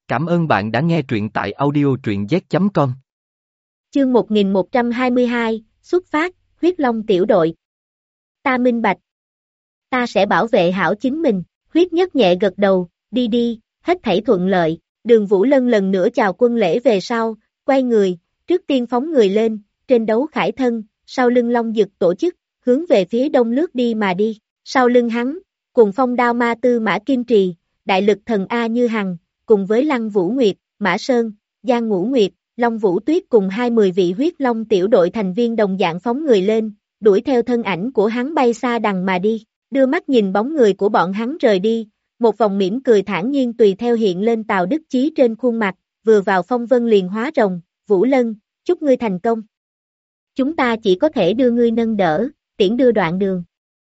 Cảm ơn bạn đã nghe truyện tại audio truyện z.com. Chương 1122, xuất phát, huyết long tiểu đội. Ta minh bạch. Ta sẽ bảo vệ hảo chính mình, huyết nhất nhẹ gật đầu, đi đi, hết thảy thuận lợi. Đường Vũ Lân lần nữa chào quân lễ về sau, quay người, trước tiên phóng người lên, trên đấu khải thân, sau lưng long dực tổ chức, hướng về phía đông lướt đi mà đi. Sau lưng hắn, cùng phong đao ma tư mã kim trì, đại lực thần A Như Hằng, cùng với Lăng Vũ Nguyệt, Mã Sơn, Giang Ngũ Nguyệt, Long Vũ Tuyết cùng 20 vị huyết long tiểu đội thành viên đồng dạng phóng người lên, đuổi theo thân ảnh của hắn bay xa đằng mà đi, đưa mắt nhìn bóng người của bọn hắn rời đi, một vòng mỉm cười thản nhiên tùy theo hiện lên Tào Đức Chí trên khuôn mặt, vừa vào phong vân liền hóa rồng, Vũ Lân, chúc ngươi thành công. Chúng ta chỉ có thể đưa ngươi nâng đỡ, tiễn đưa đoạn đường.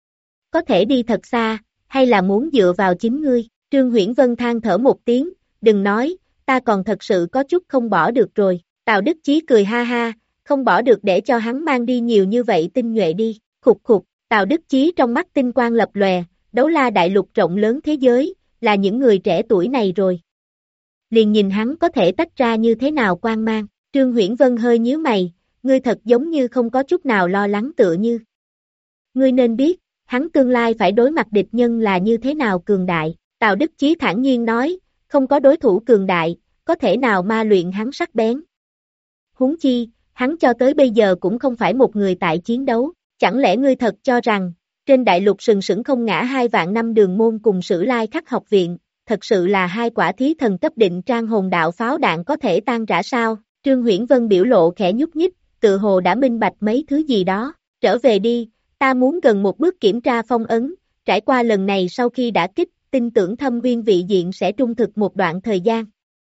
Có thể đi thật xa, hay là muốn dựa vào chính ngươi, Trương Huyễn Vân than thở một tiếng, đừng nói, ta còn thật sự có chút không bỏ được rồi, Tào Đức Chí cười ha ha, không bỏ được để cho hắn mang đi nhiều như vậy tinh nhuệ đi, khục khục, Tào Đức Chí trong mắt tinh quang lập lòe, đấu la đại lục rộng lớn thế giới, là những người trẻ tuổi này rồi. Liền nhìn hắn có thể tách ra như thế nào quang mang, Trương Huyễn Vân hơi nhíu mày, ngươi thật giống như không có chút nào lo lắng tựa như. Ngươi nên biết, hắn tương lai phải đối mặt địch nhân là như thế nào cường đại, Tào Đức Chí thản nhiên nói, không có đối thủ cường đại, có thể nào ma luyện hắn sắc bén. Huống chi, hắn cho tới bây giờ cũng không phải một người tại chiến đấu, chẳng lẽ ngươi thật cho rằng, trên đại lục sừng sững không ngã 2 vạn năm đường môn cùng Sử Lai Khắc học viện, thật sự là hai quả thí thần cấp định trang hồn đạo pháo đạn có thể tan rã sao? Trương Huyễn Vân biểu lộ khẽ nhúc nhích, tự hồ đã minh bạch mấy thứ gì đó, trở về đi, ta muốn gần một bước kiểm tra phong ấn, trải qua lần này sau khi đã kích, tin tưởng Thâm Viên vị diện sẽ trung thực một đoạn thời gian.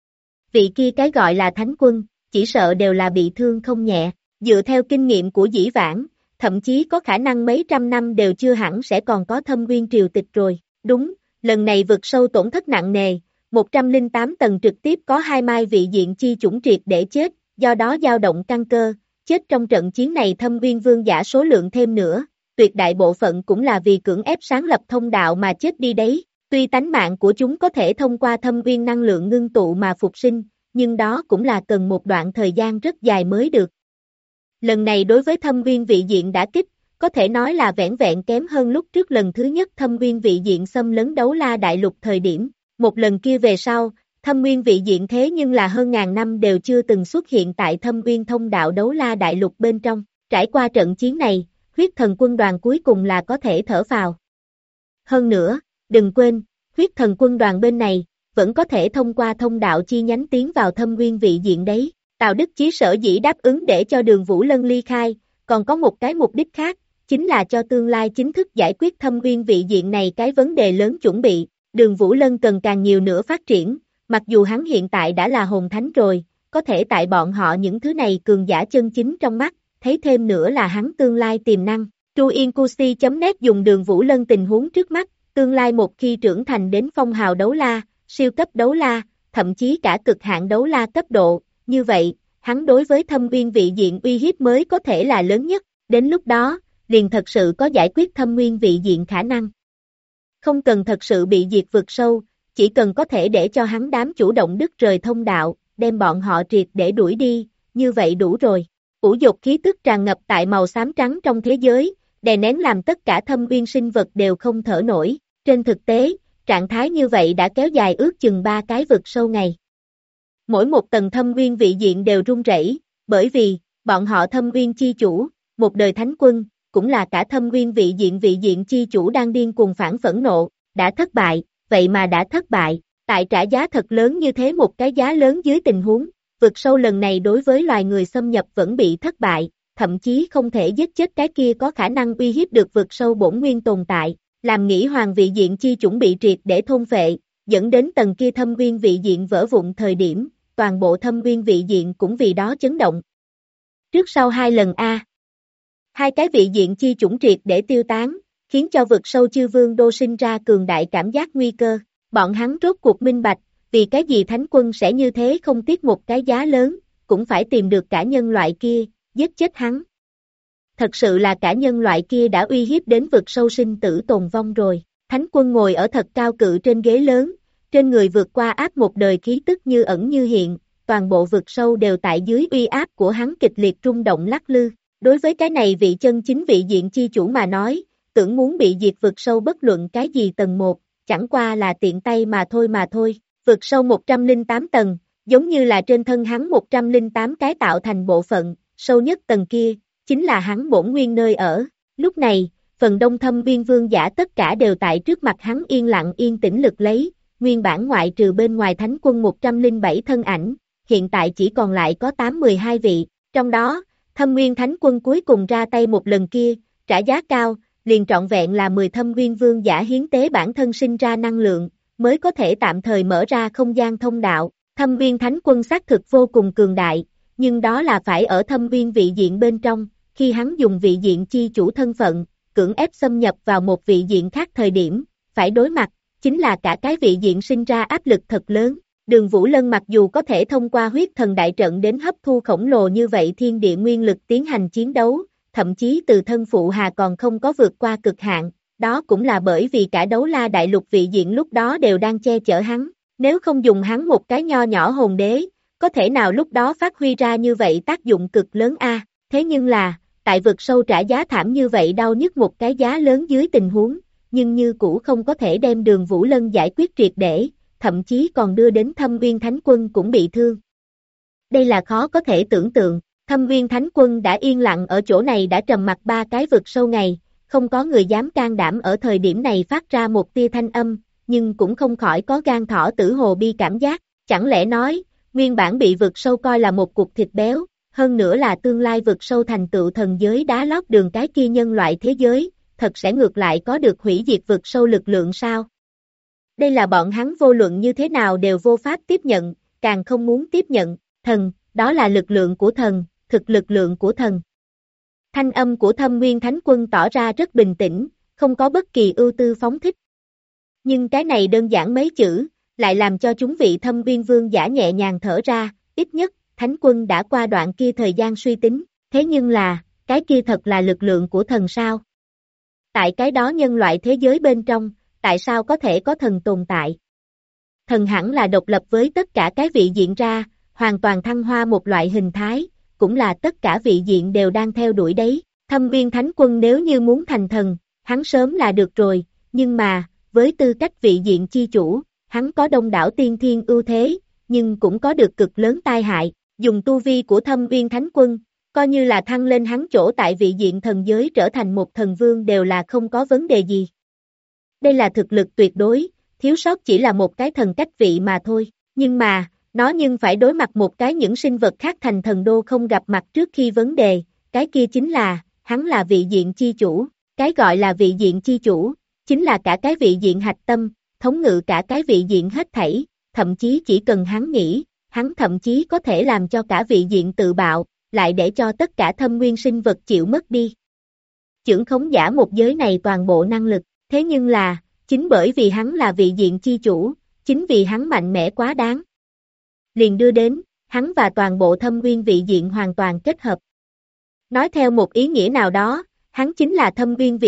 Vị kia cái gọi là thánh quân, chỉ sợ đều là bị thương không nhẹ, dựa theo kinh nghiệm của dĩ vãng, thậm chí có khả năng mấy trăm năm đều chưa hẳn sẽ còn có Thâm Viên triều tịch rồi, đúng, lần này vực sâu tổn thất nặng nề, 108 tầng trực tiếp có 2 mai vị diện chi chủng triệt để chết, do đó dao động căn cơ, chết trong trận chiến này Thâm Viên vương giả số lượng thêm nữa, tuyệt đại bộ phận cũng là vì cưỡng ép sáng lập thông đạo mà chết đi đấy. Tuy tánh mạng của chúng có thể thông qua thâm viên năng lượng ngưng tụ mà phục sinh, nhưng đó cũng là cần một đoạn thời gian rất dài mới được. Lần này đối với thâm viên vị diện đã kích, có thể nói là vẻn vẹn kém hơn lúc trước lần thứ nhất thâm viên vị diện xâm lấn đấu la đại lục thời điểm. Một lần kia về sau, thâm viên vị diện thế nhưng là hơn ngàn năm đều chưa từng xuất hiện tại thâm viên thông đạo đấu la đại lục bên trong. Trải qua trận chiến này, huyết thần quân đoàn cuối cùng là có thể thở phào. Hơn nữa, đừng quên, huyết thần quân đoàn bên này, vẫn có thể thông qua thông đạo chi nhánh tiến vào thâm nguyên vị diện đấy. Tào Đức Chí sở dĩ đáp ứng để cho Đường Vũ Lân ly khai, còn có một cái mục đích khác, chính là cho tương lai chính thức giải quyết thâm nguyên vị diện này cái vấn đề lớn chuẩn bị. Đường Vũ Lân cần càng nhiều nữa phát triển, mặc dù hắn hiện tại đã là hồn thánh rồi, có thể tại bọn họ những thứ này cường giả chân chính trong mắt, thấy thêm nữa là hắn tương lai tiềm năng. Truincusi.net dùng Đường Vũ Lân tình huống trước mắt, tương lai một khi trưởng thành đến phong hào đấu la, siêu cấp đấu la, thậm chí cả cực hạn đấu la cấp độ, như vậy, hắn đối với thâm nguyên vị diện uy hiếp mới có thể là lớn nhất, đến lúc đó, liền thật sự có giải quyết thâm nguyên vị diện khả năng. Không cần thật sự bị diệt vực sâu, chỉ cần có thể để cho hắn đám chủ động đứt rời thông đạo, đem bọn họ triệt để đuổi đi, như vậy đủ rồi. Ủ dục khí tức tràn ngập tại màu xám trắng trong thế giới, đè nén làm tất cả thâm nguyên sinh vật đều không thở nổi. Trên thực tế, trạng thái như vậy đã kéo dài ước chừng 3 cái vực sâu ngày. Mỗi một tầng thâm nguyên vị diện đều rung rẩy, bởi vì, bọn họ thâm nguyên chi chủ, một đời thánh quân, cũng là cả thâm nguyên vị diện chi chủ đang điên cuồng phản phẫn nộ, đã thất bại, vậy mà đã thất bại, tại trả giá thật lớn như thế một cái giá lớn dưới tình huống, vực sâu lần này đối với loài người xâm nhập vẫn bị thất bại, thậm chí không thể giết chết cái kia có khả năng uy hiếp được vực sâu bổn nguyên tồn tại. Làm nghĩ hoàng vị diện chi chuẩn bị triệt để thôn phệ, dẫn đến tầng kia thâm nguyên vị diện vỡ vụn thời điểm, toàn bộ thâm nguyên vị diện cũng vì đó chấn động. Trước sau 2 lần hai cái vị diện chi chủng triệt để tiêu tán, khiến cho vực sâu chư vương đô sinh ra cường đại cảm giác nguy cơ. Bọn hắn rốt cuộc minh bạch, vì cái gì thánh quân sẽ như thế không tiếc một cái giá lớn, cũng phải tìm được cả nhân loại kia, giết chết hắn. Thật sự là cả nhân loại kia đã uy hiếp đến vực sâu sinh tử tồn vong rồi. Thánh quân ngồi ở thật cao cự trên ghế lớn, trên người vượt qua áp một đời khí tức như ẩn như hiện, toàn bộ vực sâu đều tại dưới uy áp của hắn kịch liệt rung động lắc lư. Đối với cái này vị chân chính vị diện chi chủ mà nói, tưởng muốn bị diệt vực sâu bất luận cái gì tầng 1, chẳng qua là tiện tay mà thôi. Vực sâu 108 tầng, giống như là trên thân hắn 108 cái tạo thành bộ phận, sâu nhất tầng kia, chính là hắn bổn nguyên nơi ở. Lúc này, phần đông thâm viên vương giả tất cả đều tại trước mặt hắn yên lặng yên tĩnh lực lấy, nguyên bản ngoại trừ bên ngoài thánh quân 107 thân ảnh, hiện tại chỉ còn lại có 8-12 vị, trong đó, thâm nguyên thánh quân cuối cùng ra tay một lần kia, trả giá cao, liền trọn vẹn là 10 thâm nguyên vương giả hiến tế bản thân sinh ra năng lượng, mới có thể tạm thời mở ra không gian thông đạo. Thâm viên thánh quân xác thực vô cùng cường đại, nhưng đó là phải ở thâm viên vị diện bên trong, khi hắn dùng vị diện chi chủ thân phận, cưỡng ép xâm nhập vào một vị diện khác thời điểm, phải đối mặt, chính là cả cái vị diện sinh ra áp lực thật lớn. Đường Vũ Lân mặc dù có thể thông qua huyết thần đại trận đến hấp thu khổng lồ như vậy thiên địa nguyên lực tiến hành chiến đấu, thậm chí từ thân phụ hà còn không có vượt qua cực hạn, đó cũng là bởi vì cả đấu la đại lục vị diện lúc đó đều đang che chở hắn, nếu không dùng hắn một cái nho nhỏ hồn đế, có thể nào lúc đó phát huy ra như vậy tác dụng cực lớn a? Thế nhưng là, tại vực sâu trả giá thảm như vậy đau nhức một cái giá lớn dưới tình huống, nhưng như cũ không có thể đem Đường Vũ Lân giải quyết triệt để, thậm chí còn đưa đến Thâm Uyên Thánh Quân cũng bị thương. Đây là khó có thể tưởng tượng, Thâm Uyên Thánh Quân đã yên lặng ở chỗ này đã trầm mặc 3 cái vực sâu ngày, không có người dám can đảm ở thời điểm này phát ra một tia thanh âm, nhưng cũng không khỏi có gan thỏ tử hồ bi cảm giác, chẳng lẽ nói, nguyên bản bị vực sâu coi là một cục thịt béo, hơn nữa là tương lai vực sâu thành tựu thần giới đá lót đường cái kia nhân loại thế giới, thật sẽ ngược lại có được hủy diệt vực sâu lực lượng sao? Đây là bọn hắn vô luận như thế nào đều vô pháp tiếp nhận, càng không muốn tiếp nhận, thần, đó là lực lượng của thần, thực lực lượng của thần. Thanh âm của Thâm Nguyên Thánh Quân tỏ ra rất bình tĩnh, không có bất kỳ ưu tư phóng thích. Nhưng cái này đơn giản mấy chữ, lại làm cho chúng vị Thâm Viên Vương giả nhẹ nhàng thở ra, ít nhất, Thánh Quân đã qua đoạn kia thời gian suy tính, thế nhưng là, cái kia thật là lực lượng của thần sao? Tại cái đó nhân loại thế giới bên trong, tại sao có thể có thần tồn tại? Thần hẳn là độc lập với tất cả cái vị diện ra, hoàn toàn thăng hoa một loại hình thái, cũng là tất cả vị diện đều đang theo đuổi đấy. Thâm Viên Thánh Quân nếu như muốn thành thần, hắn sớm là được rồi, nhưng mà, với tư cách vị diện chi chủ, hắn có đông đảo tiên thiên ưu thế, nhưng cũng có được cực lớn tai hại, dùng tu vi của Thâm Viên Thánh Quân, coi như là thăng lên hắn chỗ tại vị diện thần giới trở thành một thần vương đều là không có vấn đề gì. Đây là thực lực tuyệt đối, thiếu sót chỉ là một cái thần cách vị mà thôi, nhưng mà, nó nhưng phải đối mặt một cái những sinh vật khác thành thần đô không gặp mặt trước khi vấn đề, cái kia chính là, hắn là vị diện chi chủ, cái gọi là vị diện chi chủ, chính là cả cái vị diện hạch tâm, thống ngự cả cái vị diện hết thảy, thậm chí chỉ cần hắn nghĩ, hắn thậm chí có thể làm cho cả vị diện tự bạo, lại để cho tất cả thâm nguyên sinh vật chịu mất đi. Chưởng khống giả một giới này toàn bộ năng lực, thế nhưng là, chính bởi vì hắn là vị diện chi chủ, chính vì hắn mạnh mẽ quá đáng. Liền đưa đến, hắn và toàn bộ thâm nguyên vị diện hoàn toàn kết hợp. Nói theo một ý nghĩa nào đó, hắn chính là thâm nguyên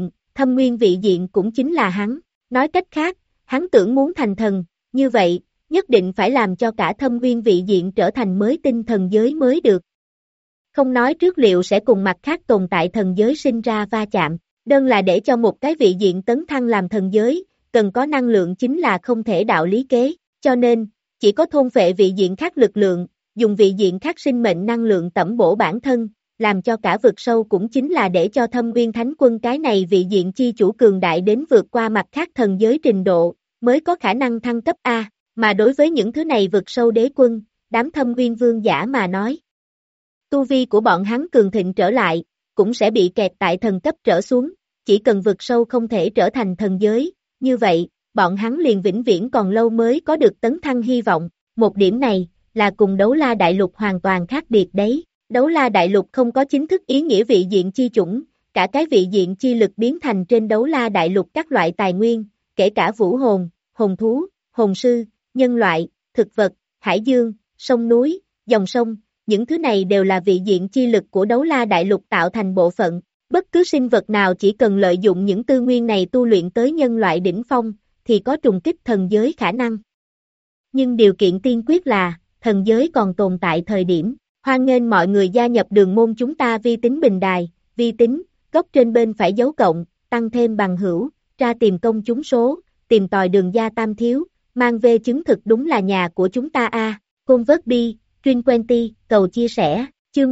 vị diện cũng chính là hắn. Nói cách khác, hắn tưởng muốn thành thần, như vậy, nhất định phải làm cho cả thâm nguyên vị diện trở thành mới tinh thần giới mới được. Không nói trước liệu sẽ cùng mặt khác tồn tại thần giới sinh ra va chạm, đơn là để cho một cái vị diện tấn thăng làm thần giới, cần có năng lượng chính là không thể đạo lý kế, cho nên, chỉ có thôn phệ vị diện khác lực lượng, dùng vị diện khác sinh mệnh năng lượng tẩm bổ bản thân, làm cho cả vực sâu cũng chính là để cho Thâm Nguyên Thánh Quân cái này vị diện chi chủ cường đại đến vượt qua mặt khác thần giới trình độ, mới có khả năng thăng cấp A, mà đối với những thứ này vực sâu đế quân, đám Thâm Nguyên Vương giả mà nói. Tu vi của bọn hắn cường thịnh trở lại, cũng sẽ bị kẹt tại thần cấp trở xuống, chỉ cần vực sâu không thể trở thành thần giới, như vậy, bọn hắn liền vĩnh viễn còn lâu mới có được tấn thăng hy vọng, một điểm này, là cùng Đấu La Đại Lục hoàn toàn khác biệt đấy. Đấu La Đại Lục không có chính thức ý nghĩa vị diện chi chủng, cả cái vị diện chi lực biến thành trên Đấu La Đại Lục các loại tài nguyên, kể cả vũ hồn, hồn thú, hồn sư, nhân loại, thực vật, hải dương, sông núi, dòng sông, những thứ này đều là vị diện chi lực của Đấu La Đại Lục tạo thành bộ phận. Bất cứ sinh vật nào chỉ cần lợi dụng những tư nguyên này tu luyện tới nhân loại đỉnh phong, thì có trùng kích thần giới khả năng. Nhưng điều kiện tiên quyết là, thần giới còn tồn tại thời điểm. Hoan nghênh mọi người gia nhập đường môn chúng ta vi tính bình đài, vi tính, góc trên bên phải dấu cộng, tăng thêm bằng hữu, ra tìm công chúng số, tìm tòi đường gia tam thiếu, mang về chứng thực đúng là nhà của chúng ta a. Convert Trin Quenty, cầu chia sẻ, chương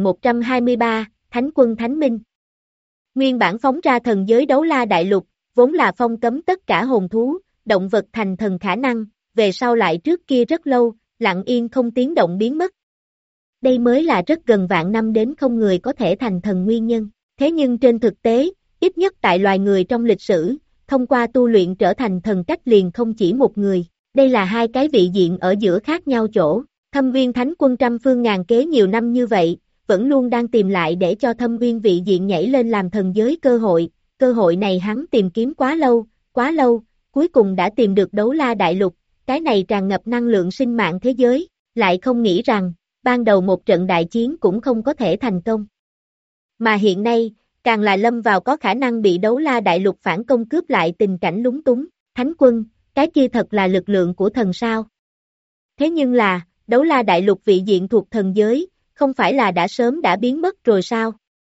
1123, Thánh quân Thánh Minh. Nguyên bản phóng ra thần giới đấu la đại lục, vốn là phong cấm tất cả hồn thú, động vật thành thần khả năng, về sau lại trước kia rất lâu, lặng yên không tiếng động biến mất. Đây mới là rất gần vạn năm đến không người có thể thành thần nguyên nhân. Thế nhưng trên thực tế, ít nhất tại loài người trong lịch sử, thông qua tu luyện trở thành thần cách liền không chỉ một người. Đây là hai cái vị diện ở giữa khác nhau chỗ. Thâm Viên Thánh Quân trăm phương ngàn kế nhiều năm như vậy, vẫn luôn đang tìm lại để cho Thâm Viên vị diện nhảy lên làm thần giới cơ hội. Cơ hội này hắn tìm kiếm quá lâu, cuối cùng đã tìm được đấu la đại lục, cái này tràn ngập năng lượng sinh mạng thế giới, lại không nghĩ rằng, ban đầu một trận đại chiến cũng không có thể thành công. Mà hiện nay, càng là lâm vào có khả năng bị đấu la đại lục phản công cướp lại tình cảnh lúng túng. Thánh quân, cái kia thật là lực lượng của thần sao? Thế nhưng là, đấu la đại lục vị diện thuộc thần giới, không phải là đã sớm đã biến mất rồi sao?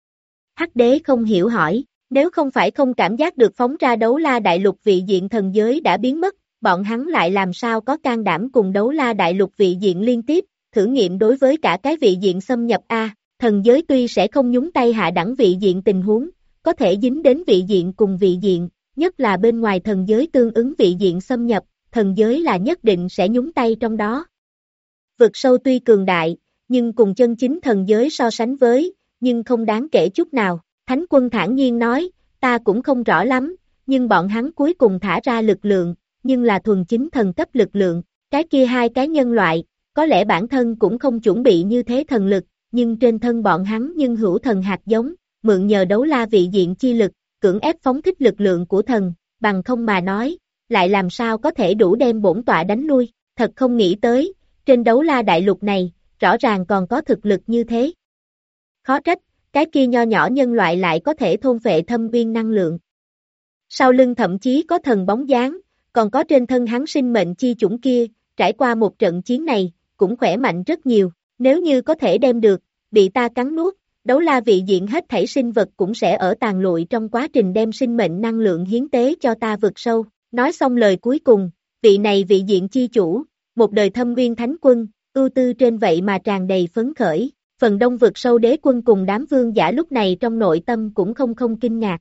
Hắc đế không hiểu hỏi, nếu không phải không cảm giác được phóng ra đấu la đại lục vị diện thần giới đã biến mất, bọn hắn lại làm sao có can đảm cùng đấu la đại lục vị diện liên tiếp, thử nghiệm đối với cả cái vị diện xâm nhập a. Thần giới tuy sẽ không nhúng tay hạ đẳng vị diện tình huống, có thể dính đến vị diện cùng vị diện, nhất là bên ngoài thần giới tương ứng vị diện xâm nhập, thần giới là nhất định sẽ nhúng tay trong đó. Vực sâu tuy cường đại, nhưng cùng chân chính thần giới so sánh với, nhưng không đáng kể chút nào. Thánh quân thản nhiên nói, ta cũng không rõ lắm, nhưng bọn hắn cuối cùng thả ra lực lượng, nhưng là thuần chính thần cấp lực lượng, cái kia hai cái nhân loại, có lẽ bản thân cũng không chuẩn bị như thế thần lực, nhưng trên thân bọn hắn nhưng hữu thần hạt giống, mượn nhờ đấu la vị diện chi lực, cưỡng ép phóng thích lực lượng của thần, bằng không mà nói, lại làm sao có thể đủ đem bổn tọa đánh lui, thật không nghĩ tới, trên đấu la đại lục này, rõ ràng còn có thực lực như thế. Khó trách, cái kia nho nhỏ nhân loại lại có thể thôn phệ thâm viên năng lượng. Sau lưng thậm chí có thần bóng dáng, còn có trên thân hắn sinh mệnh chi chủng kia, trải qua một trận chiến này, cũng khỏe mạnh rất nhiều, nếu như có thể đem được, bị ta cắn nuốt, đấu la vị diện hết thảy sinh vật cũng sẽ ở tàn lụi trong quá trình đem sinh mệnh năng lượng hiến tế cho ta vực sâu. Nói xong lời cuối cùng, vị này vị diện chi chủ, một đời thâm viên thánh quân, ưu tư trên vậy mà tràn đầy phấn khởi. Phần đông vực sâu đế quân cùng đám vương giả lúc này trong nội tâm cũng không kinh ngạc.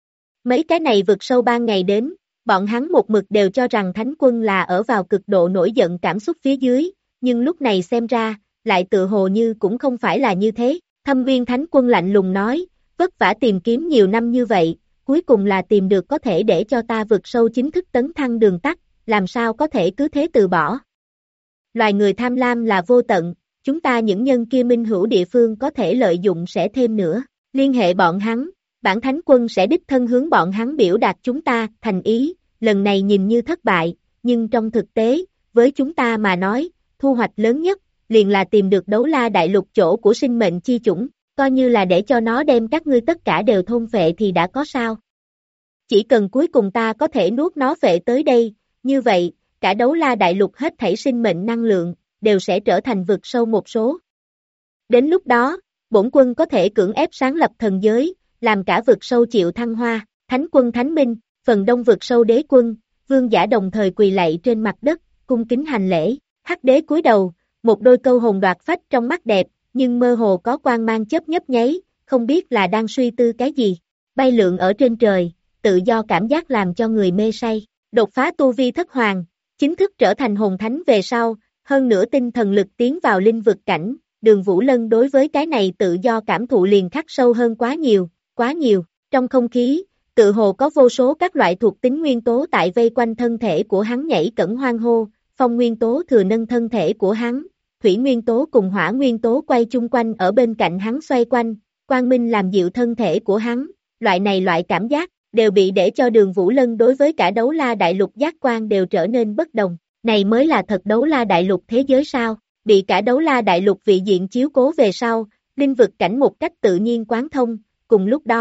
Mấy cái này vực sâu ban ngày đến, bọn hắn một mực đều cho rằng thánh quân là ở vào cực độ nổi giận cảm xúc phía dưới, nhưng lúc này xem ra, lại tự hồ như cũng không phải là như thế. Thâm viên thánh quân lạnh lùng nói, vất vả tìm kiếm nhiều năm như vậy, cuối cùng là tìm được có thể để cho ta vực sâu chính thức tấn thăng đường tắt, làm sao có thể cứ thế từ bỏ. Loài người tham lam là vô tận, chúng ta những nhân kia minh hữu địa phương có thể lợi dụng sẽ thêm nữa, liên hệ bọn hắn, bản thánh quân sẽ đích thân hướng bọn hắn biểu đạt chúng ta thành ý, lần này nhìn như thất bại, nhưng trong thực tế, với chúng ta mà nói, thu hoạch lớn nhất, liền là tìm được đấu la đại lục chỗ của sinh mệnh chi chủng, coi như là để cho nó đem các ngươi tất cả đều thôn phệ thì đã có sao. Chỉ cần cuối cùng ta có thể nuốt nó phệ tới đây, như vậy, cả đấu la đại lục hết thảy sinh mệnh năng lượng, đều sẽ trở thành vực sâu một số. Đến lúc đó, bổn quân có thể cưỡng ép sáng lập thần giới, làm cả vực sâu chịu thăng hoa, thánh quân thánh minh, phần đông vực sâu đế quân, vương giả đồng thời quỳ lạy trên mặt đất, cung kính hành lễ, hắc đế cúi đầu, một đôi câu hồn đoạt phách trong mắt đẹp, nhưng mơ hồ có quang mang chớp nhấp nháy, không biết là đang suy tư cái gì, bay lượn ở trên trời, tự do cảm giác làm cho người mê say, đột phá tu vi thất hoàng, chính thức trở thành hồn thánh về sau, hơn nữa tinh thần lực tiến vào linh vực cảnh, Đường Vũ Lân đối với cái này tự do cảm thụ liền khắc sâu hơn quá nhiều, trong không khí, tự hồ có vô số các loại thuộc tính nguyên tố tại vây quanh thân thể của hắn nhảy cẫng hoang hô, phong nguyên tố thừa nâng thân thể của hắn, thủy nguyên tố cùng hỏa nguyên tố quay chung quanh ở bên cạnh hắn xoay quanh, quang minh làm dịu thân thể của hắn, loại cảm giác, đều bị để cho Đường Vũ Lân đối với cả đấu la đại lục giác quan đều trở nên bất đồng, này mới là thật đấu la đại lục thế giới sao, bị cả đấu la đại lục vị diện chiếu cố về sau, linh vực cảnh một cách tự nhiên quán thông, cùng lúc đó,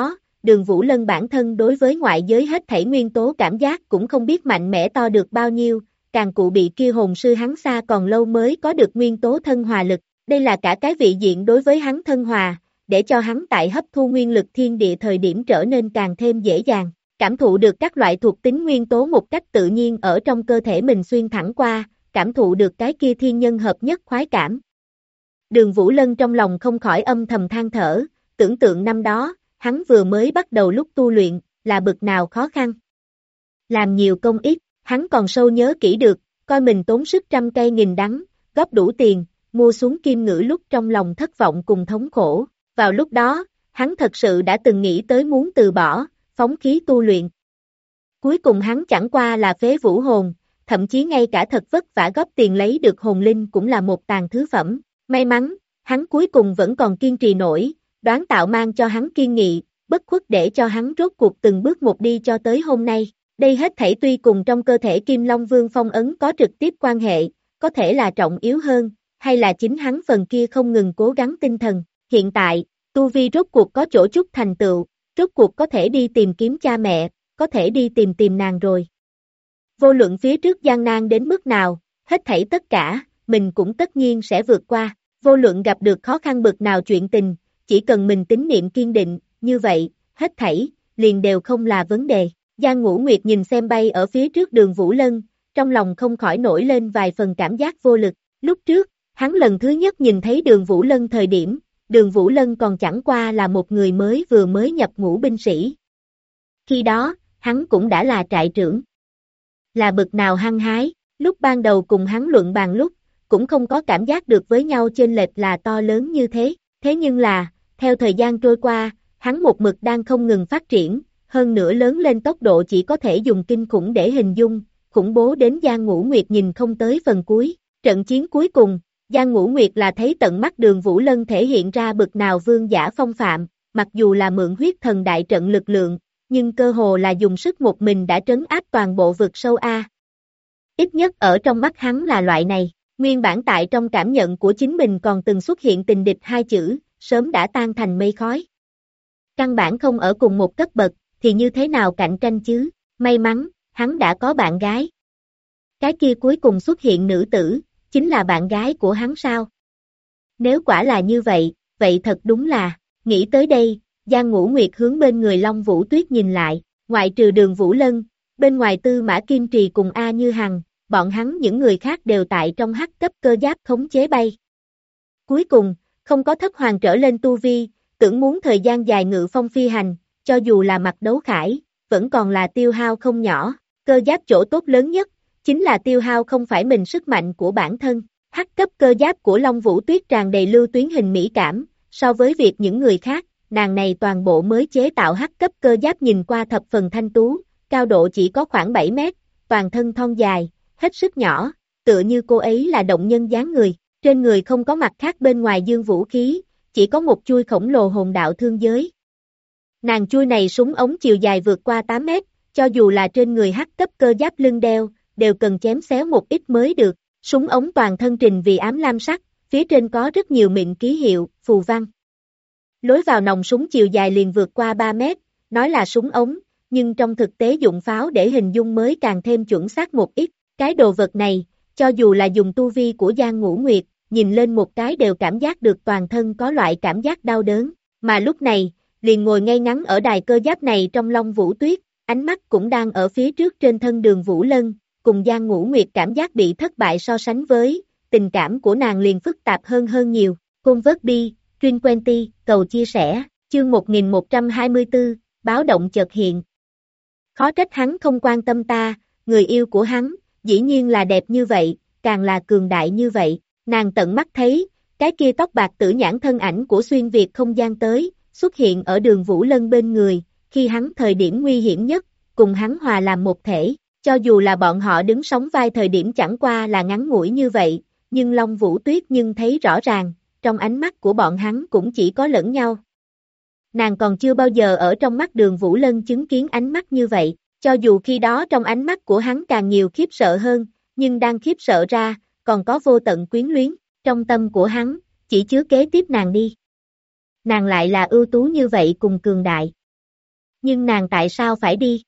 Đường Vũ Lân bản thân đối với ngoại giới hết thảy nguyên tố cảm giác cũng không biết mạnh mẽ to được bao nhiêu, càng cụ bị kia hồn sư hắn xa còn lâu mới có được nguyên tố thân hòa lực, đây là cả cái vị diện đối với hắn thân hòa, để cho hắn tại hấp thu nguyên lực thiên địa thời điểm trở nên càng thêm dễ dàng, cảm thụ được các loại thuộc tính nguyên tố một cách tự nhiên ở trong cơ thể mình xuyên thẳng qua, cảm thụ được cái kia thiên nhân hợp nhất khoái cảm. Đường Vũ Lân trong lòng không khỏi âm thầm than thở, tưởng tượng năm đó, hắn vừa mới bắt đầu lúc tu luyện, là bực nào khó khăn. Làm nhiều công ít, hắn còn sâu nhớ kỹ được, coi mình tốn sức trăm cây nghìn đắng, góp đủ tiền, mua xuống kim ngữ lúc trong lòng thất vọng cùng thống khổ. Vào lúc đó, hắn thật sự đã từng nghĩ tới muốn từ bỏ, phóng khí tu luyện. Cuối cùng hắn chẳng qua là phế vũ hồn, thậm chí ngay cả thật vất vả góp tiền lấy được hồn linh cũng là một tàn thứ phẩm. May mắn, hắn cuối cùng vẫn còn kiên trì nổi, đoán tạo mang cho hắn kiên nghị, bất khuất để cho hắn rốt cuộc từng bước một đi cho tới hôm nay. Đây hết thảy tuy cùng trong cơ thể Kim Long Vương phong ấn có trực tiếp quan hệ, có thể là trọng yếu hơn, hay là chính hắn phần kia không ngừng cố gắng tinh thần. Hiện tại, Tu Vi rốt cuộc có chỗ chút thành tựu, rốt cuộc có thể đi tìm kiếm cha mẹ, có thể đi tìm nàng rồi. Vô luận phía trước gian nan đến mức nào, hết thảy tất cả, mình cũng tất nhiên sẽ vượt qua. Vô luận gặp được khó khăn bực nào chuyện tình, chỉ cần mình tín niệm kiên định, như vậy, hết thảy, liền đều không là vấn đề. Giang Ngũ Nguyệt nhìn xem bay ở phía trước Đường Vũ Lân, trong lòng không khỏi nổi lên vài phần cảm giác vô lực. Lúc trước, hắn lần thứ nhất nhìn thấy Đường Vũ Lân thời điểm, Đường Vũ Lân còn chẳng qua là một người vừa mới nhập ngũ binh sĩ. Khi đó, hắn cũng đã là trại trưởng. Là bực nào hăng hái, lúc ban đầu cùng hắn luận bàn lúc, cũng không có cảm giác được với nhau chênh lệch là to lớn như thế. Thế nhưng là, theo thời gian trôi qua, hắn một mực đang không ngừng phát triển, hơn nữa lớn lên tốc độ chỉ có thể dùng kinh khủng để hình dung, khủng bố đến Giang Ngũ Nguyệt nhìn không tới phần cuối. Trận chiến cuối cùng, Giang Ngũ Nguyệt là thấy tận mắt Đường Vũ Lân thể hiện ra bực nào vương giả phong phạm, mặc dù là mượn huyết thần đại trận lực lượng, nhưng cơ hồ là dùng sức một mình đã trấn áp toàn bộ vực sâu A. Ít nhất ở trong mắt hắn là loại này, nguyên bản tại trong cảm nhận của chính mình còn từng xuất hiện tình địch hai chữ, sớm đã tan thành mây khói. Căn bản không ở cùng một cấp bậc, thì như thế nào cạnh tranh chứ, may mắn, hắn đã có bạn gái. Cái kia cuối cùng xuất hiện nữ tử, chính là bạn gái của hắn sao? Nếu quả là như vậy, vậy thật đúng là, nghĩ tới đây, Giang Ngũ Nguyệt hướng bên người Long Vũ Tuyết nhìn lại, ngoại trừ Đường Vũ Lân, bên ngoài Tư Mã Kim Trì cùng A Như Hằng, bọn hắn những người khác đều tại trong hắc cấp cơ giáp khống chế bay. Cuối cùng, không có thất hoàng trở lên tu vi, tưởng muốn thời gian dài ngự phong phi hành, cho dù là mặt đấu khải, vẫn còn là tiêu hao không nhỏ, cơ giáp chỗ tốt lớn nhất, chính là tiêu hao không phải mình sức mạnh của bản thân. Hắc cấp cơ giáp của Long Vũ Tuyết tràn đầy lưu tuyến hình mỹ cảm, so với việc những người khác, nàng này toàn bộ mới chế tạo hắc cấp cơ giáp nhìn qua thập phần thanh tú, cao độ chỉ có khoảng 7 mét, toàn thân thon dài, hết sức nhỏ, tựa như cô ấy là động nhân dáng người, trên người không có mặt khác bên ngoài dương vũ khí, chỉ có một chuôi khổng lồ hồn đạo thương giới. Nàng chuôi này súng ống chiều dài vượt qua 8 mét, cho dù là trên người hắc cấp cơ giáp lưng đeo, đều cần chém xéo một ít mới được. Súng ống toàn thân trình vì ám lam sắc, phía trên có rất nhiều mịn ký hiệu, phù văn. Lối vào nòng súng chiều dài liền vượt qua 3 mét, nói là súng ống, nhưng trong thực tế dụng pháo để hình dung mới càng thêm chuẩn xác một ít. Cái đồ vật này, cho dù là dùng tu vi của Giang Ngũ Nguyệt, nhìn lên một cái đều cảm giác được toàn thân có loại cảm giác đau đớn, mà lúc này, liền ngồi ngay ngắn ở đài cơ giáp này trong Long Vũ Tuyết, ánh mắt cũng đang ở phía trước trên thân Đường Vũ Lân, cùng Giang Ngũ Nguyệt cảm giác bị thất bại so sánh với, tình cảm của nàng liền phức tạp hơn nhiều. Côn vớt bi, Trinh Quenty, cầu chia sẻ, chương 1124, báo động chợt hiện. Khó trách hắn không quan tâm ta, người yêu của hắn, dĩ nhiên là đẹp như vậy, càng là cường đại như vậy, nàng tận mắt thấy, cái kia tóc bạc tử nhãn thân ảnh của xuyên việt không gian tới, xuất hiện ở Đường Vũ Lân bên người, khi hắn thời điểm nguy hiểm nhất, cùng hắn hòa làm một thể. Cho dù là bọn họ đứng sóng vai thời điểm chẳng qua là ngắn ngủi như vậy, nhưng Long Vũ Tuyết nhưng thấy rõ ràng, trong ánh mắt của bọn hắn cũng chỉ có lẫn nhau. Nàng còn chưa bao giờ ở trong mắt Đường Vũ Lân chứng kiến ánh mắt như vậy, cho dù khi đó trong ánh mắt của hắn càng nhiều khiếp sợ hơn, nhưng đang khiếp sợ ra, còn có vô tận quyến luyến, trong tâm của hắn, chỉ chứa kế tiếp nàng đi. Nàng lại là ưu tú như vậy cùng cường đại. Nhưng nàng tại sao phải đi?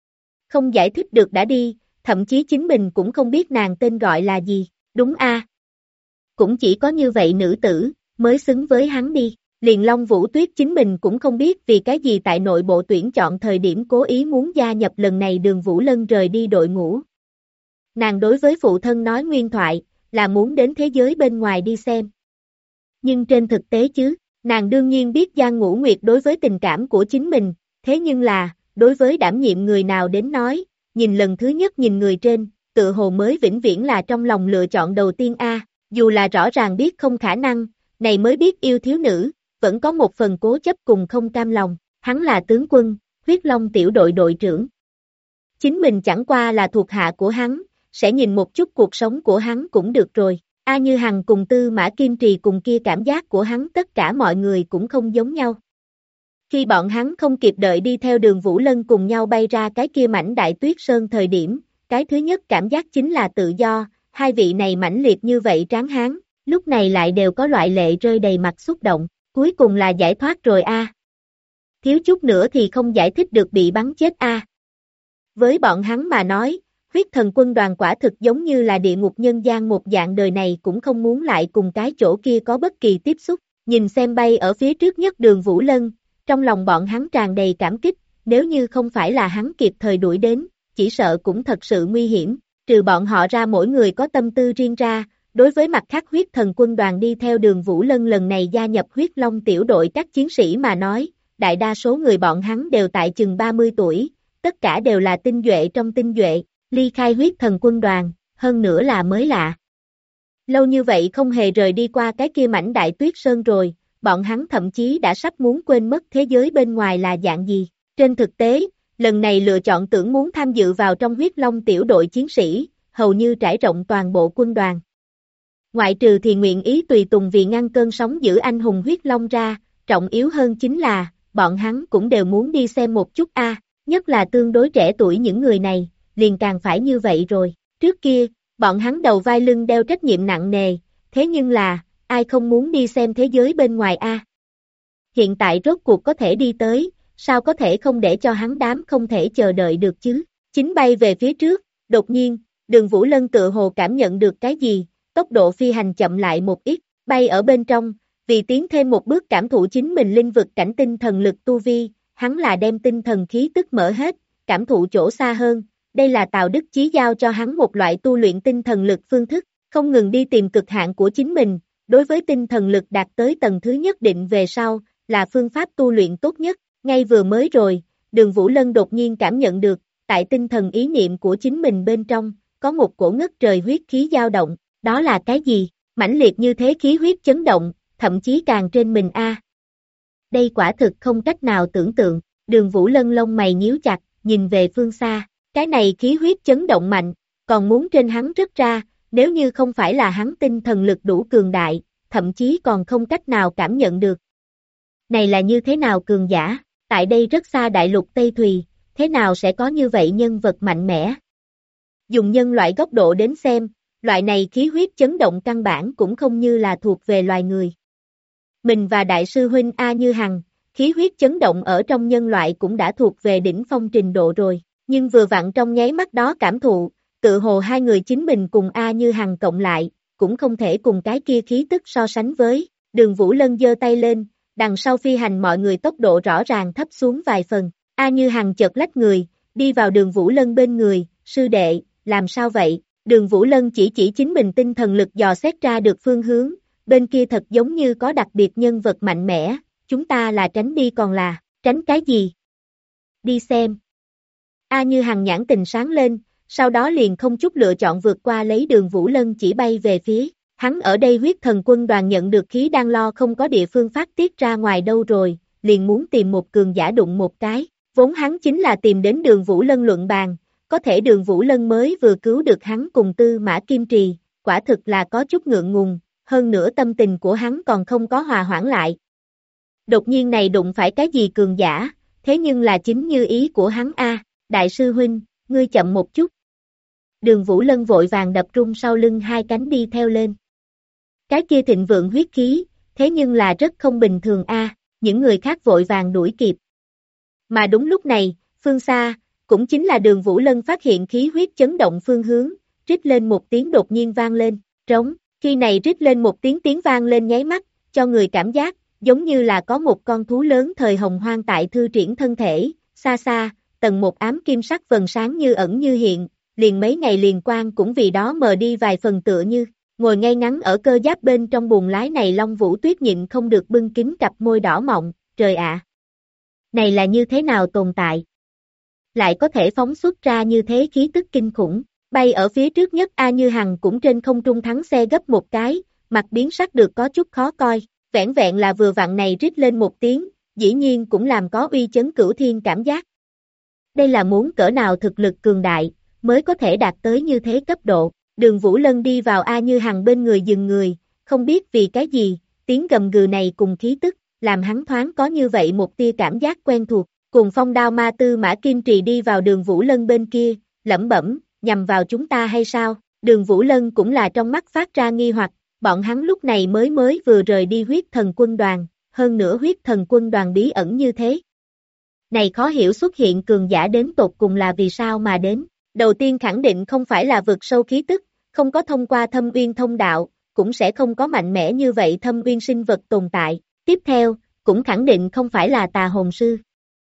Không giải thích được đã đi, thậm chí chính mình cũng không biết nàng tên gọi là gì, đúng a? Cũng chỉ có như vậy nữ tử, mới xứng với hắn đi. Liền Long Vũ Tuyết chính mình cũng không biết vì cái gì tại nội bộ tuyển chọn thời điểm cố ý muốn gia nhập lần này Đường Vũ Lân rời đi đội ngũ. Nàng đối với phụ thân nói nguyên thoại, là muốn đến thế giới bên ngoài đi xem. Nhưng trên thực tế chứ, nàng đương nhiên biết Giang Ngũ Nguyệt đối với tình cảm của chính mình, thế nhưng là, đối với đảm nhiệm người nào đến nói, nhìn lần thứ nhất nhìn người trên, tự hồ mới vĩnh viễn là trong lòng lựa chọn đầu tiên a. Dù là rõ ràng biết không khả năng, này mới biết yêu thiếu nữ, vẫn có một phần cố chấp cùng không cam lòng, hắn là tướng quân, huyết long tiểu đội đội trưởng. Chính mình chẳng qua là thuộc hạ của hắn, sẽ nhìn một chút cuộc sống của hắn cũng được rồi. A Như Hằng cùng Tư Mã Kim Trì cùng kia cảm giác của hắn tất cả mọi người cũng không giống nhau. Khi bọn hắn không kịp đợi đi theo Đường Vũ Lân cùng nhau bay ra cái kia mảnh đại tuyết sơn thời điểm, cái thứ nhất cảm giác chính là tự do, hai vị này mãnh liệt như vậy tráng hán, lúc này lại đều có loại lệ rơi đầy mặt xúc động, cuối cùng là giải thoát rồi a. Thiếu chút nữa thì không giải thích được bị bắn chết a. Với bọn hắn mà nói, huyết thần quân đoàn quả thực giống như là địa ngục nhân gian một dạng, đời này cũng không muốn lại cùng cái chỗ kia có bất kỳ tiếp xúc, nhìn xem bay ở phía trước nhất Đường Vũ Lân, trong lòng bọn hắn tràn đầy cảm kích, nếu như không phải là hắn kịp thời đuổi đến, chỉ sợ cũng thật sự nguy hiểm, trừ bọn họ ra mỗi người có tâm tư riêng ra, đối với mặt khác huyết thần quân đoàn đi theo Đường Vũ Lân lần này gia nhập huyết long tiểu đội các chiến sĩ mà nói, đại đa số người bọn hắn đều tại chừng 30 tuổi, tất cả đều là tinh nhuệ trong tinh nhuệ, ly khai huyết thần quân đoàn, hơn nữa là mới lạ. Lâu như vậy không hề rời đi qua cái kia mảnh đại tuyết sơn rồi, bọn hắn thậm chí đã sắp muốn quên mất thế giới bên ngoài là dạng gì. Trên thực tế, lần này lựa chọn tưởng muốn tham dự vào trong huyết long tiểu đội chiến sĩ, hầu như trải rộng toàn bộ quân đoàn. Ngoại trừ thì nguyện ý tùy tùng vì ngăn cơn sóng giữ anh hùng huyết long ra, trọng yếu hơn chính là, bọn hắn cũng đều muốn đi xem một chút a, nhất là tương đối trẻ tuổi những người này, liền càng phải như vậy rồi. Trước kia, bọn hắn đầu vai lưng đeo trách nhiệm nặng nề, thế nhưng là, ai không muốn đi xem thế giới bên ngoài a? Hiện tại rốt cuộc có thể đi tới, sao có thể không để cho hắn đám không thể chờ đợi được chứ? Chính bay về phía trước, đột nhiên, Đường Vũ Lân tựa hồ cảm nhận được cái gì, tốc độ phi hành chậm lại một ít, bay ở bên trong, vì tiến thêm một bước cảm thụ chính mình linh vực cảnh tinh thần lực tu vi, hắn là đem tinh thần khí tức mở hết, cảm thụ chỗ xa hơn, đây là Tào Đức Chí giao cho hắn một loại tu luyện tinh thần lực phương thức, không ngừng đi tìm cực hạn của chính mình, đối với tinh thần lực đạt tới tầng thứ nhất định về sau, là phương pháp tu luyện tốt nhất, ngay vừa mới rồi, Đường Vũ Lân đột nhiên cảm nhận được, tại tinh thần ý niệm của chính mình bên trong, có một cổ ngất trời huyết khí dao động, đó là cái gì? Mãnh liệt như thế khí huyết chấn động, thậm chí càng trên mình a. Đây quả thực không cách nào tưởng tượng, Đường Vũ Lân lông mày nhíu chặt, nhìn về phương xa, cái này khí huyết chấn động mạnh, còn muốn trên hắn rớt ra, nếu như không phải là hắn tinh thần lực đủ cường đại, thậm chí còn không cách nào cảm nhận được. Này là như thế nào cường giả, tại đây rất xa đại lục Tây Thùy, thế nào sẽ có như vậy nhân vật mạnh mẽ? Dùng nhân loại góc độ đến xem, loại này khí huyết chấn động căn bản cũng không như là thuộc về loài người. Mình và đại sư huynh A Như Hằng, khí huyết chấn động ở trong nhân loại cũng đã thuộc về đỉnh phong trình độ rồi, nhưng vừa vặn trong nháy mắt đó cảm thụ, tự hồ hai người chính mình cùng A Như Hằng cộng lại, cũng không thể cùng cái kia khí tức so sánh với. Đường Vũ Lân giơ tay lên, đằng sau phi hành mọi người tốc độ rõ ràng thấp xuống vài phần. A Như Hằng chợt lách người, đi vào Đường Vũ Lân bên người, sư đệ, làm sao vậy? Đường Vũ Lân chỉ chính mình tinh thần lực dò xét ra được phương hướng, bên kia thật giống như có đặc biệt nhân vật mạnh mẽ, chúng ta là tránh đi còn là, tránh cái gì? Đi xem. A Như Hằng nhãn tình sáng lên, sau đó liền không chút lựa chọn vượt qua lấy Đường Vũ Lân chỉ bay về phía, hắn ở đây huyết thần quân đoàn nhận được khí đang lo không có địa phương phát tiết ra ngoài đâu rồi, liền muốn tìm một cường giả đụng một cái, vốn hắn chính là tìm đến Đường Vũ Lân luận bàn, có thể Đường Vũ Lân mới vừa cứu được hắn cùng Tư Mã Kim Trì, quả thực là có chút ngượng ngùng, hơn nữa tâm tình của hắn còn không có hòa hoãn lại. Đột nhiên này đụng phải cái gì cường giả, thế nhưng là chính như ý của hắn a, đại sư huynh, ngươi chậm một chút. Đường Vũ Lân vội vàng đập rung sau lưng hai cánh đi theo lên. Cái kia thịnh vượng huyết khí, thế nhưng là rất không bình thường a, những người khác vội vàng đuổi kịp. Mà đúng lúc này, phương xa, cũng chính là Đường Vũ Lân phát hiện khí huyết chấn động phương hướng, rít lên một tiếng đột nhiên vang lên, trống, khi này rít lên một tiếng vang lên nháy mắt, cho người cảm giác, giống như là có một con thú lớn thời hồng hoang tại thư triển thân thể, xa xa, tầng một ám kim sắc vầng sáng như ẩn như hiện, liền mấy ngày liền quang cũng vì đó mờ đi vài phần tựa như, ngồi ngay ngắn ở cơ giáp bên trong buồng lái này Long Vũ Tuyết nhịn không được bưng kín cặp môi đỏ mọng, trời ạ! Này là như thế nào tồn tại? Lại có thể phóng xuất ra như thế khí tức kinh khủng, bay ở phía trước nhất A Như Hằng cũng trên không trung thắng xe gấp một cái, mặt biến sắc được có chút khó coi, vẻn vẹn là vừa vặn này rít lên một tiếng, dĩ nhiên cũng làm có uy chấn cửu thiên cảm giác. Đây là muốn cỡ nào thực lực cường đại, mới có thể đạt tới như thế cấp độ. Đường Vũ Lân đi vào A Như Hằng bên người dừng người, không biết vì cái gì, tiếng gầm gừ này cùng khí tức, làm hắn thoáng có như vậy một tia cảm giác quen thuộc, cùng phong đao ma tư Mã Kim Trì đi vào Đường Vũ Lân bên kia, lẩm bẩm, nhằm vào chúng ta hay sao? Đường Vũ Lân cũng là trong mắt phát ra nghi hoặc, bọn hắn lúc này mới vừa rời đi huyết thần quân đoàn, hơn nữa huyết thần quân đoàn bí ẩn như thế. Này khó hiểu xuất hiện cường giả đến tột cùng là vì sao mà đến. Đầu tiên khẳng định không phải là vượt sâu khí tức, không có thông qua thâm uyên thông đạo, cũng sẽ không có mạnh mẽ như vậy thâm uyên sinh vật tồn tại. Tiếp theo, cũng khẳng định không phải là tà hồn sư.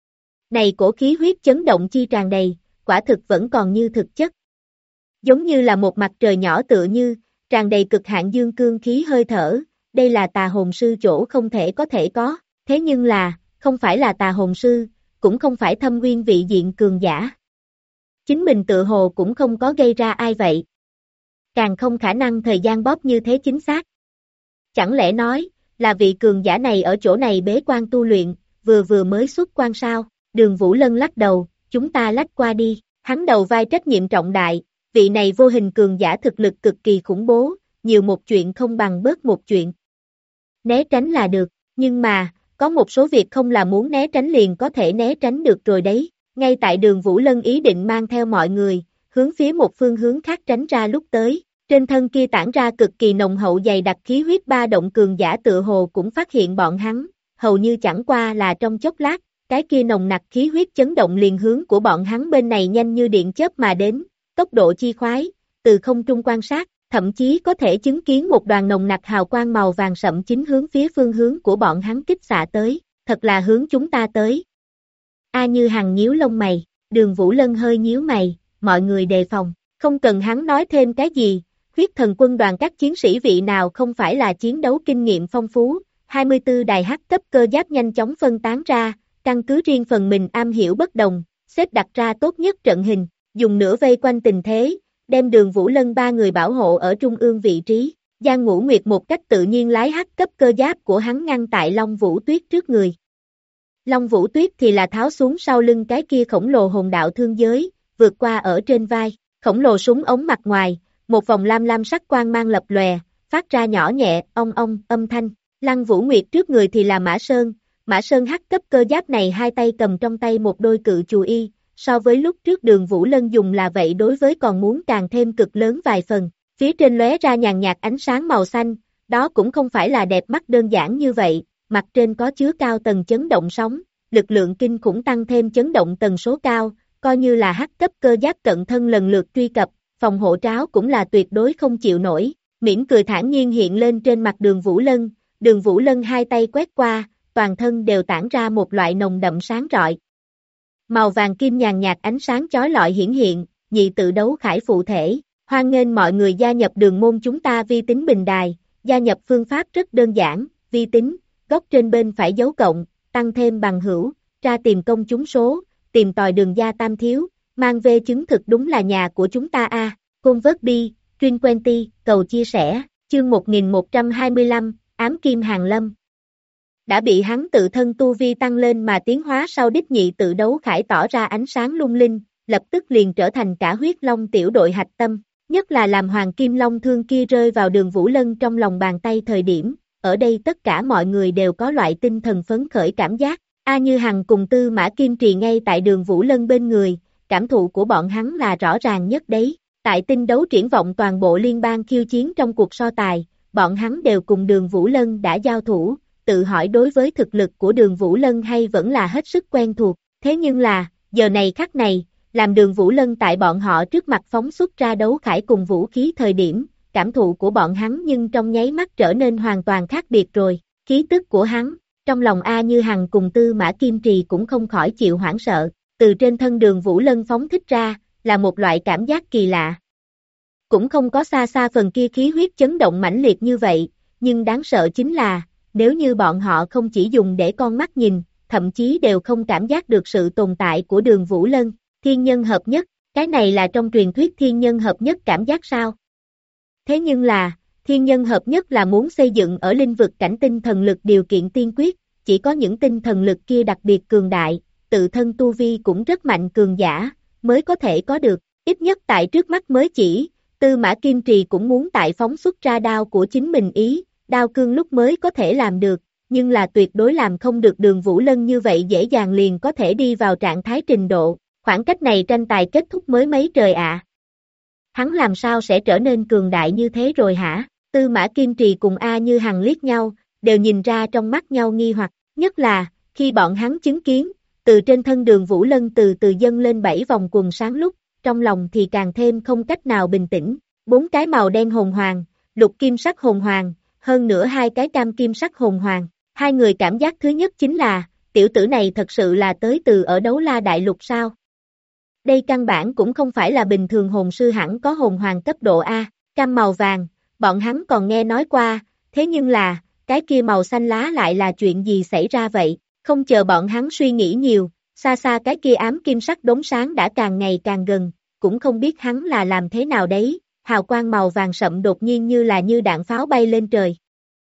Này cổ khí huyết chấn động chi tràn đầy, quả thực vẫn còn như thực chất. Giống như là một mặt trời nhỏ tựa như, tràn đầy cực hạn dương cương khí hơi thở, đây là tà hồn sư chỗ không thể có, thế nhưng là, không phải là tà hồn sư, cũng không phải thâm uyên vị diện cường giả. Chính mình tự hồ cũng không có gây ra ai vậy. Càng không khả năng thời gian bóp như thế chính xác. Chẳng lẽ nói, là vị cường giả này ở chỗ này bế quan tu luyện, vừa mới xuất quan sao? Đường Vũ Lân lắc đầu, chúng ta lách qua đi, hắn đầu vai trách nhiệm trọng đại, vị này vô hình cường giả thực lực cực kỳ khủng bố, nhiều một chuyện không bằng bớt một chuyện. Né tránh là được, nhưng mà, có một số việc không là muốn né tránh liền có thể né tránh được rồi đấy. Ngay tại Đường Vũ Lân ý định mang theo mọi người, hướng phía một phương hướng khác tránh ra lúc tới, trên thân kia tản ra cực kỳ nồng hậu dày đặc khí huyết ba động cường giả tựa hồ cũng phát hiện bọn hắn, hầu như chẳng qua là trong chốc lát, cái kia nồng nặc khí huyết chấn động liền hướng của bọn hắn bên này nhanh như điện chớp mà đến, tốc độ chi khoái, từ không trung quan sát, thậm chí có thể chứng kiến một đoàn nồng nặc hào quang màu vàng sậm chính hướng phía phương hướng của bọn hắn kích xạ tới, thật là hướng chúng ta tới. A Như Hằng nhíu lông mày, Đường Vũ Lân hơi nhíu mày, mọi người đề phòng, không cần hắn nói thêm cái gì, huyết thần quân đoàn các chiến sĩ vị nào không phải là chiến đấu kinh nghiệm phong phú, 24 đài hắc cấp cơ giáp nhanh chóng phân tán ra, căn cứ riêng phần mình am hiểu bất đồng, xếp đặt ra tốt nhất trận hình, dùng nửa vây quanh tình thế, đem Đường Vũ Lân ba người bảo hộ ở trung ương vị trí, Giang Ngũ Nguyệt một cách tự nhiên lái hắc cấp cơ giáp của hắn ngăn tại Long Vũ Tuyết trước người. Long Vũ Tuyết thì là tháo xuống sau lưng cái kia khổng lồ hồn đạo thương giới, vượt qua ở trên vai, khổng lồ súng ống mặt ngoài, một vòng lam lam sắc quang mang lập lòe, phát ra nhỏ nhẹ, ong ong, âm thanh. Lăng Vũ Nguyệt trước người thì là Mã Sơn hắc cấp cơ giáp này hai tay cầm trong tay một đôi cự chù y, so với lúc trước Đường Vũ Lân dùng là vậy đối với còn muốn càng thêm cực lớn vài phần, phía trên lóe ra nhàn nhạt ánh sáng màu xanh, đó cũng không phải là đẹp mắt đơn giản như vậy, mặt trên có chứa cao tầng chấn động sóng, lực lượng kinh khủng tăng thêm chấn động tần số cao, coi như là hắc cấp cơ giáp cận thân lần lượt truy cập, phòng hộ tráo cũng là tuyệt đối không chịu nổi, mỉm cười thản nhiên hiện lên trên mặt Đường Vũ Lân hai tay quét qua, toàn thân đều tản ra một loại nồng đậm sáng rọi. Màu vàng kim nhàn nhạt ánh sáng chói lọi hiển hiện, nhị tự đấu khải phụ thể, hoan nghênh mọi người gia nhập đường môn chúng ta vi tính bình đài, gia nhập phương pháp rất đơn giản, vi tính, góc trên bên phải dấu cộng, tăng thêm bằng hữu, tra tìm công chúng số, tìm tòi đường gia tam thiếu, mang về chứng thực đúng là nhà của chúng ta a. Convert Truyền Quenty, cầu chia sẻ, chương 1125, ám kim hàng lâm. Đã bị hắn tự thân tu vi tăng lên mà tiến hóa sau đích nhị tự đấu khải tỏ ra ánh sáng lung linh, lập tức liền trở thành cả huyết long tiểu đội hạch tâm, nhất là làm hoàng kim long thương kia rơi vào Đường Vũ Lân trong lòng bàn tay thời điểm, ở đây tất cả mọi người đều có loại tinh thần phấn khởi cảm giác, A Như Hằng cùng Tư Mã Kim Trì ngay tại Đường Vũ Lân bên người, cảm thụ của bọn hắn là rõ ràng nhất đấy, tại tinh đấu triển vọng toàn bộ liên bang khiêu chiến trong cuộc so tài, bọn hắn đều cùng Đường Vũ Lân đã giao thủ, tự hỏi đối với thực lực của Đường Vũ Lân hay vẫn là hết sức quen thuộc, Thế nhưng là, giờ này khắc này, làm Đường Vũ Lân tại bọn họ trước mặt phóng xuất ra đấu khải cùng vũ khí thời điểm, cảm thụ của bọn hắn nhưng trong nháy mắt trở nên hoàn toàn khác biệt rồi, khí tức của hắn, trong lòng A Như Hằng cùng Tư Mã Kim Trì cũng không khỏi chịu hoảng sợ, từ trên thân Đường Vũ Lân phóng thích ra, là một loại cảm giác kỳ lạ. Cũng không có xa xa phần kia khí huyết chấn động mãnh liệt như vậy, nhưng đáng sợ chính là, nếu như bọn họ không chỉ dùng để con mắt nhìn, thậm chí đều không cảm giác được sự tồn tại của Đường Vũ Lân, thiên nhân hợp nhất, cái này là trong truyền thuyết thiên nhân hợp nhất cảm giác sao? Thế nhưng là, thiên nhân hợp nhất là muốn xây dựng ở lĩnh vực cảnh tinh thần lực điều kiện tiên quyết, chỉ có những tinh thần lực kia đặc biệt cường đại, tự thân tu vi cũng rất mạnh cường giả, mới có thể có được, ít nhất tại trước mắt mới chỉ, Tư Mã Kim Trì cũng muốn tại phóng xuất ra đao của chính mình ý, đao cương lúc mới có thể làm được, nhưng là tuyệt đối làm không được Đường Vũ Lân như vậy dễ dàng liền có thể đi vào trạng thái trình độ, khoảng cách này tranh tài kết thúc mới mấy trời ạ. Hắn làm sao sẽ trở nên cường đại như thế rồi hả? Tư Mã Kim Trì cùng A Như Hằng liếc nhau, đều nhìn ra trong mắt nhau nghi hoặc, nhất là, khi bọn hắn chứng kiến, từ trên thân Đường Vũ Lân từ từ dâng lên 7 vòng quần sáng lúc, trong lòng thì càng thêm không cách nào bình tĩnh, 4 cái màu đen hồn hoàng, lục kim sắc hồn hoàng, hơn nữa 2 cái cam kim sắc hồn hoàng, hai người cảm giác thứ nhất chính là, tiểu tử này thật sự là tới từ ở Đấu La Đại Lục sao? Đây căn bản cũng không phải là bình thường hồn sư hẳn có hồn hoàng cấp độ A, cam màu vàng, bọn hắn còn nghe nói qua, thế nhưng là, cái kia màu xanh lá lại là chuyện gì xảy ra vậy, không chờ bọn hắn suy nghĩ nhiều, xa xa cái kia ám kim sắc đốm sáng đã càng ngày càng gần, cũng không biết hắn là làm thế nào đấy, hào quang màu vàng sậm đột nhiên như đạn pháo bay lên trời.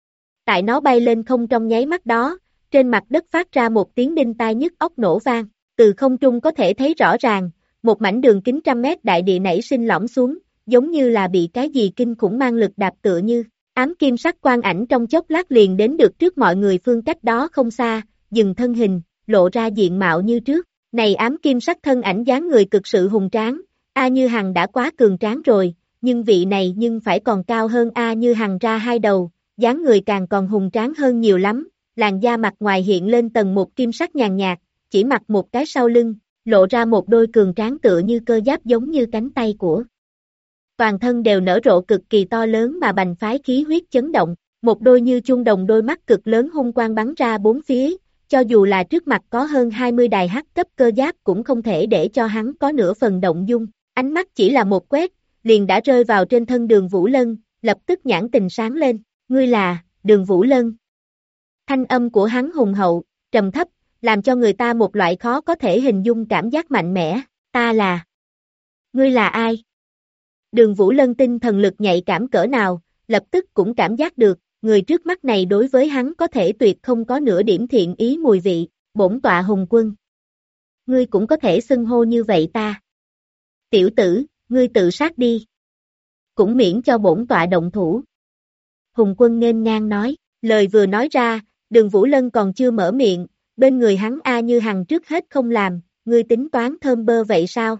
Tại nó bay lên không trong nháy mắt đó, trên mặt đất phát ra một tiếng đinh tai nhức óc nổ vang, từ không trung có thể thấy rõ ràng, một mảnh đường kính trăm mét đại địa nảy sinh lõm xuống, giống như là bị cái gì kinh khủng mang lực đạp tựa như, ám kim sắc quang ảnh trong chốc lát liền đến được trước mọi người phương cách đó không xa, dừng thân hình, lộ ra diện mạo như trước, này ám kim sắc thân ảnh dáng người cực sự hùng tráng, A Như Hằng đã quá cường tráng rồi, nhưng vị này nhưng phải còn cao hơn A Như Hằng ra 2 đầu, dáng người càng còn hùng tráng hơn nhiều lắm, làn da mặt ngoài hiện lên tầng một kim sắc nhàn nhạt, chỉ mặc một cái sau lưng, lộ ra một đôi cường tráng tựa như cơ giáp giống như cánh tay của. Toàn thân đều nở rộ cực kỳ to lớn mà bành phái khí huyết chấn động, một đôi như chuông đồng đôi mắt cực lớn hung quang bắn ra bốn phía, cho dù là trước mặt có hơn 20 đài hắc cấp cơ giáp cũng không thể để cho hắn có nửa phần động dung, ánh mắt chỉ là một quét, liền đã rơi vào trên thân Đường Vũ Lân, lập tức nhãn tình sáng lên, ngươi là, Đường Vũ Lân. Thanh âm của hắn hùng hậu, trầm thấp, làm cho người ta một loại khó có thể hình dung cảm giác mạnh mẽ, ta là. Ngươi là ai? Đường Vũ Lân tinh thần lực nhạy cảm cỡ nào, lập tức cũng cảm giác được, người trước mắt này đối với hắn có thể tuyệt không có nửa điểm thiện ý mùi vị, bổn tọa Hùng Quân. Ngươi cũng có thể xưng hô như vậy ta. Tiểu tử, ngươi tự sát đi. Cũng miễn cho bổn tọa động thủ. Hùng Quân nghênh ngang nói, lời vừa nói ra, Đường Vũ Lân còn chưa mở miệng, bên người hắn A Như Hằng trước hết không làm, ngươi tính toán thơm bơ vậy sao?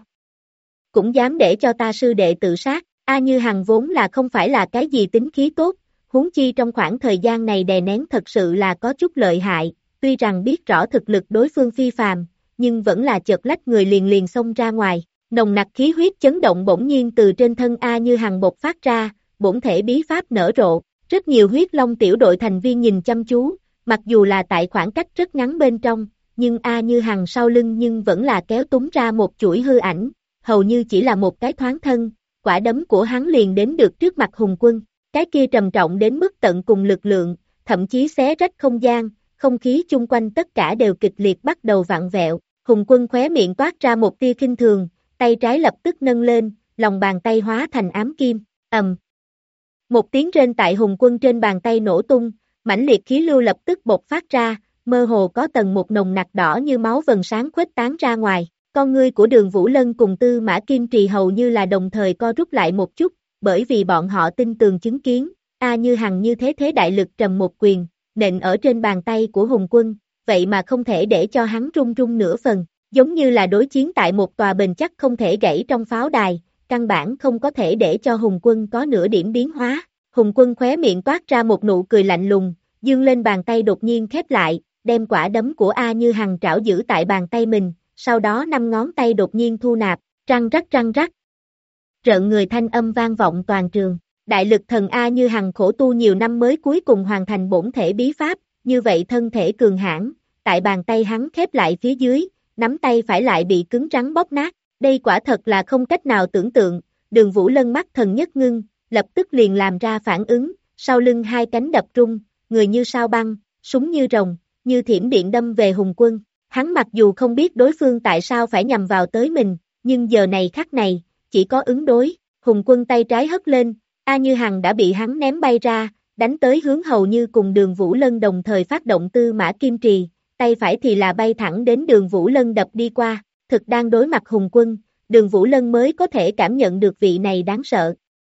Cũng dám để cho ta sư đệ tự sát, A Như Hằng vốn là không phải là cái gì tính khí tốt, huống chi trong khoảng thời gian này đè nén thật sự là có chút lợi hại, tuy rằng biết rõ thực lực đối phương phi phàm, nhưng vẫn là chợt lách người liền liền xông ra ngoài, nồng nặc khí huyết chấn động bỗng nhiên từ trên thân A Như Hằng bộc phát ra, bổn thể bí pháp nở rộ, rất nhiều huyết long tiểu đội thành viên nhìn chăm chú, mặc dù là tại khoảng cách rất ngắn bên trong, nhưng A Như Hằng sau lưng nhưng vẫn là kéo túng ra một chuỗi hư ảnh, hầu như chỉ là một cái thoáng thân, quả đấm của hắn liền đến được trước mặt Hùng Quân, cái kia trầm trọng đến mức tận cùng lực lượng, thậm chí xé rách không gian, không khí chung quanh tất cả đều kịch liệt bắt đầu vặn vẹo, Hùng Quân khóe miệng toát ra một tia khinh thường, tay trái lập tức nâng lên, lòng bàn tay hóa thành ám kim, một tiếng rên tại Hùng Quân trên bàn tay nổ tung, mãnh liệt khí lưu lập tức bộc phát ra, mơ hồ có tầng một nồng nặc đỏ như máu vầng sáng khuếch tán ra ngoài, con ngươi của Đường Vũ Lân cùng Tư Mã Kim Trì hầu như là đồng thời co rút lại một chút, bởi vì bọn họ tin tường chứng kiến, A Như Hằng như thế đại lực trầm một quyền, nện ở trên bàn tay của Hùng Quân, vậy mà không thể để cho hắn rung rung nửa phần, giống như là đối chiến tại một tòa bền chắc không thể gãy trong pháo đài, căn bản không có thể để cho Hùng Quân có nửa điểm biến hóa. Hùng Quân khóe miệng toát ra một nụ cười lạnh lùng, dương lên bàn tay đột nhiên khép lại, đem quả đấm của A Như Hằng trảo giữ tại bàn tay mình, sau đó 5 ngón tay đột nhiên thu nạp, răng rắc. Rợn người thanh âm vang vọng toàn trường. Đại lực thần A Như Hằng khổ tu nhiều năm mới cuối cùng hoàn thành bổn thể bí pháp, như vậy thân thể cường hãn, tại bàn tay hắn khép lại phía dưới, nắm tay phải lại bị cứng rắn bóp nát. Đây quả thật là không cách nào tưởng tượng. Đường Vũ Lân mắt thần nhất ngưng, lập tức liền làm ra phản ứng, sau lưng hai cánh đập rung, người như sao băng, súng như rồng, như thiểm điện đâm về Hùng Quân. Hắn mặc dù không biết đối phương tại sao phải nhằm vào tới mình, nhưng giờ này khắc này, chỉ có ứng đối. Hùng Quân tay trái hất lên, A Như Hằng đã bị hắn ném bay ra, đánh tới hướng hầu như cùng Đường Vũ Lân đồng thời phát động Tư Mã Kim Trì, tay phải thì là bay thẳng đến Đường Vũ Lân đập đi qua. Thực đang đối mặt Hùng Quân, Đường Vũ Lân mới có thể cảm nhận được vị này đáng sợ.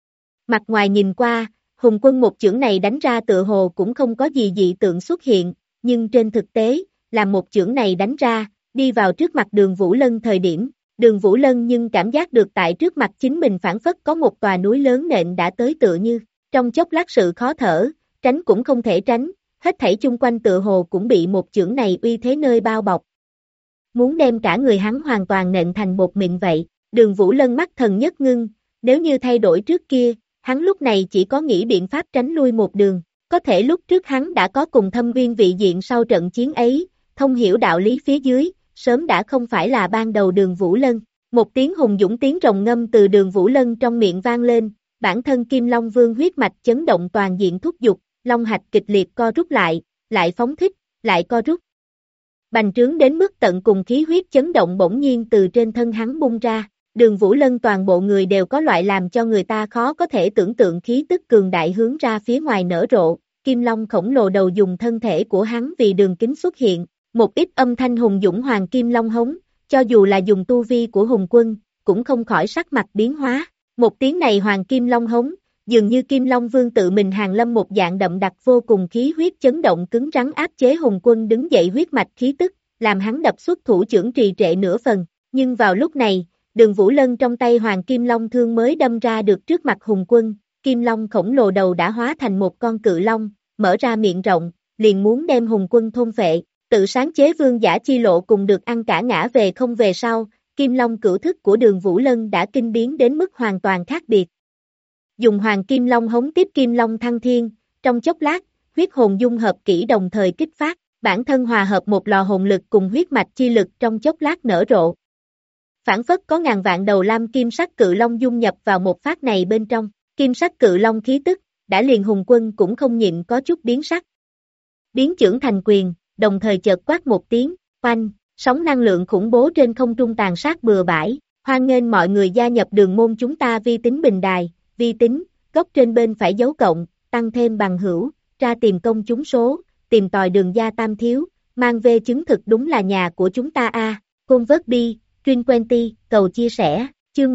Mặt ngoài nhìn qua, Hùng Quân một chưởng này đánh ra tựa hồ cũng không có gì dị tượng xuất hiện, nhưng trên thực tế, làm một chưởng này đánh ra, đi vào trước mặt Đường Vũ Lân thời điểm, Đường Vũ Lân nhưng cảm giác được tại trước mặt chính mình phảng phất có một tòa núi lớn nện đã tới tựa như, trong chốc lát sự khó thở, tránh cũng không thể tránh, hết thảy chung quanh tựa hồ cũng bị một chưởng này uy thế nơi bao bọc. Muốn đem cả người hắn hoàn toàn nện thành bột mịn vậy. Đường Vũ Lân mắt thần nhất ngưng, nếu như thay đổi trước kia, hắn lúc này chỉ có nghĩ biện pháp tránh lui một đường, có thể lúc trước hắn đã có cùng Thâm Uyên vị diện sau trận chiến ấy, thông hiểu đạo lý phía dưới, sớm đã không phải là ban đầu Đường Vũ Lân. Một tiếng hùng dũng tiếng rồng ngâm từ Đường Vũ Lân trong miệng vang lên, bản thân Kim Long Vương huyết mạch chấn động toàn diện thúc giục, long hạch kịch liệt co rút lại phóng thích, lại co rút. Bành trướng đến mức tận cùng khí huyết chấn động bỗng nhiên từ trên thân hắn bung ra. Đường Vũ Lân toàn bộ người đều có loại làm cho người ta khó có thể tưởng tượng khí tức cường đại hướng ra phía ngoài nở rộ, Kim Long khổng lồ đầu dùng thân thể của hắn vì đường kính xuất hiện, một ít âm thanh hùng dũng hoàng Kim Long hống, cho dù là dùng tu vi của Hùng Quân, cũng không khỏi sắc mặt biến hóa, một tiếng này hoàng Kim Long hống, dường như Kim Long Vương tự mình hàng lâm một dạng đậm đặc vô cùng khí huyết chấn động cứng rắn áp chế Hùng Quân đứng dậy huyết mạch khí tức, làm hắn đập xuất thủ chưởng trì trệ nửa phần, nhưng vào lúc này, Đường Vũ Lân trong tay Hoàng Kim Long thương mới đâm ra được trước mặt Hùng Quân, Kim Long khổng lồ đầu đã hóa thành một con cự long, mở ra miệng rộng, liền muốn đem Hùng Quân thôn phệ, tự sáng chế vương giả chi lộ cùng được ăn cả ngã về không về sau, Kim Long cửu thức của Đường Vũ Lân đã kinh biến đến mức hoàn toàn khác biệt. Dùng Hoàng Kim Long hống tiếp Kim Long thăng thiên, trong chốc lát, huyết hồn dung hợp kỹ đồng thời kích phát, bản thân hòa hợp một lò hồn lực cùng huyết mạch chi lực trong chốc lát nở rộ. Phản phất có ngàn vạn đầu lam kim sắc cự long dung nhập vào một phát này bên trong, kim sắc cự long khí tức, đã liền Hùng Quân cũng không nhịn có chút biến sắc. Biến chưởng thành quyền, đồng thời chợt quát một tiếng, oanh, sóng năng lượng khủng bố trên không trung tàn sát bừa bãi, hoan nghênh mọi người gia nhập đường môn chúng ta vi tính bình đài, vi tính, góc trên bên phải dấu cộng, tăng thêm bằng hữu, tra tìm công chúng số, tìm tòi đường gia tam thiếu, mang về chứng thực đúng là nhà của chúng ta a. Convert Truyền Quenty, cầu chia sẻ, chương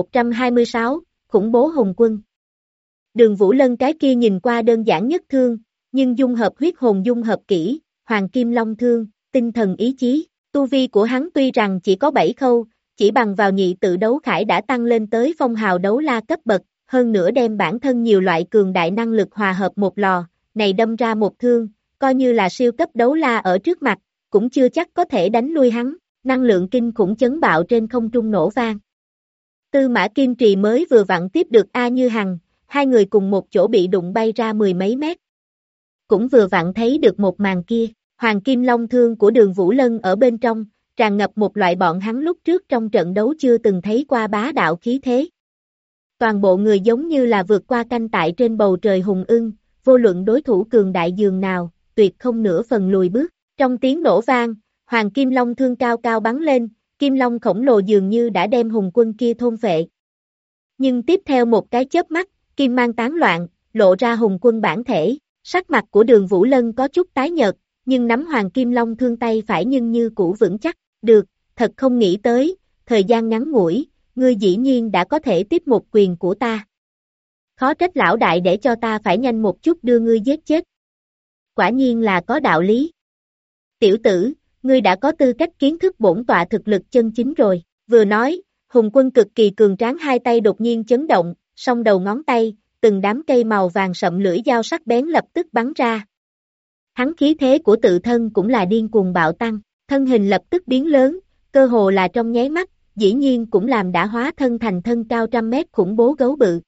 1126, khủng bố Hùng Quân. Đường Vũ Lân cái kia nhìn qua đơn giản nhất thương, nhưng dung hợp huyết hồn dung hợp kỹ, Hoàng Kim Long thương, tinh thần ý chí, tu vi của hắn tuy rằng chỉ có 7 khâu, chỉ bằng vào nhị tự đấu khải đã tăng lên tới phong hào đấu la cấp bậc, hơn nữa đem bản thân nhiều loại cường đại năng lực hòa hợp một lò, này đâm ra một thương, coi như là siêu cấp đấu la ở trước mặt, cũng chưa chắc có thể đánh lui hắn. Năng lượng kinh khủng chấn bạo trên không trung nổ vang. Tư Mã Kim Trì mới vừa vặn tiếp được A Như Hằng, hai người cùng một chỗ bị đụng bay ra 10 mấy mét. Cũng vừa vặn thấy được một màn kia, Hoàng Kim Long thương của Đường Vũ Lân ở bên trong, tràn ngập một loại bọn hắn lúc trước trong trận đấu chưa từng thấy qua bá đạo khí thế. Toàn bộ người giống như là vượt qua canh tại trên bầu trời hùng ưng, vô luận đối thủ cường đại dường nào, tuyệt không nửa phần lùi bước. Trong tiếng nổ vang, Hoàng Kim Long thương cao cao bắn lên, Kim Long khổng lồ dường như đã đem Hùng Quân kia thôn phệ. Nhưng tiếp theo một cái chớp mắt, Kim mang tán loạn, lộ ra Hùng Quân bản thể, sắc mặt của Đường Vũ Lân có chút tái nhợt, nhưng nắm Hoàng Kim Long thương tay phải nhưng như cũ vững chắc, được, thật không nghĩ tới, thời gian ngắn ngủi, ngươi dĩ nhiên đã có thể tiếp một quyền của ta. Khó trách lão đại để cho ta phải nhanh một chút đưa ngươi giết chết. Quả nhiên là có đạo lý. Tiểu tử, ngươi đã có tư cách kiến thức bổn tọa thực lực chân chính rồi, vừa nói, Hùng Quân cực kỳ cường tráng hai tay đột nhiên chấn động, song đầu ngón tay, từng đám cây màu vàng sậm lưỡi dao sắc bén lập tức bắn ra. Hắn khí thế của tự thân cũng là điên cuồng bạo tăng, thân hình lập tức biến lớn, cơ hồ là trong nháy mắt, dĩ nhiên cũng làm đã hóa thân thành thân cao trăm mét khủng bố gấu bự.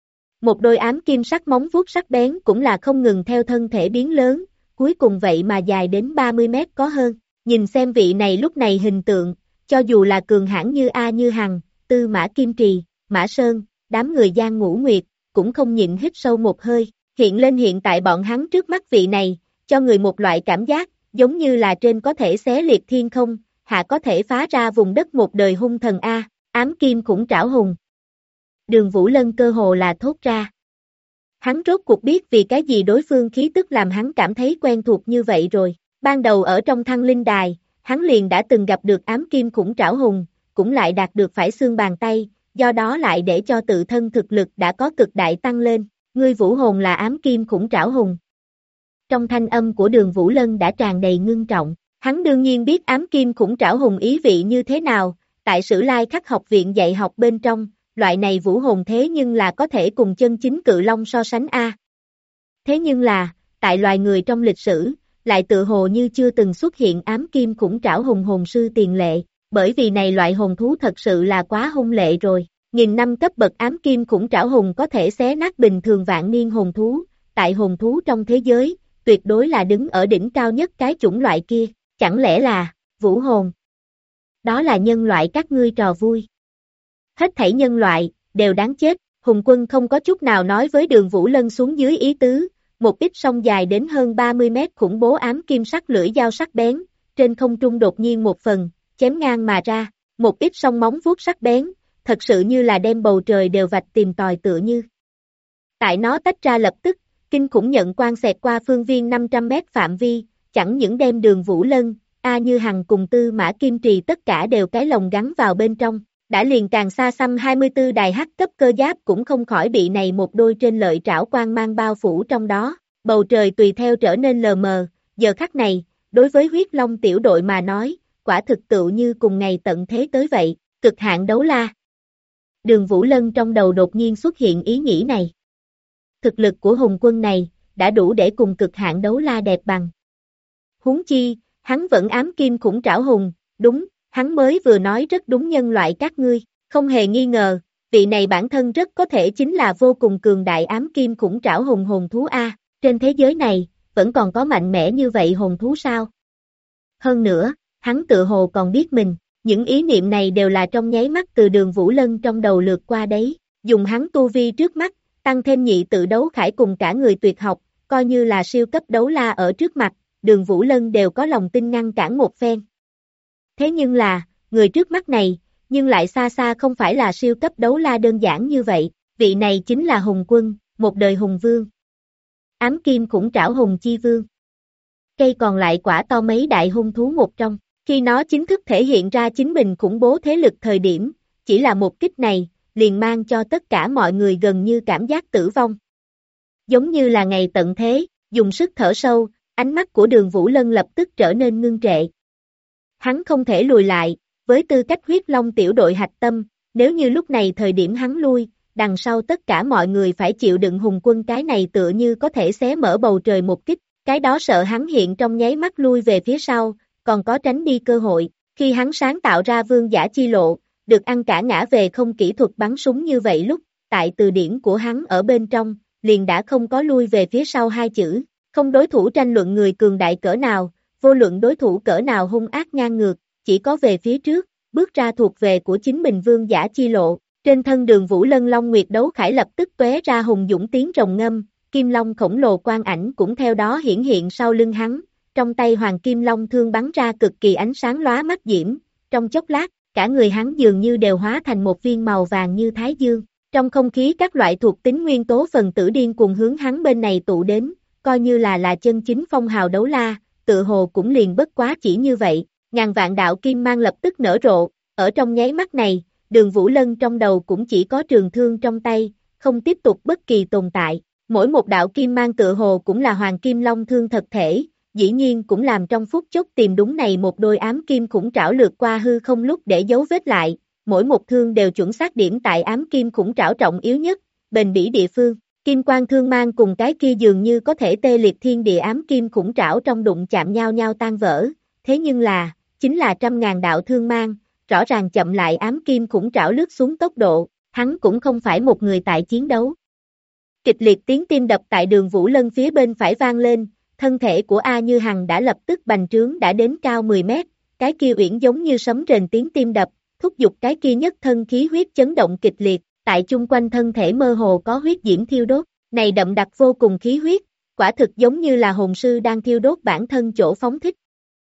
Một đôi ám kim sắc móng vuốt sắc bén cũng là không ngừng theo thân thể biến lớn, cuối cùng vậy mà dài đến 30 mét có hơn. Nhìn xem vị này lúc này hình tượng, cho dù là cường hãn như A Như Hằng, Tư Mã Kim Trì, Mã Sơn, đám người Giang Ngũ Nguyệt, cũng không nhịn hít sâu một hơi, hiện lên hiện tại bọn hắn trước mắt vị này, cho người một loại cảm giác, giống như là trên có thể xé liệt thiên không, hạ có thể phá ra vùng đất một đời hung thần A, ám kim khủng trảo hùng. Đường Vũ Lân cơ hồ là thốt ra. Hắn rốt cuộc biết vì cái gì đối phương khí tức làm hắn cảm thấy quen thuộc như vậy rồi. Ban đầu ở trong Thăng Linh Đài, hắn liền đã từng gặp được ám kim khủng trảo hùng, cũng lại đạt được phải xương bàn tay, do đó lại để cho tự thân thực lực đã có cực đại tăng lên. Ngươi vũ hồn là ám kim khủng trảo hùng. Trong thanh âm của Đường Vũ Lân đã tràn đầy ngưng trọng, hắn đương nhiên biết ám kim khủng trảo hùng ý vị như thế nào, tại Sử Lai Khắc học viện dạy học bên trong, loại này vũ hồn thế nhưng là có thể cùng chân chính cự long so sánh A. Thế nhưng là, tại loài người trong lịch sử, lại tự hồ như chưa từng xuất hiện ám kim khủng trảo hùng hồn sư tiền lệ, bởi vì này loại hồn thú thật sự là quá hung lệ rồi. Nghìn năm cấp bậc ám kim khủng trảo hùng có thể xé nát bình thường vạn niên hồn thú, tại hồn thú trong thế giới, tuyệt đối là đứng ở đỉnh cao nhất cái chủng loại kia, chẳng lẽ là, vũ hồn? Đó là nhân loại các ngươi trò vui. Hết thảy nhân loại, đều đáng chết, Hùng Quân không có chút nào nói với Đường Vũ Lân xuống dưới ý tứ, một ít song dài đến hơn 30 mét khủng bố ám kim sắc lưỡi dao sắc bén, trên không trung đột nhiên một phần, chém ngang mà ra, một ít song móng vuốt sắc bén, thật sự như là đem bầu trời đều vạch tìm tòi tựa như. Tại nó tách ra lập tức, kinh khủng nhận quang xẹt qua phương viên 500 mét phạm vi, chẳng những đem Đường Vũ Lân, A Như Hằng cùng Tư Mã Kim Trì tất cả đều cái lồng gắn vào bên trong, đã liền càng xa xăm 24 đài hắc cấp cơ giáp cũng không khỏi bị này một đôi trên lợi trảo quang mang bao phủ trong đó, bầu trời tùy theo trở nên lờ mờ, giờ khắc này, đối với huyết long tiểu đội mà nói, quả thực tựu như cùng ngày tận thế tới vậy, cực hạn đấu la. Đường Vũ Lân trong đầu đột nhiên xuất hiện ý nghĩ này. Thực lực của Hùng Quân này, đã đủ để cùng cực hạn đấu la đẹp bằng. Huống chi, hắn vẫn ám kim khủng trảo hùng, đúng, hắn mới vừa nói rất đúng nhân loại các ngươi, không hề nghi ngờ, vị này bản thân rất có thể chính là vô cùng cường đại ám kim khủng trảo hùng hồn thú A, trên thế giới này, vẫn còn có mạnh mẽ như vậy hồn thú sao? Hơn nữa, hắn tự hồ còn biết mình, những ý niệm này đều là trong nháy mắt từ Đường Vũ Lân trong đầu lướt qua đấy, dùng hắn tu vi trước mắt, tăng thêm nhị tự đấu khải cùng cả người tuyệt học, coi như là siêu cấp đấu la ở trước mặt, Đường Vũ Lân đều có lòng tin ngăn cản một phen. Thế nhưng là, người trước mắt này, nhưng lại xa xa không phải là siêu cấp đấu la đơn giản như vậy, vị này chính là Hùng Quân, một đời hùng vương. Ám kim khủng trảo hùng chi vương. Cây còn lại quả to mấy đại hung thú một trong, khi nó chính thức thể hiện ra chính mình khủng bố thế lực thời điểm, chỉ là một kích này, liền mang cho tất cả mọi người gần như cảm giác tử vong. Giống như là ngày tận thế, dùng sức thở sâu, ánh mắt của Đường Vũ Lân lập tức trở nên ngưng trệ. Hắn không thể lùi lại, với tư cách huyết long tiểu đội hạch tâm, nếu như lúc này thời điểm hắn lui, đằng sau tất cả mọi người phải chịu đựng Hùng Quân cái này tựa như có thể xé mở bầu trời một kích, cái đó sợ hắn hiện trong nháy mắt lui về phía sau, còn có tránh đi cơ hội, khi hắn sáng tạo ra vương giả chi lộ, được ăn cả ngã về không kỹ thuật bắn súng như vậy lúc, tại từ điển của hắn ở bên trong, liền đã không có lui về phía sau hai chữ, không đối thủ tranh luận người cường đại cỡ nào, vô luận đối thủ cỡ nào hung ác ngang ngược, chỉ có về phía trước, bước ra thuộc về của chính mình vương giả chi lộ, trên thân Đường Vũ Lân Long Nguyệt đấu khải lập tức tóe ra hùng dũng tiếng rồng ngâm, kim long khổng lồ quang ảnh cũng theo đó hiển hiện sau lưng hắn, trong tay hoàng kim long thương bắn ra cực kỳ ánh sáng lóa mắt diễm, trong chốc lát, cả người hắn dường như đều hóa thành một viên màu vàng như thái dương, trong không khí các loại thuộc tính nguyên tố phần tử điên cuồng hướng hắn bên này tụ đến, coi như là chân chính phong hào đấu la, tự hồ cũng liền bất quá chỉ như vậy, ngàn vạn đạo kim mang lập tức nở rộ, ở trong nháy mắt này, Đường Vũ Lân trong đầu cũng chỉ có trường thương trong tay, không tiếp tục bất kỳ tồn tại, mỗi một đạo kim mang tự hồ cũng là hoàng kim long thương thật thể, dĩ nhiên cũng làm trong phút chốc tìm đúng này một đôi ám kim khủng trảo lướt qua hư không lúc để dấu vết lại, mỗi một thương đều chuẩn xác điểm tại ám kim khủng trảo trọng yếu nhất, bền bỉ địa phương. Kim quang thương mang cùng cái kia dường như có thể tê liệt thiên địa ám kim khủng trảo trong đụng chạm nhau nhau tan vỡ, thế nhưng là, chính là 100.000 đạo thương mang, rõ ràng chậm lại ám kim khủng trảo lướt xuống tốc độ, hắn cũng không phải một người tại chiến đấu. Kịch liệt tiếng tim đập tại Đường Vũ Lân phía bên phải vang lên, thân thể của A Như Hằng đã lập tức bành trướng đã đến cao 10 mét, cái kia uyển giống như sấm rền tiếng tim đập, thúc giục cái kia nhất thân khí huyết chấn động kịch liệt, tại chung quanh thân thể mơ hồ có huyết diễm thiêu đốt, này đậm đặc vô cùng khí huyết, quả thực giống như là hồn sư đang thiêu đốt bản thân chỗ phóng thích.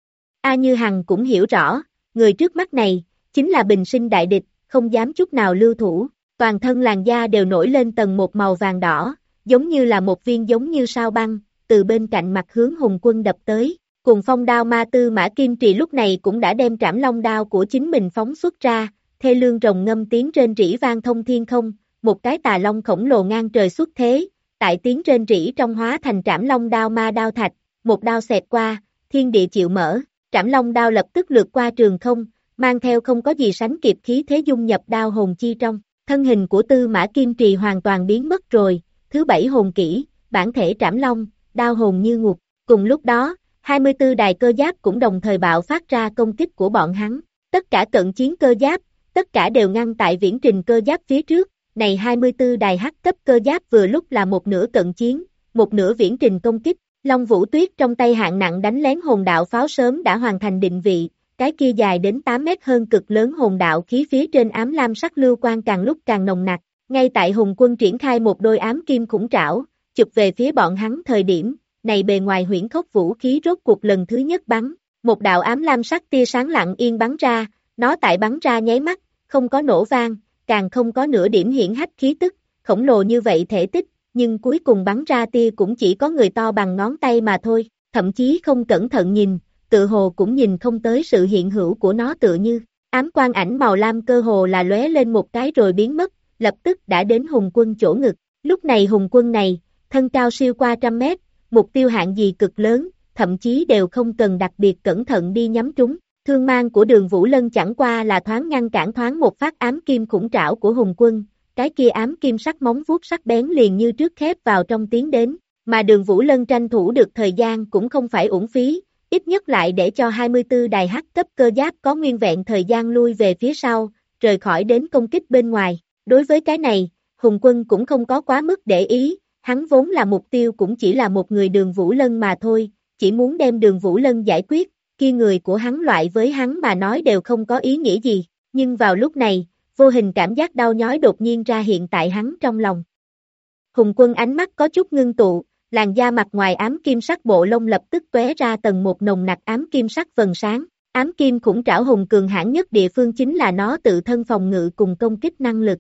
A Như Hằng cũng hiểu rõ, người trước mắt này, chính là bình sinh đại địch, không dám chút nào lưu thủ, toàn thân làn da đều nổi lên tầng một màu vàng đỏ, giống như là một viên giống như sao băng, từ bên cạnh mặt hướng Hùng Quân đập tới, cùng phong đao ma Tư Mã Kim Trì lúc này cũng đã đem trảm long đao của chính mình phóng xuất ra, thê lương rồng ngâm tiếng rên rỉ vang thông thiên không, một cái tà long khổng lồ ngang trời xuất thế, tại tiếng rên rỉ trong hóa thành trảm long đao ma đao thạch, một đao xẹt qua, thiên địa chịu mở, trảm long đao lập tức lướt qua trường không, mang theo không có gì sánh kịp khí thế dung nhập đao hồn chi trong, thân hình của Tư Mã Kim Trì hoàn toàn biến mất rồi, thứ 7 hồn kỹ, bản thể trảm long, đao hồn như ngục, cùng lúc đó, 24 đài cơ giáp cũng đồng thời bạo phát ra công kích của bọn hắn, tất cả cận chiến cơ giáp, tất cả đều ngăn tại viễn trình cơ giáp phía trước, này 24 đài hắc cấp cơ giáp vừa lúc là một nửa cận chiến, một nửa viễn trình công kích, Long Vũ Tuyết trong tay hạng nặng đánh lén hồn đạo pháo sớm đã hoàn thành định vị, cái kia dài đến 8 mét hơn cực lớn hồn đạo khí phía trên ám lam sắc lưu quang càng lúc càng nồng nặc, ngay tại Hùng Quân triển khai một đôi ám kim khủng trảo, chụp về phía bọn hắn thời điểm, này bề ngoài huyễn khốc vũ khí rốt cuộc lần thứ nhất bắn, một đạo ám lam sắc tia sáng lặng yên bắn ra, nó tại bắn ra nháy mắt, không có nổ vang, càng không có nửa điểm hiển hách khí tức, khổng lồ như vậy thể tích, nhưng cuối cùng bắn ra tia cũng chỉ có người to bằng ngón tay mà thôi, thậm chí không cẩn thận nhìn, tự hồ cũng nhìn không tới sự hiện hữu của nó tựa như, ám quang ảnh màu lam cơ hồ là lóe lên một cái rồi biến mất, lập tức đã đến Hùng Quân chỗ ngực, lúc này Hùng Quân này, thân cao siêu qua 100 mét, mục tiêu hạng gì cực lớn, thậm chí đều không cần đặc biệt cẩn thận đi nhắm trúng. Thương mang của Đường Vũ Lân chẳng qua là thoáng ngăn cản thoáng một phát ám kim khủng trảo của Hùng Quân, cái kia ám kim sắc móng vuốt sắc bén liền như trước khép vào trong tiến đến, mà Đường Vũ Lân tranh thủ được thời gian cũng không phải uổng phí, ít nhất lại để cho 24 đài hắc cấp cơ giáp có nguyên vẹn thời gian lui về phía sau, rời khỏi đến công kích bên ngoài. Đối với cái này, Hùng Quân cũng không có quá mức để ý, hắn vốn là mục tiêu cũng chỉ là một người Đường Vũ Lân mà thôi, chỉ muốn đem Đường Vũ Lân giải quyết, kia người của hắn loại với hắn mà nói đều không có ý nghĩa gì, nhưng vào lúc này, vô hình cảm giác đau nhói đột nhiên ra hiện tại hắn trong lòng. Hùng Quân ánh mắt có chút ngưng tụ, làn da mặt ngoài ám kim sắc bộ lông lập tức tóe ra tầng một nồng nặc ám kim sắc vầng sáng, ám kim khủng trảo hùng cường hãn nhất địa phương chính là nó tự thân phòng ngự cùng công kích năng lực.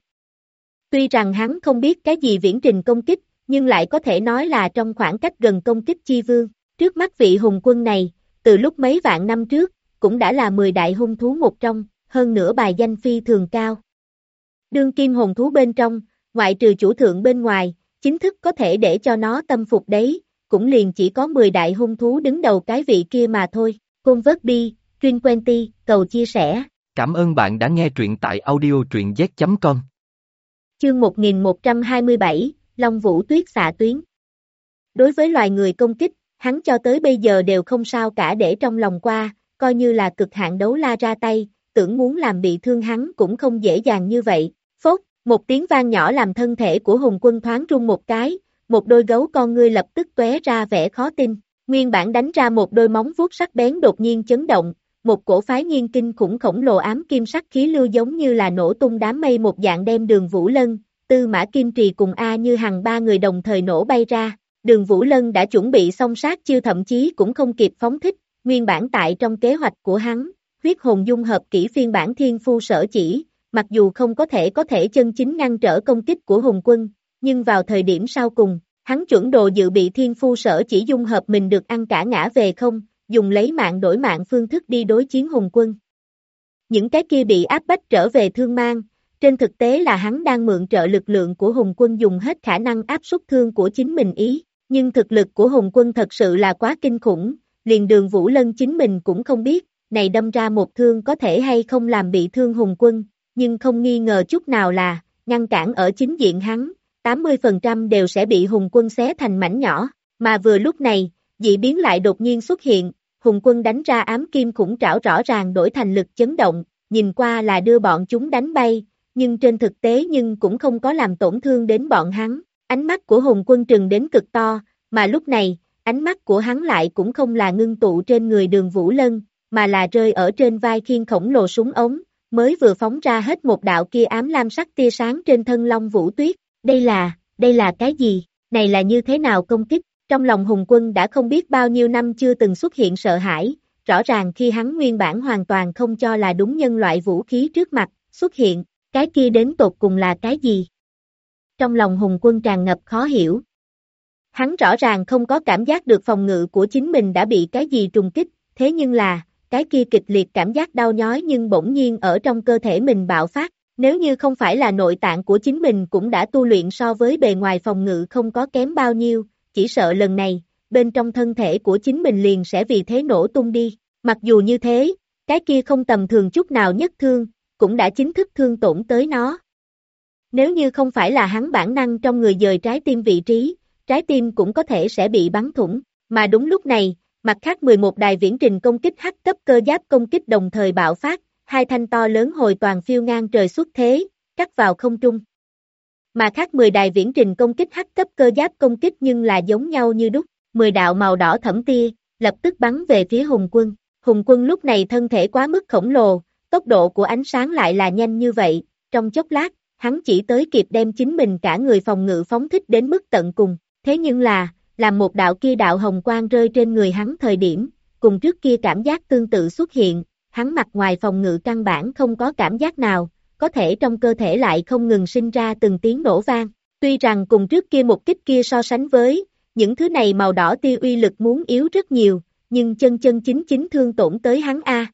Tuy rằng hắn không biết cái gì viễn trình công kích, nhưng lại có thể nói là trong khoảng cách gần công kích chi vương, trước mắt vị Hùng Quân này, từ lúc mấy vạn năm trước, cũng đã là 10 đại hung thú một trong, hơn nữa bài danh phi thường cao. Đương kim hồn thú bên trong, ngoại trừ chủ thượng bên ngoài, chính thức có thể để cho nó tâm phục đấy, cũng liền chỉ có 10 đại hung thú đứng đầu cái vị kia mà thôi. Côn vớt đi, Truyên Quenty, cầu chia sẻ. Cảm ơn bạn đã nghe truyện tại audio truyện z.com. Chương 1127, Long Vũ Tuyết xạ tuyến. Đối với loài người công kích, hắn cho tới bây giờ đều không sao cả để trong lòng qua, coi như là cực hạn đấu la ra tay, tưởng muốn làm bị thương hắn cũng không dễ dàng như vậy. Phốt, một tiếng vang nhỏ làm thân thể của Hùng Quân thoáng rung một cái, một đôi gấu con ngươi lập tức tóe ra vẻ khó tin. Nguyên bản đánh ra một đôi móng vuốt sắc bén đột nhiên chấn động, một cổ phái nghiên kinh khủng khổng lồ ám kim sắc khí lưu giống như là nổ tung đám mây một dạng đem Đường Vũ Lân, Tư Mã Kim Trì cùng A Như Hằng ba người đồng thời nổ bay ra. Đường Vũ Lân đã chuẩn bị xong sát chiêu thậm chí cũng không kịp phóng thích, nguyên bản tại trong kế hoạch của hắn, huyết hồn dung hợp kỹ phiên bản thiên phu sở chỉ, mặc dù không có thể chân chính ngăn trở công kích của Hùng Quân, nhưng vào thời điểm sau cùng, hắn chuẩn đồ dự bị thiên phu sở chỉ dung hợp mình được ăn cả ngã về không, dùng lấy mạng đổi mạng phương thức đi đối chiến Hùng Quân. Những cái kia bị áp bách trở về thương mang, trên thực tế là hắn đang mượn trợ lực lượng của Hùng Quân dùng hết khả năng áp suất thương của chính mình ý, nhưng thực lực của Hùng Quân thật sự là quá kinh khủng, liền Đường Vũ Lân chính mình cũng không biết, này đâm ra một thương có thể hay không làm bị thương Hùng Quân, nhưng không nghi ngờ chút nào là, ngăn cản ở chính diện hắn, 80% đều sẽ bị Hùng Quân xé thành mảnh nhỏ, mà vừa lúc này, dị biến lại đột nhiên xuất hiện, Hùng Quân đánh ra ám kim khủng trảo rõ ràng đổi thành lực chấn động, nhìn qua là đưa bọn chúng đánh bay, nhưng trên thực tế cũng không có làm tổn thương đến bọn hắn. Ánh mắt của Hùng Quân trừng đến cực to, mà lúc này, ánh mắt của hắn lại cũng không là ngưng tụ trên người Đường Vũ Lân, mà là rơi ở trên vai khiên khổng lồ súng ống, mới vừa phóng ra hết một đạo kia ám lam sắc tia sáng trên thân Long Vũ Tuyết. Đây là cái gì? Này là như thế nào công kích? Trong lòng Hùng Quân đã không biết bao nhiêu năm chưa từng xuất hiện sợ hãi, rõ ràng khi hắn nguyên bản hoàn toàn không cho là đúng nhân loại vũ khí trước mặt, xuất hiện, cái kia đến tột cùng là cái gì? Trong lòng Hùng Quân tràn ngập khó hiểu. Hắn rõ ràng không có cảm giác được phòng ngự của chính mình đã bị cái gì trùng kích, thế nhưng là, cái kia kịch liệt cảm giác đau nhói nhưng bỗng nhiên ở trong cơ thể mình bạo phát, nếu như không phải là nội tạng của chính mình cũng đã tu luyện so với bề ngoài phòng ngự không có kém bao nhiêu, chỉ sợ lần này, bên trong thân thể của chính mình liền sẽ vì thế nổ tung đi, mặc dù như thế, cái kia không tầm thường chút nào nhất thương, cũng đã chính thức thương tổn tới nó. Nếu như không phải là hắn bản năng trong người dời trái tim vị trí, trái tim cũng có thể sẽ bị bắn thủng, mà đúng lúc này, mặt khác 11 đài viễn trình công kích hắc cấp cơ giáp công kích đồng thời bạo phát, hai thanh to lớn hồi toàn phiêu ngang trời xuất thế, cắt vào không trung. Mà khác 10 đài viễn trình công kích hắc cấp cơ giáp công kích nhưng là giống nhau như đúc, 10 đạo màu đỏ thẫm tia, lập tức bắn về phía Hùng Quân. Hùng Quân lúc này thân thể quá mức khổng lồ, tốc độ của ánh sáng lại là nhanh như vậy, trong chốc lát, hắn chỉ tới kịp đem chính mình cả người phòng ngự phóng thích đến mức tận cùng, thế nhưng là, làm một đạo kia đạo hồng quang rơi trên người hắn thời điểm, cùng trước kia cảm giác tương tự xuất hiện, hắn mặt ngoài phòng ngự căn bản không có cảm giác nào, có thể trong cơ thể lại không ngừng sinh ra từng tiếng nổ vang, tuy rằng cùng trước kia một kích kia so sánh với, những thứ này màu đỏ tia uy lực muốn yếu rất nhiều, nhưng chân chính thương tổn tới hắn a.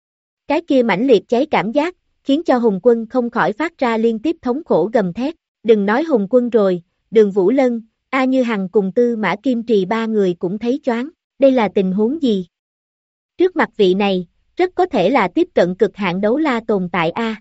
Cái kia mãnh liệt cháy cảm giác, khiến cho Hùng Quân không khỏi phát ra liên tiếp thống khổ gầm thét, đừng nói Hùng Quân rồi, Đường Vũ Lân, A Như Hằng cùng Tư Mã Kim Trì ba người cũng thấy choáng, đây là tình huống gì? Trước mặt vị này, rất có thể là tiếp cận cực hạn đấu la tồn tại a.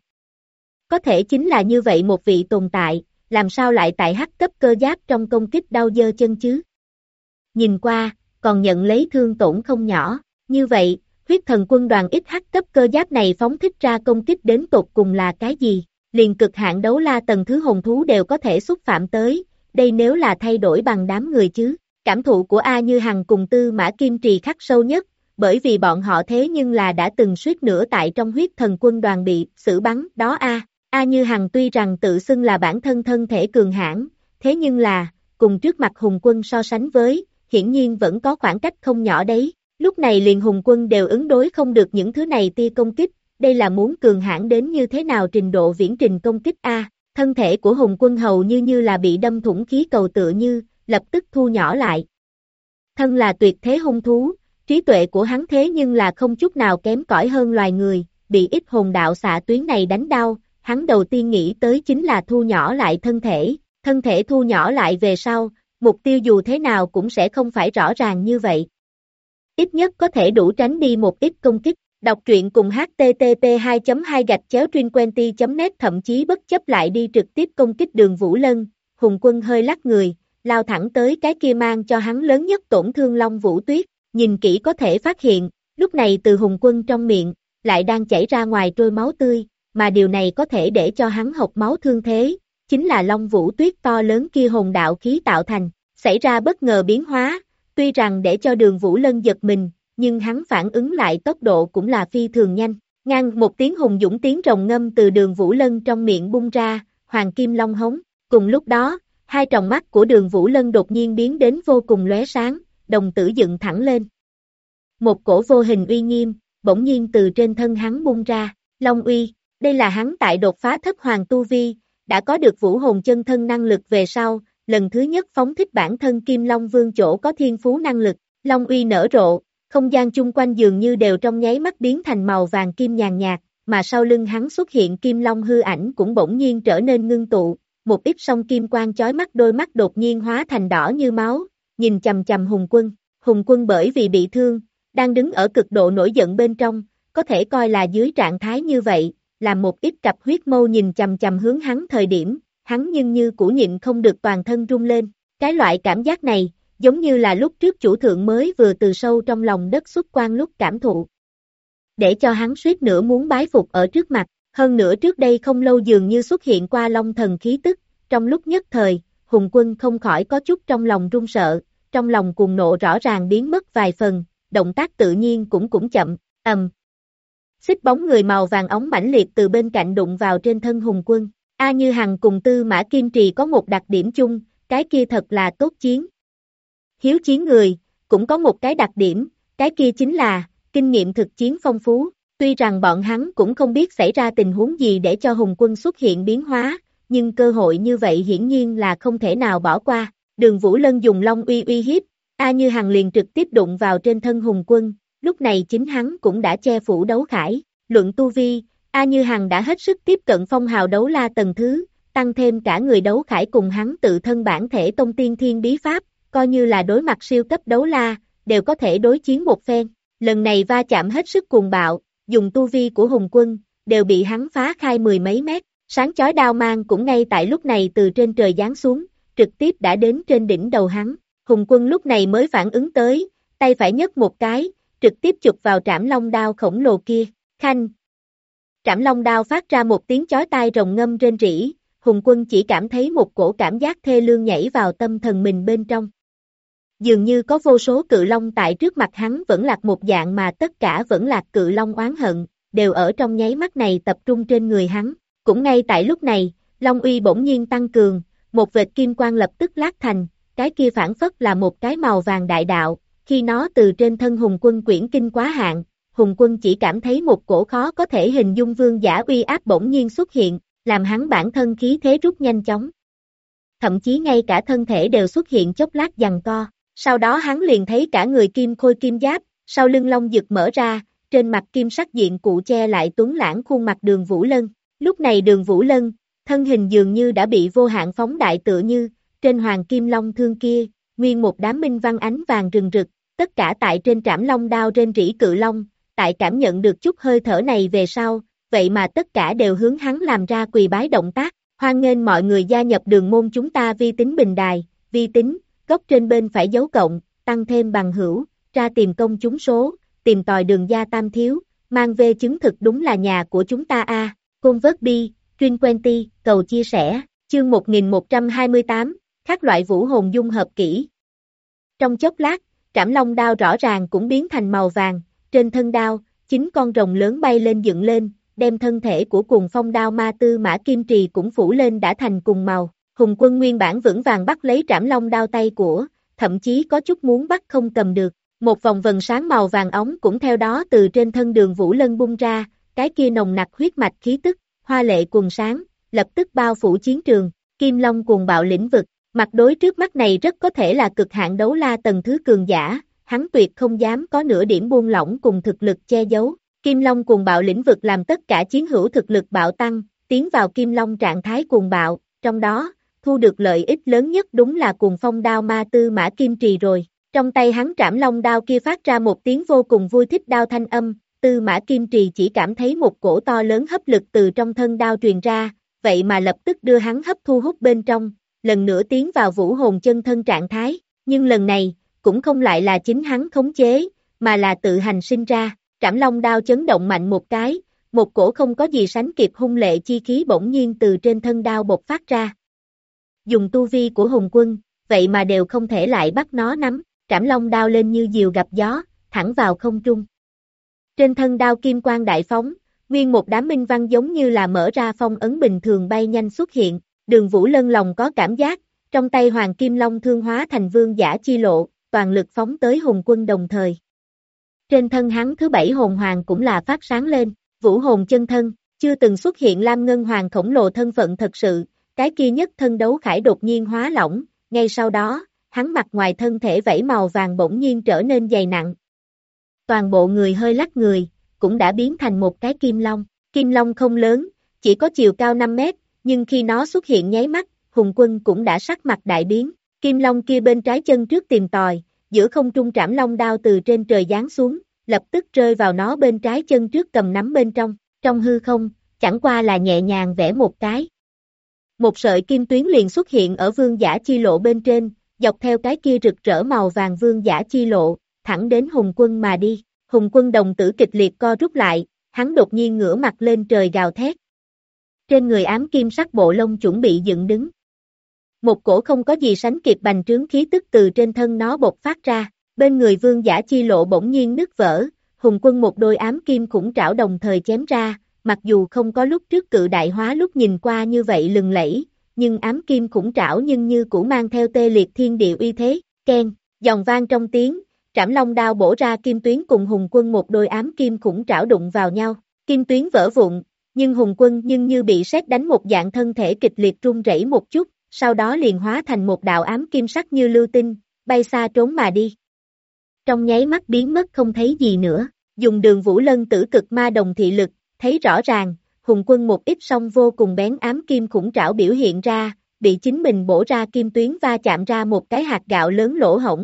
Có thể chính là như vậy một vị tồn tại, làm sao lại tại hắc cấp cơ giáp trong công kích đau dơ chân chứ? Nhìn qua, còn nhận lấy thương tổn không nhỏ, như vậy, huyết thần quân đoàn ít hắc cấp cơ giáp này phóng thích ra công kích đến tột cùng là cái gì? Liền cực hạn đấu la tầng thứ hồn thú đều có thể xúc phạm tới, đây nếu là thay đổi bằng đám người chứ? Cảm thụ của A Như Hằng cùng Tư Mã Kim Trì khắc sâu nhất, bởi vì bọn họ thế nhưng là đã từng suýt nữa tại trong huyết thần quân đoàn bị xử bắn đó a. A Như Hằng tuy rằng tự xưng là bản thân thân thể cường hãn, thế nhưng là, cùng trước mặt Hùng Quân so sánh với, hiển nhiên vẫn có khoảng cách không nhỏ đấy. Lúc này liền Hùng Quân đều ứng đối không được những thứ này tia công kích, đây là muốn cường hãn đến như thế nào trình độ viễn trình công kích a. Thân thể của Hùng Quân hầu như là bị đâm thủng khí cầu tựa như, lập tức thu nhỏ lại. Thân là tuyệt thế hung thú, trí tuệ của hắn thế nhưng là không chút nào kém cỏi hơn loài người, bị ít hồn đạo xạ tuyến này đánh đau, hắn đầu tiên nghĩ tới chính là thu nhỏ lại thân thể thu nhỏ lại về sau, mục tiêu dù thế nào cũng sẽ không phải rõ ràng như vậy. Ít nhất có thể đủ tránh đi một ít công kích, đọc truyện cùng http://2.2-trinquenty.net thậm chí bất chấp lại đi trực tiếp công kích Đường Vũ Lân, Hùng Quân hơi lắc người, lao thẳng tới cái kia mang cho hắn lớn nhất tổn thương Long Vũ Tuyết. Nhìn kỹ có thể phát hiện, lúc này từ Hùng Quân trong miệng, lại đang chảy ra ngoài trôi máu tươi, mà điều này có thể để cho hắn hộc máu thương thế, chính là Long Vũ Tuyết to lớn kia hồn đạo khí tạo thành, xảy ra bất ngờ biến hóa, tuy rằng để cho Đường Vũ Lân giật mình, nhưng hắn phản ứng lại tốc độ cũng là phi thường nhanh, ngang một tiếng hùng dũng tiếng rồng ngâm từ Đường Vũ Lân trong miệng bung ra, hoàng kim long hống, cùng lúc đó, hai tròng mắt của Đường Vũ Lân đột nhiên biến đến vô cùng lóe sáng, đồng tử dựng thẳng lên. Một cổ vô hình uy nghiêm, bỗng nhiên từ trên thân hắn bung ra, Long uy, đây là hắn tại đột phá thất hoàng tu vi, đã có được vũ hồn chân thân năng lực về sau, lần thứ nhất phóng thích bản thân Kim Long Vương chỗ có thiên phú năng lực, Long uy nở rộ, không gian chung quanh dường như đều trong nháy mắt biến thành màu vàng kim nhàn nhạt, mà sau lưng hắn xuất hiện Kim Long hư ảnh cũng bỗng nhiên trở nên ngưng tụ, một ít song kim quang chói mắt đôi mắt đột nhiên hóa thành đỏ như máu, nhìn chằm chằm Hùng Quân bởi vì bị thương, đang đứng ở cực độ nổi giận bên trong, có thể coi là dưới trạng thái như vậy, làm một ít cặp huyết mâu nhìn chằm chằm hướng hắn thời điểm, hắn nhưng như cũ nhịn không được toàn thân rung lên, cái loại cảm giác này, giống như là lúc trước chủ thượng mới vừa từ sâu trong lòng đất xuất quan lúc cảm thụ. Để cho hắn suýt nữa muốn bái phục ở trước mặt, hơn nữa trước đây không lâu dường như xuất hiện qua Long thần khí tức, trong lúc nhất thời, Hùng Quân không khỏi có chút trong lòng run sợ, trong lòng cuồng nộ rõ ràng biến mất vài phần, động tác tự nhiên cũng chậm, xích bóng người màu vàng óng mãnh liệt từ bên cạnh đụng vào trên thân Hùng Quân. A Như Hằng cùng Tư Mã Kim Trì có một đặc điểm chung, cái kia thật là tốt chiến. Hiếu chiến người, cũng có một cái đặc điểm, cái kia chính là, kinh nghiệm thực chiến phong phú, tuy rằng bọn hắn cũng không biết xảy ra tình huống gì để cho Hùng Quân xuất hiện biến hóa, nhưng cơ hội như vậy hiển nhiên là không thể nào bỏ qua. Đường Vũ Lân dùng Long uy uy hiếp, A Như Hằng liền trực tiếp đụng vào trên thân Hùng Quân, lúc này chính hắn cũng đã che phủ đấu khải, luận tu vi, A Như Hằng đã hết sức tiếp cận phong hào đấu la tầng thứ, tăng thêm cả người đấu khải cùng hắn tự thân bản thể tông tiên thiên bí pháp, coi như là đối mặt siêu cấp đấu la, đều có thể đối chiến một phen. Lần này va chạm hết sức cuồng bạo, dùng tu vi của Hùng Quân, đều bị hắn phá khai mười mấy mét, sáng chói đao mang cũng ngay tại lúc này từ trên trời giáng xuống, trực tiếp đã đến trên đỉnh đầu hắn. Hùng Quân lúc này mới phản ứng tới, tay phải nhấc một cái, trực tiếp chụp vào trảm long đao khổng lồ kia, khanh. Trảm long đao phát ra một tiếng chói tai rồng ngâm rên rỉ, Hùng Quân chỉ cảm thấy một cổ cảm giác thê lương nhảy vào tâm thần mình bên trong. Dường như có vô số cự long tại trước mặt hắn vẫn lạc một dạng mà tất cả vẫn lạc cự long oán hận, đều ở trong nháy mắt này tập trung trên người hắn. Cũng ngay tại lúc này, Long uy bỗng nhiên tăng cường, một vệt kim quang lập tức lát thành, cái kia phản phất là một cái màu vàng đại đạo, khi nó từ trên thân Hùng Quân quyển kinh quá hạn, Hùng Quân chỉ cảm thấy một cổ khó có thể hình dung vương giả uy áp bỗng nhiên xuất hiện, làm hắn bản thân khí thế rút nhanh chóng. Thậm chí ngay cả thân thể đều xuất hiện chốc lát giằng co, sau đó hắn liền thấy cả người kim khôi kim giáp, sau lưng long giật mở ra, trên mặt kim sắc diện cụ che lại tuấn lãng khuôn mặt Đường Vũ Lân. Lúc này Đường Vũ Lân, thân hình dường như đã bị vô hạn phóng đại tựa như, trên hoàng kim long thương kia, nguyên một đám minh văn ánh vàng rừng rực, tất cả tại trên trảm long đao rên rỉ cự long, tại cảm nhận được chút hơi thở này về sau, vậy mà tất cả đều hướng hắn làm ra quỳ bái động tác, hoan nghênh mọi người gia nhập đường môn chúng ta vi tính bình đài, vi tính, góc trên bên phải dấu cộng, tăng thêm bằng hữu, ra tìm công chúng số, tìm tòi đường gia tam thiếu, mang về chứng thực đúng là nhà của chúng ta a. Convert bi, Truyền Quenty, cầu chia sẻ, chương 1128, các loại vũ hồn dung hợp kỹ. Trong chốc lát, trảm long đao rõ ràng cũng biến thành màu vàng, trên thân đao, 9 con rồng lớn bay lên dựng lên, đem thân thể của cùng phong đao ma Tư Mã Kim Trì cũng phủ lên đã thành cùng màu. Hùng Quân nguyên bản vững vàng bắt lấy trảm long đao tay của, thậm chí có chút muốn bắt không cầm được. Một vòng vần sáng màu vàng óng cũng theo đó từ trên thân Đường Vũ Lân bung ra, cái kia nồng nặc huyết mạch khí tức, hoa lệ cuồng sáng, lập tức bao phủ chiến trường, Kim Long cuồng bạo lĩnh vực, mặt đối trước mắt này rất có thể là cực hạn đấu la tầng thứ cường giả, hắn tuyệt không dám có nửa điểm buông lỏng cùng thực lực che giấu. Kim Long cuồng bạo lĩnh vực làm tất cả chiến hữu thực lực bạo tăng, tiến vào Kim Long trạng thái cuồng bạo, trong đó, thu được lợi ích lớn nhất đúng là cuồng phong đao ma Tư Mã Kim Trì rồi. Trong tay hắn trảm long đao kia phát ra một tiếng vô cùng vui thích đao thanh âm, Tư Mã Kim Trì chỉ cảm thấy một cổ to lớn hấp lực từ trong thân đao truyền ra, vậy mà lập tức đưa hắn hấp thu hút bên trong, lần nữa tiến vào vũ hồn chân thân trạng thái, nhưng lần này, cũng không lại là chính hắn khống chế, mà là tự hành sinh ra, trảm long đao chấn động mạnh một cái, một cổ không có gì sánh kịp hung lệ chi khí bỗng nhiên từ trên thân đao bộc phát ra. Dùng tu vi của Hùng Quân, vậy mà đều không thể lại bắt nó nắm, trảm long đao lên như diều gặp gió, thẳng vào không trung. Trên thân đao kim quang đại phóng, nguyên một đám minh văn giống như là mở ra phong ấn bình thường bay nhanh xuất hiện, Đường Vũ Lân lòng có cảm giác, trong tay hoàng kim long thương hóa thành vương giả chi lộ, toàn lực phóng tới Hùng Quân đồng thời. Trên thân hắn thứ 7 hồn hoàng cũng là phát sáng lên, vũ hồn chân thân, chưa từng xuất hiện Lam Ngân Hoàng khổng lồ thân phận thật sự, cái kia nhất thân đấu khải đột nhiên hóa lỏng, ngay sau đó, hắn mặt ngoài thân thể vảy màu vàng bỗng nhiên trở nên dày nặng. Toàn bộ người hơi lắc người, cũng đã biến thành một cái kim long. Kim long không lớn, chỉ có chiều cao 5 mét, nhưng khi nó xuất hiện nháy mắt, Hùng Quân cũng đã sắc mặt đại biến. Kim long kia bên trái chân trước tìm tòi, giữa không trung trảm long đao từ trên trời giáng xuống, lập tức rơi vào nó bên trái chân trước cầm nắm bên trong hư không, chẳng qua là nhẹ nhàng vẽ một cái. Một sợi kim tuyến liền xuất hiện ở vương giả chi lộ bên trên, dọc theo cái kia rực rỡ màu vàng vương giả chi lộ, thẳng đến Hùng Quân mà đi. Hùng Quân đồng tử kịch liệt co rút lại, hắn đột nhiên ngửa mặt lên trời gào thét. Trên người ám kim sắc bộ lông chuẩn bị dựng đứng. Một cổ không có gì sánh kịp bành trướng khí tức từ trên thân nó bộc phát ra, bên người vương giả chi lộ bỗng nhiên nứt vỡ, Hùng Quân một đôi ám kim khủng trảo đồng thời chém ra, mặc dù không có lúc trước cự đại hóa lúc nhìn qua như vậy lừng lẫy, nhưng ám kim khủng trảo nhưng như cũ mang theo tê liệt thiên địa uy thế, keng, giòn vang trong tiếng, Trảm Long đao bổ ra kim tuyến cùng Hùng Quân một đôi ám kim khủng trảo đụng vào nhau, kim tuyến vỡ vụn, nhưng Hùng Quân nhưng như bị sét đánh một dạng thân thể kịch liệt run rẩy một chút, sau đó liền hóa thành một đạo ám kim sắc như lưu tinh, bay xa trốn mà đi. Trong nháy mắt biến mất không thấy gì nữa, dùng Đường Vũ Lân tử cực ma đồng thị lực, thấy rõ ràng, Hùng Quân một ít song vô cùng bén ám kim khủng trảo biểu hiện ra, bị chính mình bổ ra kim tuyến va chạm ra một cái hạt gạo lớn lỗ hổng.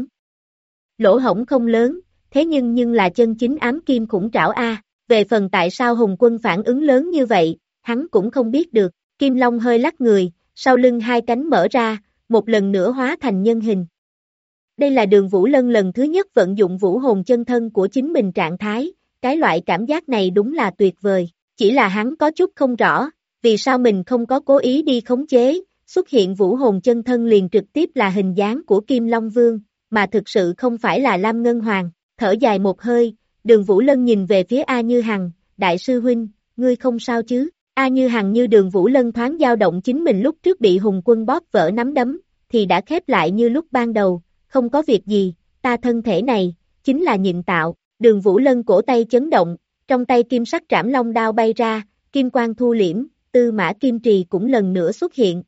Lỗ hổng không lớn, thế nhưng là chân chính ám kim khủng trảo A, về phần tại sao Hùng Quân phản ứng lớn như vậy, hắn cũng không biết được, Kim Long hơi lắc người, sau lưng hai cánh mở ra, một lần nữa hóa thành nhân hình. Đây là Đường Vũ Lân lần thứ nhất vận dụng vũ hồn chân thân của chính mình trạng thái, cái loại cảm giác này đúng là tuyệt vời, chỉ là hắn có chút không rõ, vì sao mình không có cố ý đi khống chế, xuất hiện vũ hồn chân thân liền trực tiếp là hình dáng của Kim Long Vương, mà thực sự không phải là Lam Ngân Hoàng, thở dài một hơi, Đường Vũ Lân nhìn về phía A Như Hằng, đại sư huynh, ngươi không sao chứ? A Như Hằng như Đường Vũ Lân thoáng dao động chính mình lúc trước bị Hùng Quân bóp vỡ nắm đấm, thì đã khép lại như lúc ban đầu, không có việc gì, ta thân thể này, chính là nhịn tạo, Đường Vũ Lân cổ tay chấn động, trong tay kim sắc Trảm Long đao bay ra, kim quang thu liễm, Tư Mã Kim Trì cũng lần nữa xuất hiện.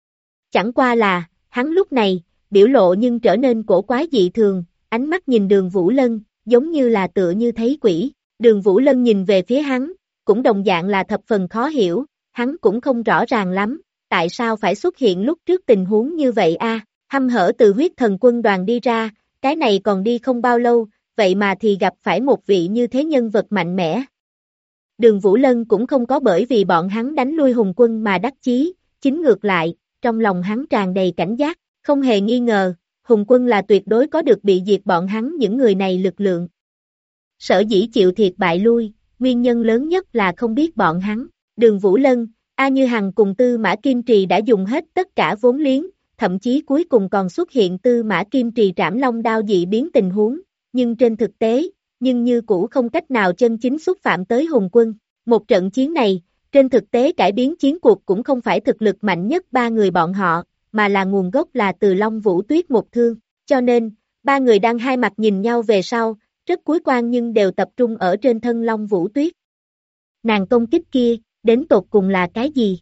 Chẳng qua là, hắn lúc này, biểu lộ nhưng trở nên cổ quái dị thường, ánh mắt nhìn Đường Vũ Lân, giống như là tựa như thấy quỷ, Đường Vũ Lân nhìn về phía hắn, cũng đồng dạng là thập phần khó hiểu, hắn cũng không rõ ràng lắm, tại sao phải xuất hiện lúc trước tình huống như vậy a? Hăm hở từ huyết thần quân đoàn đi ra, cái này còn đi không bao lâu, vậy mà thì gặp phải một vị như thế nhân vật mạnh mẽ. Đường Vũ Lân cũng không có bởi vì bọn hắn đánh lui Hùng Quân mà đắc chí, chính ngược lại, trong lòng hắn tràn đầy cảnh giác, không hề nghi ngờ, Hùng Quân là tuyệt đối có được bị diệt bọn hắn những người này lực lượng. Sở dĩ chịu thiệt bại lui, nguyên nhân lớn nhất là không biết bọn hắn, Đường Vũ Lân, A Như Hằng cùng Tư Mã Kim Trì đã dùng hết tất cả vốn liếng, thậm chí cuối cùng còn xuất hiện Tư Mã Kim Trì Trảm Long đao dị biến tình huống, nhưng trên thực tế, nhưng như cũ không cách nào chân chính xúc phạm tới Hùng Quân. Một trận chiến này, trên thực tế cải biến chiến cuộc cũng không phải thực lực mạnh nhất ba người bọn họ, mà là nguồn gốc là từ Long Vũ Tuyết một thương, cho nên, ba người đang hai mặt nhìn nhau về sau, rất cuối quan nhưng đều tập trung ở trên thân Long Vũ Tuyết. Nàng công kích kia, đến tột cùng là cái gì?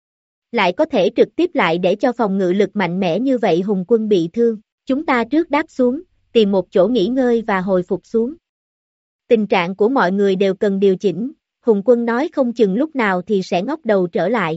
Lại có thể trực tiếp lại để cho phòng ngự lực mạnh mẽ như vậy Hùng Quân bị thương, chúng ta trước đáp xuống, tìm một chỗ nghỉ ngơi và hồi phục xuống. Tình trạng của mọi người đều cần điều chỉnh, Hùng Quân nói không chừng lúc nào thì sẽ ngóc đầu trở lại.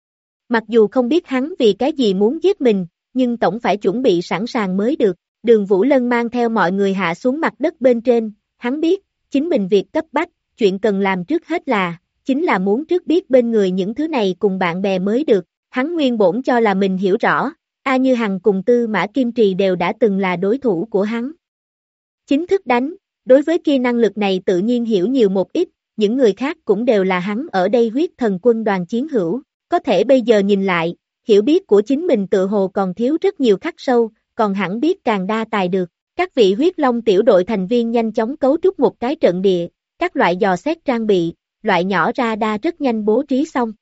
Mặc dù không biết hắn vì cái gì muốn giết mình, nhưng tổng phải chuẩn bị sẵn sàng mới được. Đường Vũ Lân mang theo mọi người hạ xuống mặt đất bên trên, hắn biết, chính mình việc cấp bách, chuyện cần làm trước hết chính là muốn trước biết bên người những thứ này cùng bạn bè mới được. Hắn nguyên bổn cho là mình hiểu rõ, A Như Hằng cùng Tư Mã Kim Trì đều đã từng là đối thủ của hắn. Chính thức đánh, đối với kia năng lực này tự nhiên hiểu nhiều một ít, những người khác cũng đều là hắn ở đây huyết thần quân đoàn chiến hữu, có thể bây giờ nhìn lại, hiểu biết của chính mình tự hồ còn thiếu rất nhiều khắc sâu, còn hẳn biết càng đa tài được. Các vị huyết long tiểu đội thành viên nhanh chóng cấu trúc một cái trận địa, các loại dò xét trang bị, loại nhỏ ra đa rất nhanh bố trí xong.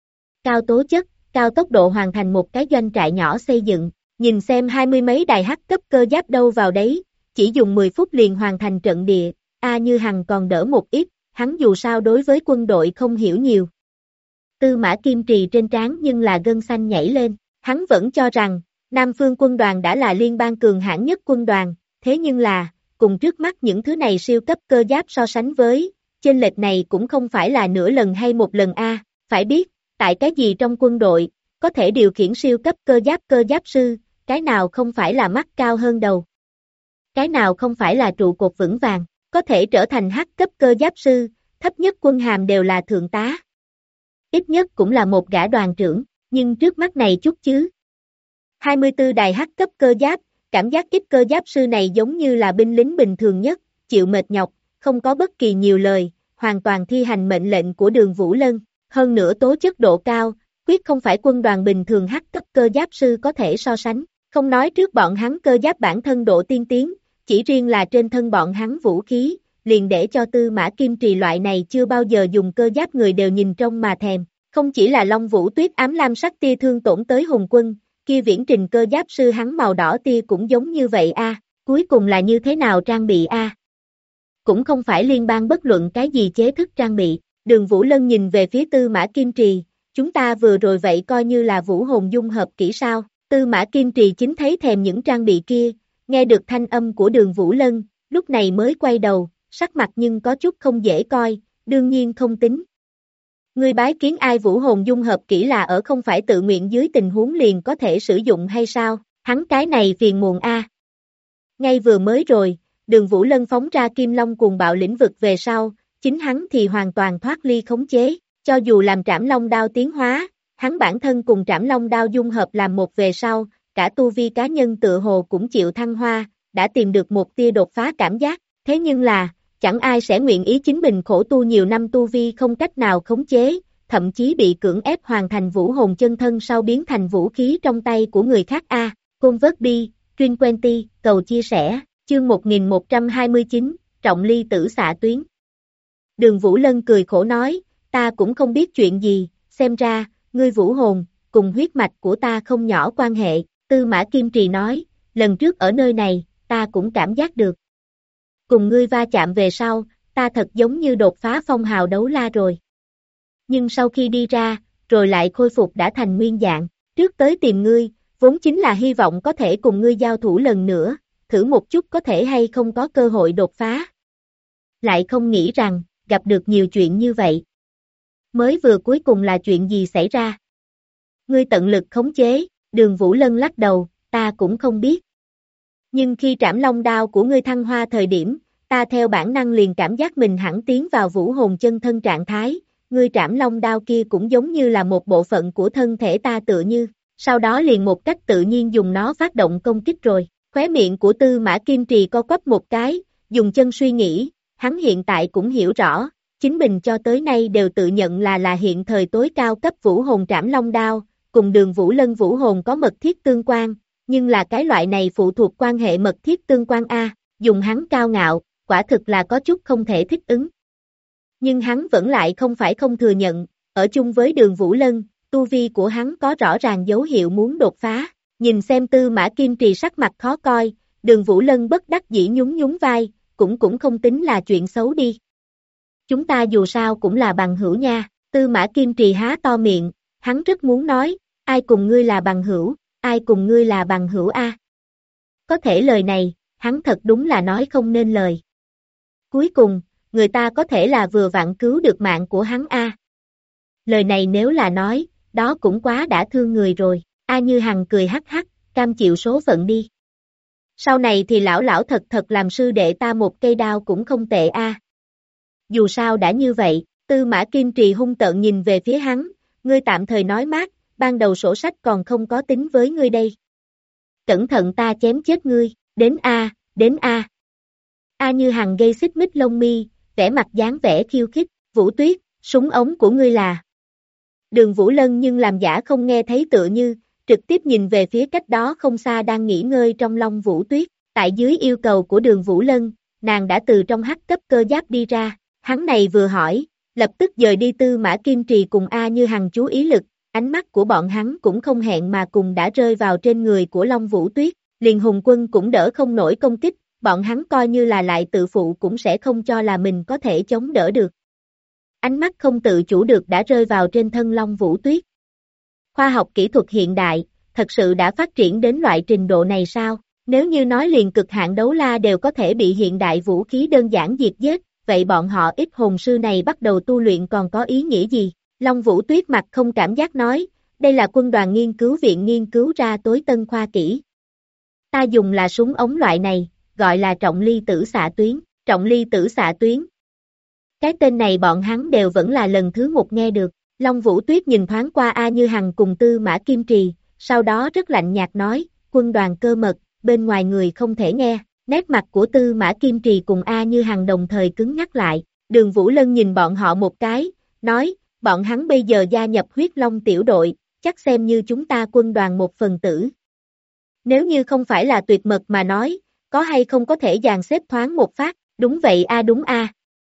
Cao tố chất, cao tốc độ hoàn thành một cái doanh trại nhỏ xây dựng, nhìn xem 20 mấy đài hắc cấp cơ giáp đâu vào đấy, chỉ dùng 10 phút liền hoàn thành trận địa, A Như Hằng còn đỡ một ít, hắn dù sao đối với quân đội không hiểu nhiều. Tư Mã Kim Trì trên trán nhưng là gân xanh nhảy lên, hắn vẫn cho rằng, Nam Phương quân đoàn đã là liên bang cường hãn nhất quân đoàn, thế nhưng là, cùng trước mắt những thứ này siêu cấp cơ giáp so sánh với, chênh lệch này cũng không phải là nửa lần hay một lần a, phải biết, tại cái gì trong quân đội, có thể điều khiển siêu cấp cơ giáp sư, cái nào không phải là mắt cao hơn đầu. Cái nào không phải là trụ cột vững vàng, có thể trở thành hắc cấp cơ giáp sư, thấp nhất quân hàm đều là thượng tá. Ít nhất cũng là một gã đoàn trưởng, nhưng trước mắt này chút chứ. 24 đài hắc cấp cơ giáp, Cảm giác kích cơ giáp sư này giống như là binh lính bình thường nhất, chịu mệt nhọc, không có bất kỳ nhiều lời, hoàn toàn thi hành mệnh lệnh của Đường Vũ Lân, hơn nữa tố chất độ cao, quyết không phải quân đoàn bình thường hắc cấp cơ giáp sư có thể so sánh, không nói trước bọn hắn cơ giáp bản thân độ tiên tiến, chỉ riêng là trên thân bọn hắn vũ khí, liền để cho Tư Mã Kim Trì loại này chưa bao giờ dùng cơ giáp người đều nhìn trông mà thèm, không chỉ là Long Vũ Tuyết ám lam sắc tia thương tổn tới Hùng Quân, kia viễn trình cơ giáp sư hắn màu đỏ tia cũng giống như vậy a, cuối cùng là như thế nào trang bị a? Cũng không phải liên bang bất luận cái gì chế thức trang bị, Đường Vũ Lân nhìn về phía Tư Mã Kim Trì, chúng ta vừa rồi vậy coi như là vũ hồn dung hợp kỹ sao, Tư Mã Kim Trì chính thấy thèm những trang bị kia, nghe được thanh âm của Đường Vũ Lân, lúc này mới quay đầu, sắc mặt nhưng có chút không dễ coi, đương nhiên không tính. Ngươi bái kiến ai vũ hồn dung hợp kỹ là ở không phải tự nguyện dưới tình huống liền có thể sử dụng hay sao, hắn cái này phiền muộn a. Ngay vừa mới rồi, Đường Vũ Lân phóng ra Kim Long cuồng bạo lĩnh vực về sau, chính hắn thì hoàn toàn thoát ly khống chế, cho dù làm Trảm Long đao tiến hóa, hắn bản thân cùng Trảm Long đao dung hợp làm một về sau, cả tu vi cá nhân tựa hồ cũng chịu thăng hoa, đã tìm được một tia đột phá cảm giác, thế nhưng là, chẳng ai sẽ nguyện ý chính mình khổ tu nhiều năm tu vi không cách nào khống chế, thậm chí bị cưỡng ép hoàn thành vũ hồn chân thân sau biến thành vũ khí trong tay của người khác a. Convert đi, Truyền Quenty, cầu chia sẻ, chương 1129, Trọng Ly tử xạ tuyến. Đường Vũ Lân cười khổ nói, ta cũng không biết chuyện gì, xem ra, ngươi vũ hồn, cùng huyết mạch của ta không nhỏ quan hệ, Tư Mã Kim Trì nói, lần trước ở nơi này, ta cũng cảm giác được. Cùng ngươi va chạm về sau, ta thật giống như đột phá phong hào đấu la rồi. Nhưng sau khi đi ra, rồi lại khôi phục đã thành nguyên dạng, trước tới tìm ngươi, vốn chính là hy vọng có thể cùng ngươi giao thủ lần nữa, thử một chút có thể hay không có cơ hội đột phá. Lại không nghĩ rằng, gặp được nhiều chuyện như vậy. Mới vừa cuối cùng là chuyện gì xảy ra? Ngươi tận lực khống chế, Đường Vũ Lân lắc đầu, ta cũng không biết. Nhưng khi Trảm Long đao của ngươi thăng hoa thời điểm, ta theo bản năng liền cảm giác mình hẳn tiến vào vũ hồn chân thân trạng thái, ngươi Trảm Long đao kia cũng giống như là một bộ phận của thân thể ta tựa như, sau đó liền một cách tự nhiên dùng nó phát động công kích rồi. Khóe miệng của Tư Mã Kim Trì co quắp một cái, dùng chân suy nghĩ, hắn hiện tại cũng hiểu rõ, chính mình cho tới nay đều tự nhận là hiện thời tối cao cấp vũ hồn Trảm Long đao, cùng Đường Vũ Lân vũ hồn có mật thiết tương quan, nhưng là cái loại này phụ thuộc quan hệ mật thiết tương quan a, dùng hắn cao ngạo, quả thực là có chút không thể thích ứng. Nhưng hắn vẫn lại không phải không thừa nhận, ở chung với Đường Vũ Lân, tu vi của hắn có rõ ràng dấu hiệu muốn đột phá. Nhìn xem Tư Mã Kim Trì sắc mặt khó coi, Đường Vũ Lân bất đắc dĩ nhún nhún vai, cũng không tính là chuyện xấu đi. Chúng ta dù sao cũng là bằng hữu nha, Tư Mã Kim Trì há to miệng, hắn rất muốn nói, ai cùng ngươi là bằng hữu, ai cùng ngươi là bằng hữu a? Có thể lời này, hắn thật đúng là nói không nên lời. Cuối cùng, người ta có thể là vừa vặn cứu được mạng của hắn a. Lời này nếu là nói, đó cũng quá đã thương người rồi. A Như Hằng cười hắc hắc, cam chịu số phận đi. Sau này thì lão thật làm sư đệ ta một cây đao cũng không tệ a. Dù sao đã như vậy, Tư Mã Kim Trì hung tợn nhìn về phía hắn, ngươi tạm thời nói mát, ban đầu sổ sách còn không có tính với ngươi đây. Cẩn thận ta chém chết ngươi, đến a, đến a. A Như Hằng gây xích mích lông mi, vẻ mặt dáng vẻ khiêu khích, Vũ Tuyết, súng ống của ngươi là. Đường Vũ Lân nhưng làm giả không nghe thấy tựa như, trực tiếp nhìn về phía cách đó không xa đang nghỉ ngơi trong Long Vũ Tuyết, tại dưới yêu cầu của Đường Vũ Lân, nàng đã từ trong hắc cấp cơ giáp đi ra, hắn này vừa hỏi, lập tức dời đi Tư Mã Kim Trì cùng A Như Hằng chú ý lực, ánh mắt của bọn hắn cũng không hẹn mà cùng đã rơi vào trên người của Long Vũ Tuyết, liền Hùng Quân cũng đỡ không nổi công kích, bọn hắn coi như là lại tự phụ cũng sẽ không cho là mình có thể chống đỡ được. Ánh mắt không tự chủ được đã rơi vào trên thân Long Vũ Tuyết. Khoa học kỹ thuật hiện đại, thật sự đã phát triển đến loại trình độ này sao? Nếu như nói liền cực hạn đấu la đều có thể bị hiện đại vũ khí đơn giản diệt giết, vậy bọn họ ít hồn sư này bắt đầu tu luyện còn có ý nghĩa gì? Long Vũ Tuyết mặt không cảm giác nói, đây là quân đoàn nghiên cứu viện nghiên cứu ra tối tân khoa kỹ. Ta dùng là súng ống loại này, gọi là trọng ly tử xạ tuyến, trọng ly tử xạ tuyến. Cái tên này bọn hắn đều vẫn là lần thứ một nghe được. Long Vũ Tuyết nhìn thoáng qua A Như Hằng cùng Tư Mã Kim Trì, sau đó rất lạnh nhạt nói, quân đoàn cơ mật, bên ngoài người không thể nghe. Nét mặt của Tư Mã Kim Trì cùng A Như Hằng đồng thời cứng nhắc lại. Đường Vũ Lân nhìn bọn họ một cái, nói, bọn hắn bây giờ gia nhập huyết long tiểu đội, chắc xem như chúng ta quân đoàn một phần tử. Nếu như không phải là tuyệt mật mà nói, có hay không có thể dàn xếp thoáng một phát, đúng vậy a đúng a.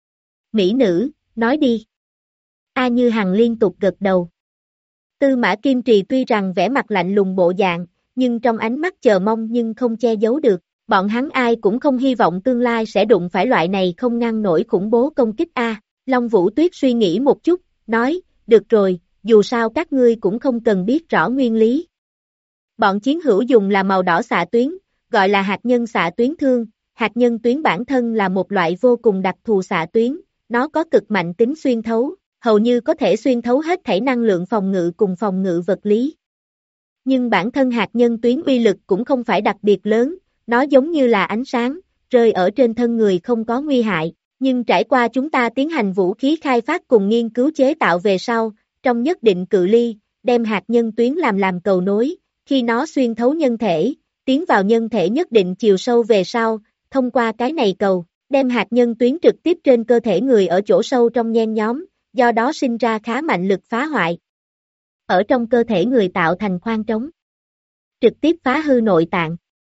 Mỹ nữ, nói đi. A Như Hằng liên tục gật đầu. Tư Mã Kim Trì tuy rằng vẻ mặt lạnh lùng bộ dạng, nhưng trong ánh mắt chờ mong nhưng không che giấu được, bọn hắn ai cũng không hy vọng tương lai sẽ đụng phải loại này không ngăn nổi khủng bố công kích a. Long Vũ Tuyết suy nghĩ một chút, nói, được rồi, dù sao các ngươi cũng không cần biết rõ nguyên lý. Bọn chiến hữu dùng là màu đỏ xạ tuyến, gọi là hạt nhân xạ tuyến thương, hạt nhân tuyến bản thân là một loại vô cùng đặc thù xạ tuyến, nó có cực mạnh tính xuyên thấu, hầu như có thể xuyên thấu hết thảy năng lượng phòng ngự cùng phòng ngự vật lý. Nhưng bản thân hạt nhân tuyến uy lực cũng không phải đặc biệt lớn, nó giống như là ánh sáng, rơi ở trên thân người không có nguy hại, nhưng trải qua chúng ta tiến hành vũ khí khai phát cùng nghiên cứu chế tạo về sau, trong nhất định cự ly, đem hạt nhân tuyến làm cầu nối, khi nó xuyên thấu nhân thể, tiến vào nhân thể nhất định chiều sâu về sau, thông qua cái này cầu, đem hạt nhân tuyến trực tiếp trên cơ thể người ở chỗ sâu trong nhen nhóm, do đó sinh ra khá mạnh lực phá hoại. Ở trong cơ thể người tạo thành khoang trống, trực tiếp phá hư nội tạng.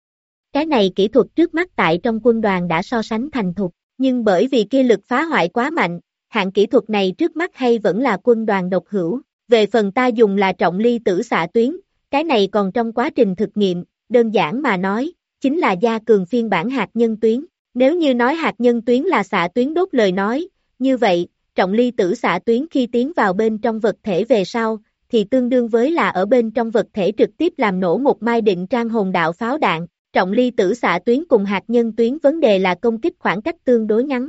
Cái này kỹ thuật trước mắt tại trong quân đoàn đã so sánh thành thục, nhưng bởi vì kia lực phá hoại quá mạnh, hạng kỹ thuật này trước mắt hay vẫn là quân đoàn độc hữu. Về phần ta dùng là trọng ly tử xạ tuyến, cái này còn trong quá trình thực nghiệm, đơn giản mà nói, chính là gia cường phiên bản hạt nhân tuyến. Nếu như nói hạt nhân tuyến là xạ tuyến đốt lời nói, như vậy, trọng ly tử xạ tuyến khi tiến vào bên trong vật thể về sau, thì tương đương với là ở bên trong vật thể trực tiếp làm nổ một mai định trang hồn đạo pháo đạn. Trọng ly tử xạ tuyến cùng hạt nhân tuyến vấn đề là công kích khoảng cách tương đối ngắn.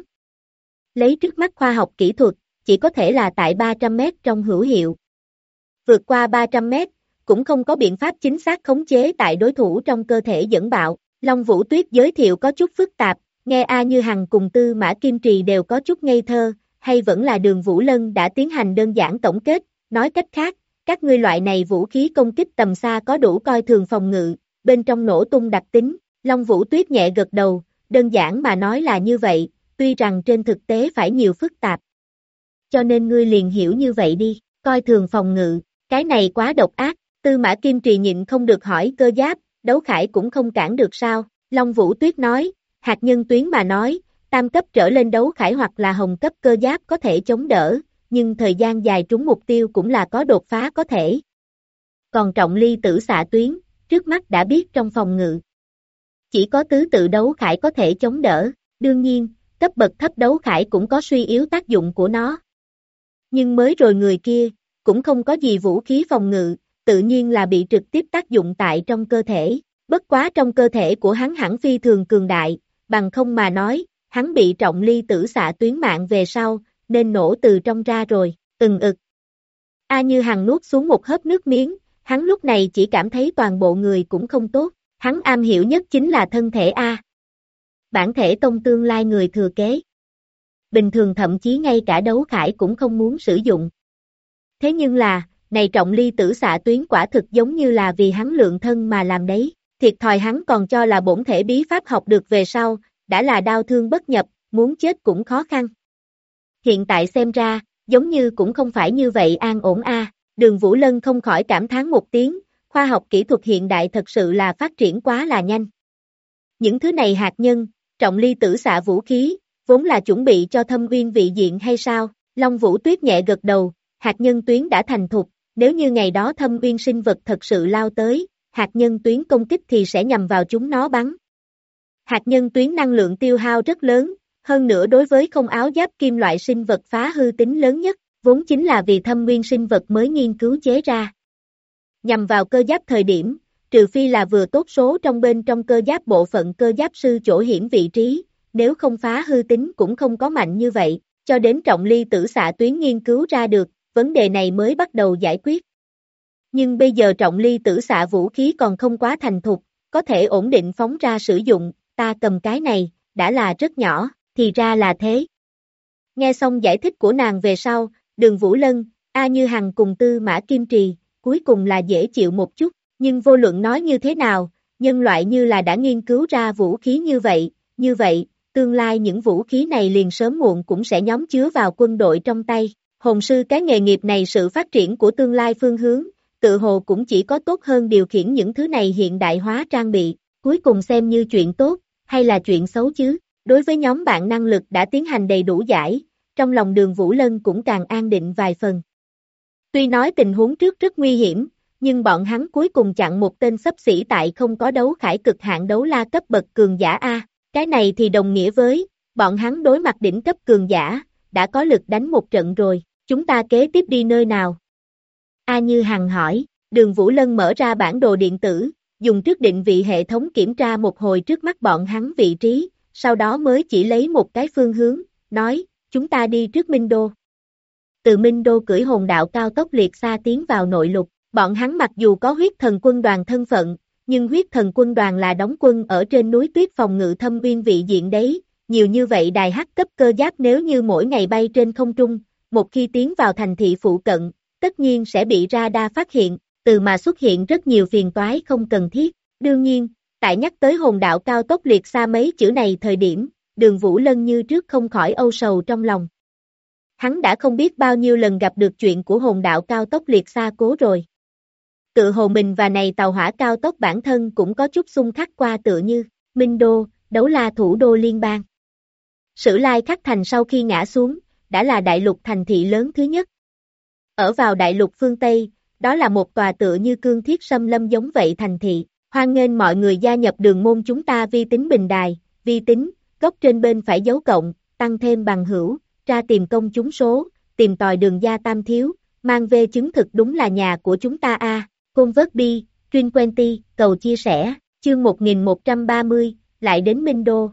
Lấy trước mắt khoa học kỹ thuật, chỉ có thể là tại 300 mét trong hữu hiệu. Vượt qua 300 mét, cũng không có biện pháp chính xác khống chế tại đối thủ trong cơ thể dẫn bạo. Long Vũ Tuyết giới thiệu có chút phức tạp, nghe A Như Hằng cùng Tư Mã Kim Trì đều có chút ngây thơ, hay vẫn là Đường Vũ Lân đã tiến hành đơn giản tổng kết, nói cách khác, các ngươi loại này vũ khí công kích tầm xa có đủ coi thường phòng ngự, bên trong nổ tung đặc tính. Long Vũ Tuyết nhẹ gật đầu, đơn giản mà nói là như vậy, tuy rằng trên thực tế phải nhiều phức tạp. Cho nên ngươi liền hiểu như vậy đi, coi thường phòng ngự, cái này quá độc ác. Tư Mã Kim Trì nhịn không được hỏi cơ giáp, đấu khải cũng không cản được sao. Long Vũ Tuyết nói, hạt nhân tuyến mà nói, tam cấp trở lên đấu khải hoặc là hồng cấp cơ giáp có thể chống đỡ, nhưng thời gian dài trúng mục tiêu cũng là có đột phá có thể. Còn trọng ly tử xạ tuyến, trước mắt đã biết trong phòng ngự. Chỉ có tứ tự đấu khải có thể chống đỡ, đương nhiên, cấp bậc thấp đấu khải cũng có suy yếu tác dụng của nó. Nhưng mới rồi người kia, cũng không có gì vũ khí phòng ngự, tự nhiên là bị trực tiếp tác dụng tại trong cơ thể. Bất quá trong cơ thể của hắn hẳn phi thường cường đại, bằng không mà nói, hắn bị trọng ly tử xạ tuyến mạng về sau, nên nổ từ trong ra rồi, ực. A Như Hằng nuốt xuống một hớp nước miếng, hắn lúc này chỉ cảm thấy toàn bộ người cũng không tốt, hắn am hiểu nhất chính là thân thể A. Bản thể tông tương lai người thừa kế. Bình thường thậm chí ngay cả đấu khải cũng không muốn sử dụng. Thế nhưng là, này trọng ly tử xạ tuyến quả thực giống như là vì hắn lượng thân mà làm đấy, thiệt thòi hắn còn cho là bổn thể bí pháp học được về sau, đã là đau thương bất nhập, muốn chết cũng khó khăn. Hiện tại xem ra, giống như cũng không phải như vậy an ổn a. Đường Vũ Lân không khỏi cảm thán một tiếng, khoa học kỹ thuật hiện đại thật sự là phát triển quá là nhanh. Những thứ này hạt nhân, trọng ly tử xạ vũ khí, vốn là chuẩn bị cho thâm uyên vị diện hay sao? Long Vũ Tuyết nhẹ gật đầu, hạt nhân tuyến đã thành thục, nếu như ngày đó thâm uyên sinh vật thật sự lao tới, hạt nhân tuyến công kích thì sẽ nhằm vào chúng nó bắn. Hạt nhân tuyến năng lượng tiêu hao rất lớn, hơn nữa đối với không áo giáp kim loại sinh vật phá hư tính lớn nhất, vốn chính là vì thâm nguyên sinh vật mới nghiên cứu chế ra. Nhằm vào cơ giáp thời điểm, trừ phi là vừa tốt số trong bên trong cơ giáp bộ phận cơ giáp sư chỗ hiểm vị trí, nếu không phá hư tính cũng không có mạnh như vậy, cho đến trọng ly tử xạ tuyến nghiên cứu ra được, vấn đề này mới bắt đầu giải quyết. Nhưng bây giờ trọng ly tử xạ vũ khí còn không quá thành thục, có thể ổn định phóng ra sử dụng, ta cầm cái này, đã là rất nhỏ, thì ra là thế. Nghe xong giải thích của nàng về sau, Đường Vũ Lân, A Như Hằng cùng Tư Mã Kim Trì, cuối cùng là dễ chịu một chút, nhưng vô luận nói như thế nào, nhân loại như là đã nghiên cứu ra vũ khí như vậy, tương lai những vũ khí này liền sớm muộn cũng sẽ nhóm chứa vào quân đội trong tay. Hồn sư cái nghề nghiệp này sự phát triển của tương lai phương hướng, tự hồ cũng chỉ có tốt hơn điều khiển những thứ này hiện đại hóa trang bị, cuối cùng xem như chuyện tốt, hay là chuyện xấu chứ. Đối với nhóm bạn năng lực đã tiến hành đầy đủ giải, trong lòng Đường Vũ Lân cũng càng an định vài phần. Tuy nói tình huống trước rất nguy hiểm, nhưng bọn hắn cuối cùng chặn một tên xấp xỉ tại không có đấu khải cực hạn đấu la cấp bậc cường giả A, cái này thì đồng nghĩa với, bọn hắn đối mặt đỉnh cấp cường giả, đã có lực đánh một trận rồi, chúng ta kế tiếp đi nơi nào? A Như Hằng hỏi, Đường Vũ Lân mở ra bản đồ điện tử, dùng trước định vị hệ thống kiểm tra một hồi trước mắt bọn hắn vị trí, sau đó mới chỉ lấy một cái phương hướng, nói, chúng ta đi trước Minh Đô. Từ Minh Đô cưỡi hồn đạo cao tốc liệt xa tiến vào nội lục, bọn hắn mặc dù có huyết thần quân đoàn thân phận, nhưng huyết thần quân đoàn là đóng quân ở trên núi tuyết phòng ngự thâm uyên vị diện đấy, nhiều như vậy đài hắc cấp cơ giáp nếu như mỗi ngày bay trên không trung, một khi tiến vào thành thị phụ cận, tất nhiên sẽ bị radar phát hiện, từ mà xuất hiện rất nhiều phiền toái không cần thiết. Đương nhiên, tại nhắc tới hồn đạo cao tốc liệt xa mấy chữ này thời điểm, Đường Vũ Lân như trước không khỏi âu sầu trong lòng. Hắn đã không biết bao nhiêu lần gặp được chuyện của hồn đạo cao tốc liệt xa cố rồi. Tự hồ mình và này tàu hỏa cao tốc bản thân cũng có chút xung khắc qua tựa như, Minh Đô, đấu la thủ đô liên bang. Sử Lai Khắc Thành sau khi ngã xuống, đã là đại lục thành thị lớn thứ nhất. Ở vào đại lục phương Tây, đó là một tòa tựa như cương thiết xâm lâm giống vậy thành thị, hoan nghênh mọi người gia nhập đường môn chúng ta vi tính bình đài, vi tính, góc trên bên phải dấu cộng, tăng thêm bằng hữu, ra tìm công chúng số, tìm tòi đường gia tam thiếu, mang về chứng thực đúng là nhà của chúng ta a. Convert Bi, Trin Quenty, cầu chia sẻ, chương 1130, lại đến Minh Đô.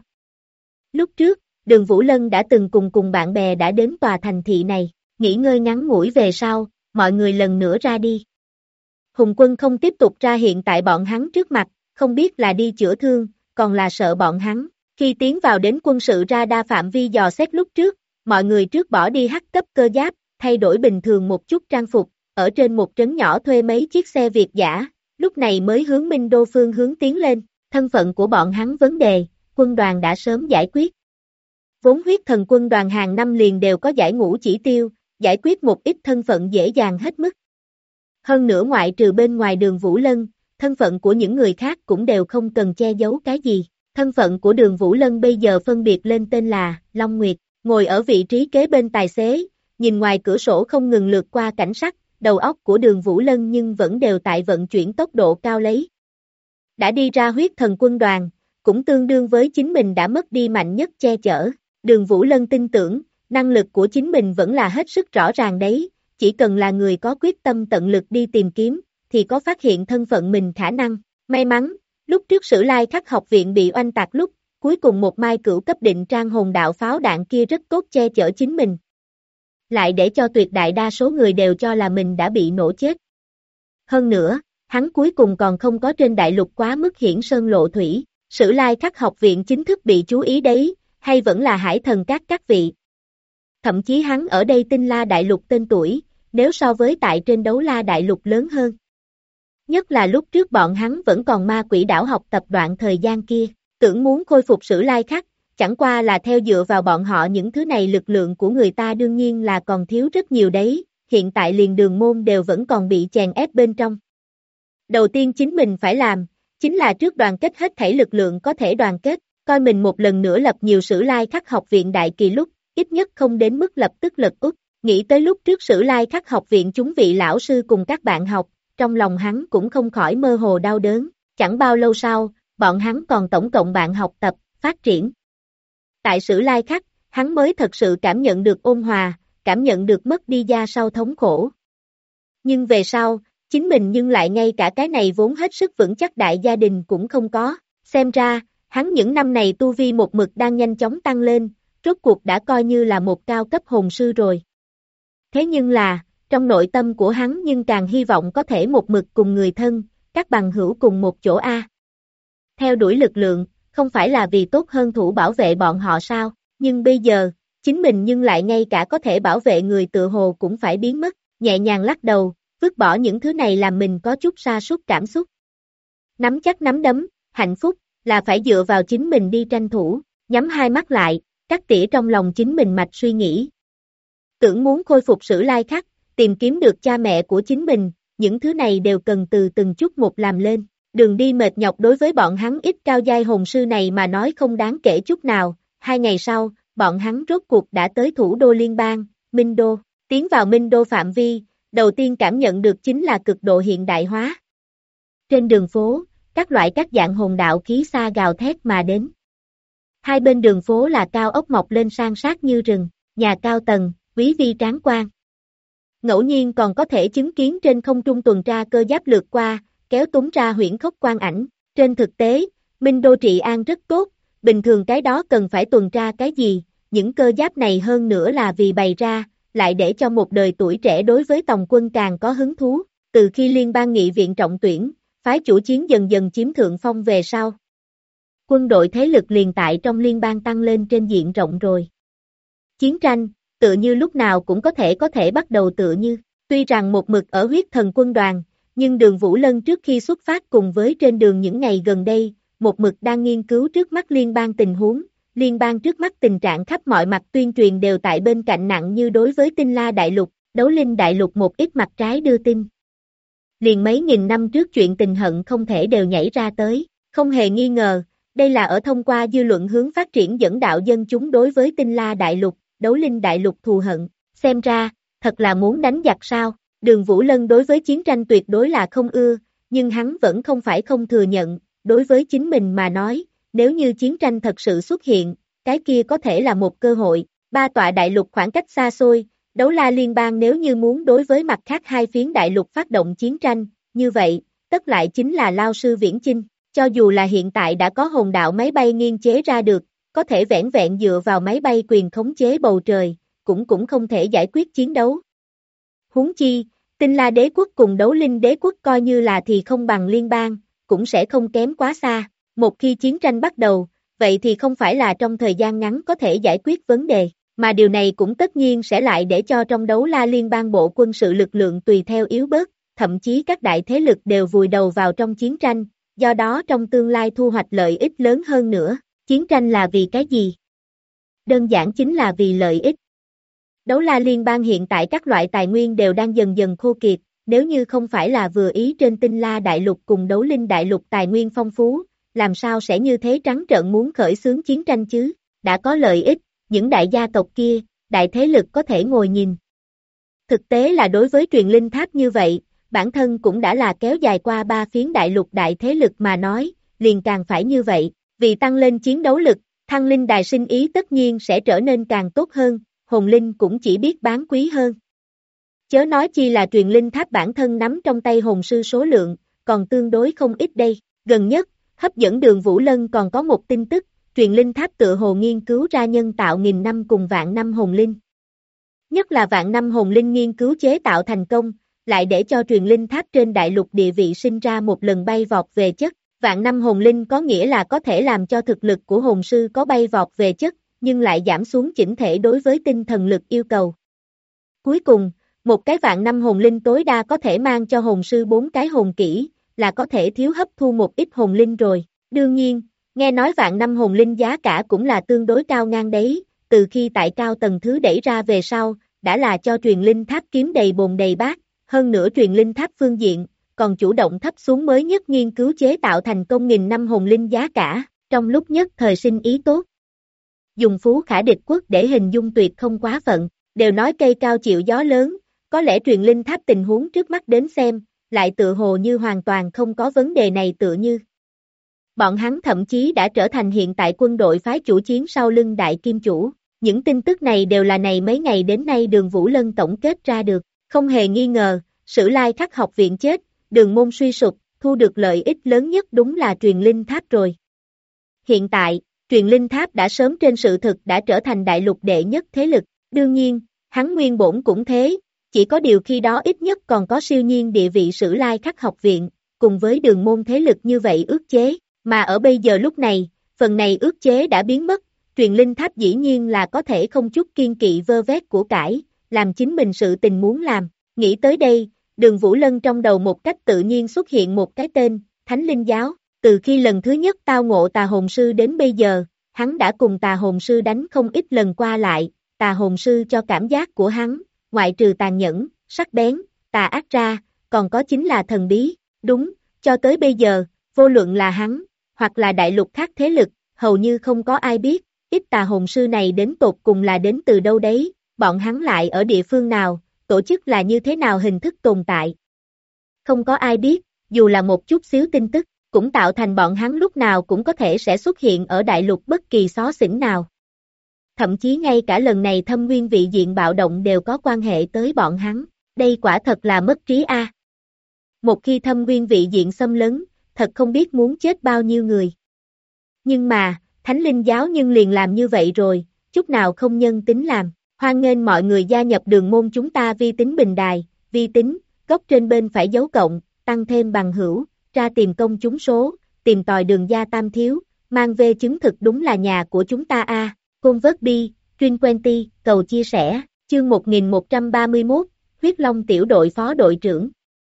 Lúc trước, Đường Vũ Lân đã từng cùng bạn bè đã đến tòa thành thị này, nghỉ ngơi ngắn ngủi về sau, mọi người lần nữa ra đi. Hùng Quân không tiếp tục ra hiện tại bọn hắn trước mặt, không biết là đi chữa thương, còn là sợ bọn hắn. Khi tiến vào đến quân sự radar phạm vi dò xét lúc trước, mọi người trước bỏ đi hắc cấp cơ giáp, thay đổi bình thường một chút trang phục, ở trên một trấn nhỏ thuê mấy chiếc xe Việt dã, lúc này mới hướng Minh Đô phương hướng tiến lên, thân phận của bọn hắn vấn đề, quân đoàn đã sớm giải quyết. Vốn huyết thần quân đoàn hàng năm liền đều có giải ngũ chỉ tiêu, giải quyết một ít thân phận dễ dàng hết mức. Hơn nữa ngoại trừ bên ngoài Đường Vũ Lân, thân phận của những người khác cũng đều không cần che giấu cái gì. Thân phận của Đường Vũ Lân bây giờ phân biệt lên tên là Long Nguyệt, ngồi ở vị trí kế bên tài xế, nhìn ngoài cửa sổ không ngừng lướt qua cảnh sắc, đầu óc của Đường Vũ Lân nhưng vẫn đều tại vận chuyển tốc độ cao lấy. Đã đi ra huyết thần quân đoàn, cũng tương đương với chính mình đã mất đi mạnh nhất che chở. Đường Vũ Lân tin tưởng, năng lực của chính mình vẫn là hết sức rõ ràng đấy, chỉ cần là người có quyết tâm tận lực đi tìm kiếm, thì có phát hiện thân phận mình khả năng. May mắn, lúc trước Sử Lai Khắc học viện bị oanh tạc lúc, cuối cùng một mai cửu cấp định trang hồn đạo pháo đạn kia rất tốt che chở chính mình. Lại để cho tuyệt đại đa số người đều cho là mình đã bị nổ chết. Hơn nữa, hắn cuối cùng còn không có trên đại lục quá mức hiển sơn lộ thủy, Sử Lai Khắc học viện chính thức bị chú ý đấy, hay vẫn là hải thần các vị. Thậm chí hắn ở đây Tinh La đại lục tên tuổi, nếu so với tại trên Đấu La đại lục lớn hơn. Nhất là lúc trước bọn hắn vẫn còn ma quỷ đảo học tập đoạn thời gian kia, tưởng muốn khôi phục Sử Lai Khắc, chẳng qua là theo dựa vào bọn họ những thứ này lực lượng của người ta đương nhiên là còn thiếu rất nhiều đấy, hiện tại liền đường môn đều vẫn còn bị chèn ép bên trong. Đầu tiên chính mình phải làm, chính là trước đoàn kết hết thảy lực lượng có thể đoàn kết, coi mình một lần nữa lập nhiều Sử Lai Khắc học viện đại kỳ lúc, ít nhất không đến mức lập tức lật úp, nghĩ tới lúc trước Sử Lai Khắc học viện chúng vị lão sư cùng các bạn học, trong lòng hắn cũng không khỏi mơ hồ đau đớn, chẳng bao lâu sau, bọn hắn còn tổng cộng bạn học tập, phát triển. Tại Sử Lai Khắc, hắn mới thật sự cảm nhận được ôn hòa, cảm nhận được mất đi gia sau thống khổ. Nhưng về sau, chính mình nhưng lại ngay cả cái này vốn hết sức vững chắc đại gia đình cũng không có, xem ra, hắn những năm này tu vi một mực đang nhanh chóng tăng lên, rốt cuộc đã coi như là một cao cấp hồn sư rồi. Thế nhưng là, trong nội tâm của hắn nhưng càng hy vọng có thể một mực cùng người thân, các bằng hữu cùng một chỗ A. Theo đuổi lực lượng, không phải là vì tốt hơn thủ bảo vệ bọn họ sao, nhưng bây giờ, chính mình nhưng lại ngay cả có thể bảo vệ người tự hồ cũng phải biến mất, nhẹ nhàng lắc đầu, vứt bỏ những thứ này làm mình có chút sa sút cảm xúc. Nắm chắc nắm đấm, hạnh phúc, là phải dựa vào chính mình đi tranh thủ, nhắm hai mắt lại, cắt tỉa trong lòng chính mình mạch suy nghĩ. Tưởng muốn khôi phục Sử Lai Khắc, tìm kiếm được cha mẹ của chính mình, những thứ này đều cần từ từng chút một làm lên. Đường đi mệt nhọc đối với bọn hắn ít cao giai hồn sư này mà nói không đáng kể chút nào. 2 ngày sau, bọn hắn rốt cuộc đã tới thủ đô liên bang, Minh Đô. Tiến vào Minh Đô phạm vi, đầu tiên cảm nhận được chính là cực độ hiện đại hóa. Trên đường phố, các loại các dạng hồn đạo khí xa gào thét mà đến. Hai bên đường phố là cao ốc mọc lên san sát như rừng, nhà cao tầng, quý vi tráng quan. Ngẫu nhiên còn có thể chứng kiến trên không trung tuần tra cơ giáp lướt qua, kéo túng ra huyễn khốc quang ảnh. Trên thực tế, Minh Đô trị an rất tốt, bình thường cái đó cần phải tuần tra cái gì, những cơ giáp này hơn nữa là vì bày ra, lại để cho một đời tuổi trẻ đối với tòng quân càng có hứng thú. Từ khi liên bang nghị viện trọng tuyển, phái chủ chiến dần dần chiếm thượng phong về sau. Quân đội thế lực liền tại trong liên bang tăng lên trên diện rộng rồi. Chiến tranh, tự như lúc nào cũng có thể bắt đầu tựa như, tuy rằng một mực ở huyết thần quân đoàn, nhưng Đường Vũ Lân trước khi xuất phát cùng với trên đường những ngày gần đây, một mực đang nghiên cứu trước mắt liên bang tình huống, liên bang trước mắt tình trạng khắp mọi mặt tuyên truyền đều tại bên cạnh nặng như đối với Tinh La Đại Lục, Đấu Linh Đại Lục một ít mặt trái đưa tin. Liền mấy nghìn năm trước chuyện tình hận không thể đều nhảy ra tới, không hề nghi ngờ, đây là ở thông qua dư luận hướng phát triển dẫn đạo dân chúng đối với Tinh La Đại Lục, Đấu Linh Đại Lục thù hận, xem ra, thật là muốn đánh giặc sao, Đường Vũ Lân đối với chiến tranh tuyệt đối là không ưa, nhưng hắn vẫn không phải không thừa nhận, đối với chính mình mà nói, nếu như chiến tranh thật sự xuất hiện, cái kia có thể là một cơ hội, ba tọa đại lục khoảng cách xa xôi, Đấu La Liên bang nếu như muốn đối với mặt khác hai phiến đại lục phát động chiến tranh, như vậy, tất lại chính là lao sư viễn chinh, cho dù là hiện tại đã có hồn đạo máy bay nghiên chế ra được, có thể vẻn vẹn dựa vào máy bay quyền khống chế bầu trời, cũng không thể giải quyết chiến đấu. Huống chi, Tinh La Đế quốc cùng Đấu Linh Đế quốc coi như là thì không bằng liên bang, cũng sẽ không kém quá xa, một khi chiến tranh bắt đầu, vậy thì không phải là trong thời gian ngắn có thể giải quyết vấn đề, mà điều này cũng tất nhiên sẽ lại để cho trong Đấu La Liên bang bộ quân sự lực lượng tùy theo yếu bớt, thậm chí các đại thế lực đều vùi đầu vào trong chiến tranh, do đó trong tương lai thu hoạch lợi ích lớn hơn nữa. Chiến tranh là vì cái gì? Đơn giản chính là vì lợi ích. Đấu La Liên bang hiện tại các loại tài nguyên đều đang dần dần khô kiệt, nếu như không phải là vừa ý trên Tinh La Đại Lục cùng Đấu Linh Đại Lục tài nguyên phong phú, làm sao sẽ như thế trắng trợn muốn khởi xướng chiến tranh chứ? Đã có lợi ích, những đại gia tộc kia, đại thế lực có thể ngồi nhìn. Thực tế là đối với truyền linh tháp như vậy, bản thân cũng đã là kéo dài qua ba phiến đại lục đại thế lực mà nói, liền càng phải như vậy. Vì tăng lên chiến đấu lực, thăng linh đài sinh ý tất nhiên sẽ trở nên càng tốt hơn, hồn linh cũng chỉ biết bán quý hơn. Chớ nói chi là truyền linh tháp bản thân nắm trong tay hồn sư số lượng, còn tương đối không ít đây. Gần nhất, hấp dẫn Đường Vũ Lân còn có một tin tức, truyền linh tháp tựa hồ nghiên cứu ra nhân tạo nghìn năm cùng vạn năm hồn linh. Nhất là vạn năm hồn linh nghiên cứu chế tạo thành công, lại để cho truyền linh tháp trên đại lục địa vị sinh ra một lần bay vọt về chất. Vạn năm hồn linh có nghĩa là có thể làm cho thực lực của hồn sư có bay vọt về chất, nhưng lại giảm xuống chỉnh thể đối với tinh thần lực yêu cầu. Cuối cùng, một cái vạn năm hồn linh tối đa có thể mang cho hồn sư 4 cái hồn kỹ, là có thể thiếu hấp thu một ít hồn linh rồi. Đương nhiên, nghe nói vạn năm hồn linh giá cả cũng là tương đối cao ngang đấy, từ khi tại cao tầng thứ đẩy ra về sau, đã là cho truyền linh tháp kiếm đầy bồn đầy bát, hơn nữa truyền linh tháp phương diện, còn chủ động thấp xuống mới nhất nghiên cứu chế tạo thành công nghìn năm hồn linh giá cả, trong lúc nhất thời sinh ý tốt. Dùng phú khả địch quốc để hình dung tuyệt không quá phận, đều nói cây cao chịu gió lớn, có lẽ truyền linh tháp tình huống trước mắt đến xem, lại tự hồ như hoàn toàn không có vấn đề này tựa như. Bọn hắn thậm chí đã trở thành hiện tại quân đội phái chủ chiến sau lưng đại kim chủ, những tin tức này đều là này mấy ngày đến nay Đường Vũ Lân tổng kết ra được, không hề nghi ngờ, Sử Lai Khắc học viện chết, Đường môn suy sụp, thu được lợi ích lớn nhất đúng là truyền linh tháp rồi. Hiện tại, truyền linh tháp đã sớm trên sự thực đã trở thành đại lục đệ nhất thế lực, đương nhiên, hắn nguyên bổn cũng thế, chỉ có điều khi đó ít nhất còn có siêu nhiên địa vị Sử Lai Khắc học viện, cùng với đường môn thế lực như vậy ước chế, mà ở bây giờ lúc này, phần này ước chế đã biến mất, truyền linh tháp dĩ nhiên là có thể không chút kiên kỵ vơ vét của cải, làm chính mình sự tình muốn làm, nghĩ tới đây. Đường Vũ Lân trong đầu một cách tự nhiên xuất hiện một cái tên, Thánh Linh Giáo. từ khi lần thứ nhất tao ngộ tà hồn sư đến bây giờ, hắn đã cùng tà hồn sư đánh không ít lần qua lại, tà hồn sư cho cảm giác của hắn, ngoại trừ tàn nhẫn, sắc bén, tà ác ra, còn có chính là thần bí, đúng, cho tới bây giờ, vô luận là hắn, hoặc là đại lục khác thế lực, hầu như không có ai biết, ít tà hồn sư này đến tột cùng là đến từ đâu đấy, bọn hắn lại ở địa phương nào, tổ chức là như thế nào hình thức tồn tại. Không có ai biết, dù là một chút xíu tin tức, cũng tạo thành bọn hắn lúc nào cũng có thể sẽ xuất hiện ở đại lục bất kỳ xó xỉnh nào. Thậm chí ngay cả lần này thâm nguyên vị diện bạo động đều có quan hệ tới bọn hắn, đây quả thật là mất trí a. Một khi thâm nguyên vị diện xâm lấn, thật không biết muốn chết bao nhiêu người. Nhưng mà, Thánh Linh giáo nhưng liền làm như vậy rồi, chút nào không nhân tính làm, hoan nghênh mọi người gia nhập đường môn chúng ta vi tính bình đài, vi tính, góc trên bên phải dấu cộng, tăng thêm bằng hữu, ra tìm công chúng số, tìm tòi đường gia tam thiếu, mang về chứng thực đúng là nhà của chúng ta a. Convert bi, Trin Quenty, cầu chia sẻ, chương 1131, huyết long tiểu đội phó đội trưởng.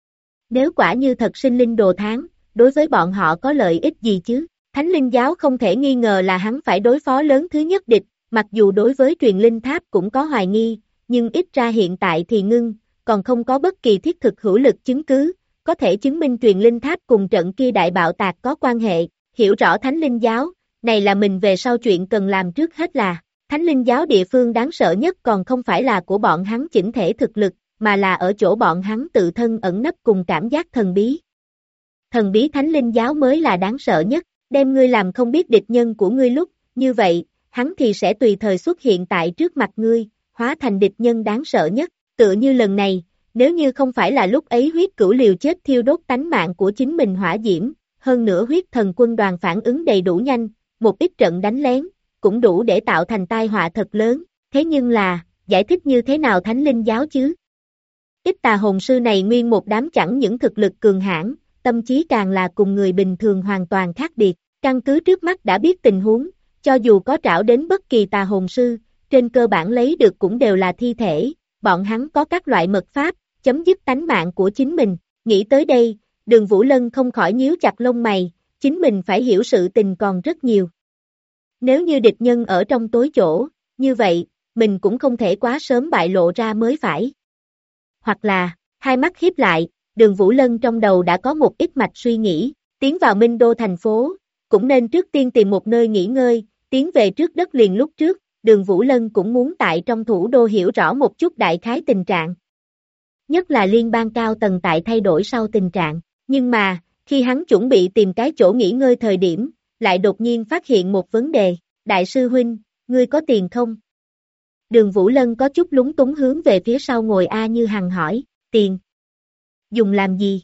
Nếu quả như thật sinh linh đồ tháng, đối với bọn họ có lợi ích gì chứ? Thánh Linh giáo không thể nghi ngờ là hắn phải đối phó lớn thứ nhất địch, mặc dù đối với truyền linh tháp cũng có hoài nghi, nhưng ít ra hiện tại thì ngưng, còn không có bất kỳ thiết thực hữu lực chứng cứ, có thể chứng minh truyền linh tháp cùng trận kia đại bạo tạc có quan hệ, hiểu rõ Thánh Linh giáo, này là mình về sau chuyện cần làm trước hết là, Thánh Linh giáo địa phương đáng sợ nhất còn không phải là của bọn hắn chỉnh thể thực lực, mà là ở chỗ bọn hắn tự thân ẩn nấp cùng cảm giác thần bí. Thần bí Thánh Linh giáo mới là đáng sợ nhất, đem ngươi làm không biết địch nhân của ngươi lúc, như vậy, hắn thì sẽ tùy thời xuất hiện tại trước mặt ngươi, hóa thành địch nhân đáng sợ nhất, tựa như lần này, nếu như không phải là lúc ấy huyết cửu liều chết thiêu đốt tánh mạng của chính mình hỏa diễm, hơn nữa huyết thần quân đoàn phản ứng đầy đủ nhanh, một ít trận đánh lén, cũng đủ để tạo thành tai họa thật lớn, thế nhưng là, giải thích như thế nào Thánh Linh giáo chứ? Ít tà hồn sư này nguyên một đám chẳng những thực lực cường hãn, tâm trí càng là cùng người bình thường hoàn toàn khác biệt, căn cứ trước mắt đã biết tình huống, cho dù có trảo đến bất kỳ tà hồn sư, trên cơ bản lấy được cũng đều là thi thể, bọn hắn có các loại mật pháp, chấm dứt tánh mạng của chính mình, nghĩ tới đây, Đường Vũ Lân không khỏi nhíu chặt lông mày, chính mình phải hiểu sự tình còn rất nhiều. Nếu như địch nhân ở trong tối chỗ, như vậy, mình cũng không thể quá sớm bại lộ ra mới phải. Hoặc là, hai mắt hiếp lại, Đường Vũ Lân trong đầu đã có một ít mạch suy nghĩ, tiến vào Minh Đô thành phố, cũng nên trước tiên tìm một nơi nghỉ ngơi, tiến về trước đất liền lúc trước, Đường Vũ Lân cũng muốn tại trong thủ đô hiểu rõ một chút đại khái tình trạng. Nhất là liên bang cao tầng tại thay đổi sau tình trạng, nhưng mà, khi hắn chuẩn bị tìm cái chỗ nghỉ ngơi thời điểm, lại đột nhiên phát hiện một vấn đề, Đại sư huynh, ngươi có tiền không? Đường Vũ Lân có chút lúng túng hướng về phía sau ngồi A Như Hằng hỏi, tiền? Dùng làm gì?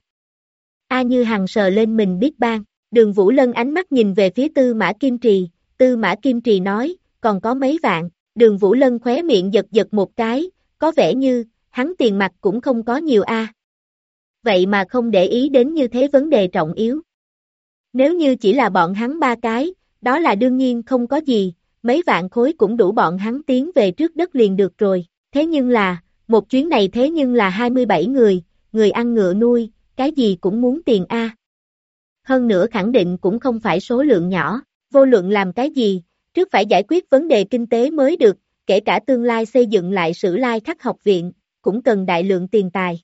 A Như Hằng sờ lên mình biết bang, Đường Vũ Lân ánh mắt nhìn về phía Tư Mã Kim Trì, Tư Mã Kim Trì nói, còn có mấy vạn, Đường Vũ Lân khóe miệng giật giật một cái, có vẻ như, hắn tiền mặt cũng không có nhiều a. Vậy mà không để ý đến như thế vấn đề trọng yếu. Nếu như chỉ là bọn hắn ba cái, đó là đương nhiên không có gì, mấy vạn khối cũng đủ bọn hắn tiến về trước đất liền được rồi, thế nhưng là, một chuyến này thế nhưng là 27 người, người ăn ngựa nuôi, cái gì cũng muốn tiền a. Hơn nữa khẳng định cũng không phải số lượng nhỏ, vô luận làm cái gì, trước phải giải quyết vấn đề kinh tế mới được, kể cả tương lai xây dựng lại Sử Lai Khắc học viện, cũng cần đại lượng tiền tài.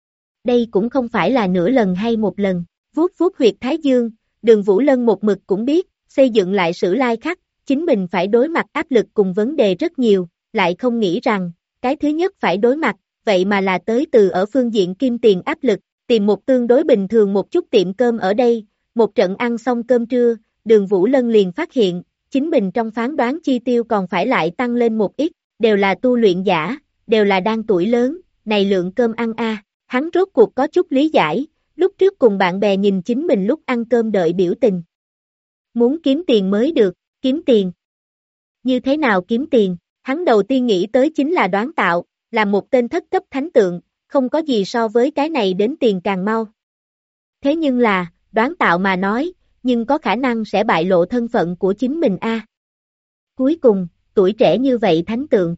Đây cũng không phải là nửa lần hay một lần, vuốt vuốt huyệt Thái Dương, Đường Vũ Lân một mực cũng biết, xây dựng lại Sử Lai Khắc, chính mình phải đối mặt áp lực cùng vấn đề rất nhiều, lại không nghĩ rằng, cái thứ nhất phải đối mặt, vậy mà là tới từ ở phương diện kim tiền áp lực, tìm một tương đối bình thường một chút tiệm cơm ở đây, một trận ăn xong cơm trưa, Đường Vũ Lân liền phát hiện, chính mình trong phán đoán chi tiêu còn phải lại tăng lên một ít, đều là tu luyện giả, đều là đang tuổi lớn, này lượng cơm ăn a, hắn rốt cuộc có chút lý giải, lúc trước cùng bạn bè nhìn chính mình lúc ăn cơm đợi biểu tình. Muốn kiếm tiền mới được, kiếm tiền. Như thế nào kiếm tiền, hắn đầu tiên nghĩ tới chính là đoán tạo, là một tên thất cấp thánh tượng, không có gì so với cái này đến tiền càng mau. Thế nhưng là, đoán tạo mà nói, nhưng có khả năng sẽ bại lộ thân phận của chính mình a. Cuối cùng, tuổi trẻ như vậy thánh tượng.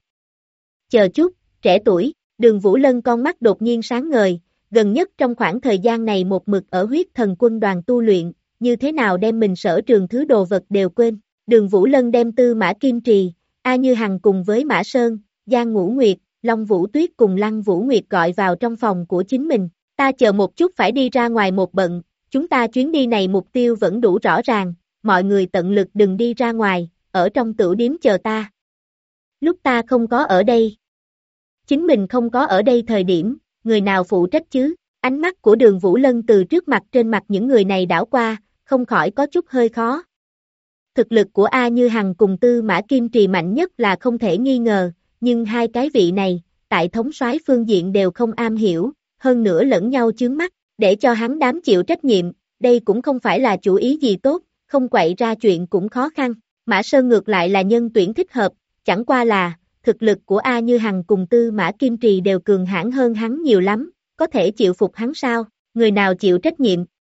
Chờ chút, trẻ tuổi, Đường Vũ Lân con mắt đột nhiên sáng ngời, gần nhất trong khoảng thời gian này một mực ở huyết thần quân đoàn tu luyện, như thế nào đem mình sở trường thứ đồ vật đều quên. Đường Vũ Lân đem Tư Mã Kim Trì, A Như Hằng cùng với Mã Sơn, Giang Ngũ Nguyệt, Long Vũ Tuyết cùng Lăng Vũ Nguyệt gọi vào trong phòng của chính mình. Ta chờ một chút phải đi ra ngoài một bận, chúng ta chuyến đi này mục tiêu vẫn đủ rõ ràng, mọi người tận lực đừng đi ra ngoài, ở trong tửu điếm chờ ta. Lúc ta không có ở đây. Chính mình không có ở đây thời điểm, người nào phụ trách chứ? Ánh mắt của Đường Vũ Lân từ trước mặt trên mặt những người này đảo qua, không khỏi có chút hơi khó. Thực lực của A Như Hằng cùng Tư Mã Kim Trì mạnh nhất là không thể nghi ngờ, nhưng hai cái vị này, tại thống soái phương diện đều không am hiểu, hơn nữa lẫn nhau chướng mắt, để cho hắn đám chịu trách nhiệm, đây cũng không phải là chủ ý gì tốt, không quậy ra chuyện cũng khó khăn. Mã Sơn ngược lại là nhân tuyển thích hợp, chẳng qua là, thực lực của A Như Hằng cùng Tư Mã Kim Trì đều cường hãn hơn hắn nhiều lắm, có thể chịu phục hắn sao, người nào chịu trách nhiệm?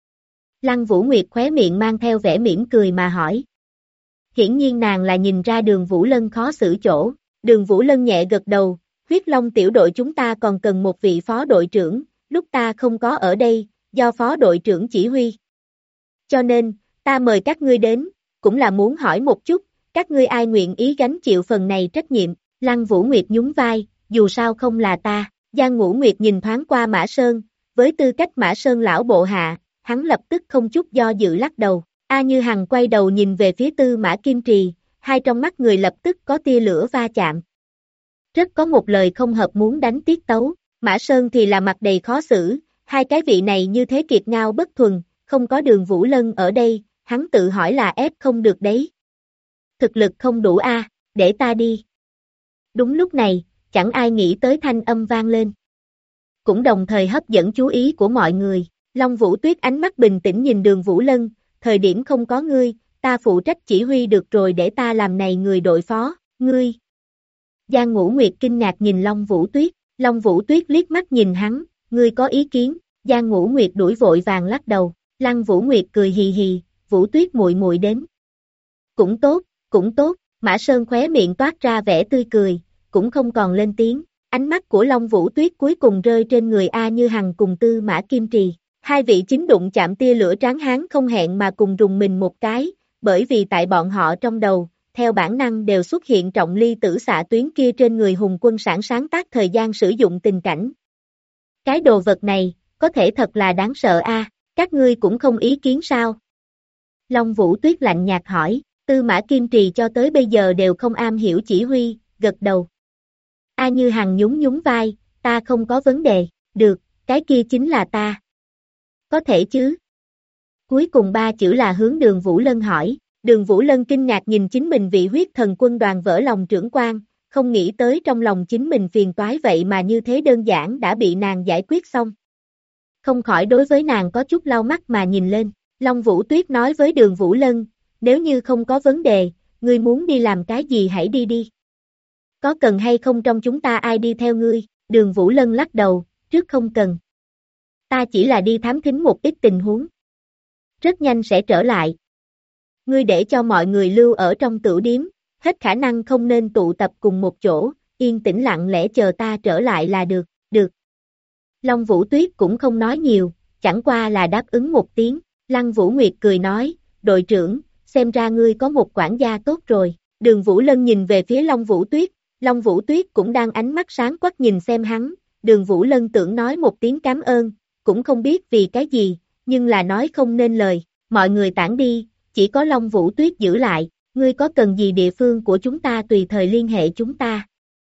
Lăng Vũ Nguyệt khóe miệng mang theo vẻ mỉm cười mà hỏi. Hiển nhiên nàng là nhìn ra Đường Vũ Lân khó xử chỗ, Đường Vũ Lân nhẹ gật đầu, huyết long tiểu đội chúng ta còn cần một vị phó đội trưởng, lúc ta không có ở đây, do phó đội trưởng chỉ huy. Cho nên, ta mời các ngươi đến, cũng là muốn hỏi một chút, các ngươi ai nguyện ý gánh chịu phần này trách nhiệm, Lăng Vũ Nguyệt nhún vai, dù sao không là ta, Giang Ngũ Nguyệt nhìn thoáng qua Mã Sơn, với tư cách Mã Sơn lão bộ hạ, hắn lập tức không chút do dự lắc đầu, A Như Hằng quay đầu nhìn về phía Tư Mã Kim Trì, hai trong mắt người lập tức có tia lửa va chạm. Rất có một lời không hợp muốn đánh tiết tấu, Mã Sơn thì là mặt đầy khó xử, hai cái vị này như thế kiệt ngao bất thuần, không có Đường Vũ Lân ở đây, hắn tự hỏi là ép không được đấy. Thực lực không đủ a, để ta đi. Đúng lúc này, chẳng ai nghĩ tới thanh âm vang lên. Cũng đồng thời hấp dẫn chú ý của mọi người, Long Vũ Tuyết ánh mắt bình tĩnh nhìn Đường Vũ Lân, thời điểm không có ngươi, ta phụ trách chỉ huy được rồi để ta làm này người đội phó, ngươi. Giang Ngũ Nguyệt kinh ngạc nhìn Long Vũ Tuyết liếc mắt nhìn hắn, ngươi có ý kiến, Giang Ngũ Nguyệt đuổi vội vàng lắc đầu, Lăng Vũ Nguyệt cười hì hì, Vũ Tuyết muội muội đến. Cũng tốt, Mã Sơn khóe miệng toát ra vẻ tươi cười, cũng không còn lên tiếng, ánh mắt của Long Vũ Tuyết cuối cùng rơi trên người A Như Hằng cùng Tư Mã Kim Trì, hai vị chính đụng chạm tia lửa tráng hán không hẹn mà cùng rùng mình một cái, bởi vì tại bọn họ trong đầu, theo bản năng đều xuất hiện trọng ly tử xạ tuyến kia trên người Hùng Quân Sản sáng tác thời gian sử dụng tình cảnh. Cái đồ vật này, có thể thật là đáng sợ a, các ngươi cũng không ý kiến sao? Long Vũ Tuyết lạnh nhạt hỏi, Tư Mã Kim Trì cho tới bây giờ đều không am hiểu chỉ huy, gật đầu. A Như Hằng nhún vai, ta không có vấn đề, được, cái kia chính là ta. Có thể chứ? Cuối cùng ba chữ là hướng Đường Vũ Lân hỏi, Đường Vũ Lân kinh ngạc nhìn chính mình vị huyết thần quân đoàn vỡ lòng trưởng quan, không nghĩ tới trong lòng chính mình phiền toái vậy mà như thế đơn giản đã bị nàng giải quyết xong. Không khỏi đối với nàng có chút lau mắt mà nhìn lên, Long Vũ Tuyết nói với Đường Vũ Lân, nếu như không có vấn đề, ngươi muốn đi làm cái gì hãy đi đi. Có cần hay không trong chúng ta ai đi theo ngươi, Đường Vũ Lân lắc đầu, trước không cần. Ta chỉ là đi thám thính một ít tình huống. Rất nhanh sẽ trở lại. Ngươi để cho mọi người lưu ở trong tửu điếm, hết khả năng không nên tụ tập cùng một chỗ, yên tĩnh lặng lẽ chờ ta trở lại là được, được. Long Vũ Tuyết cũng không nói nhiều, chẳng qua là đáp ứng một tiếng, Lăng Vũ Nguyệt cười nói, đội trưởng, xem ra ngươi có một quản gia tốt rồi, Đường Vũ Lân nhìn về phía Long Vũ Tuyết cũng đang ánh mắt sáng quắc nhìn xem hắn, Đường Vũ Lân tưởng nói một tiếng cảm ơn, cũng không biết vì cái gì, nhưng là nói không nên lời, mọi người tản đi, chỉ có Long Vũ Tuyết giữ lại, ngươi có cần gì địa phương của chúng ta tùy thời liên hệ chúng ta.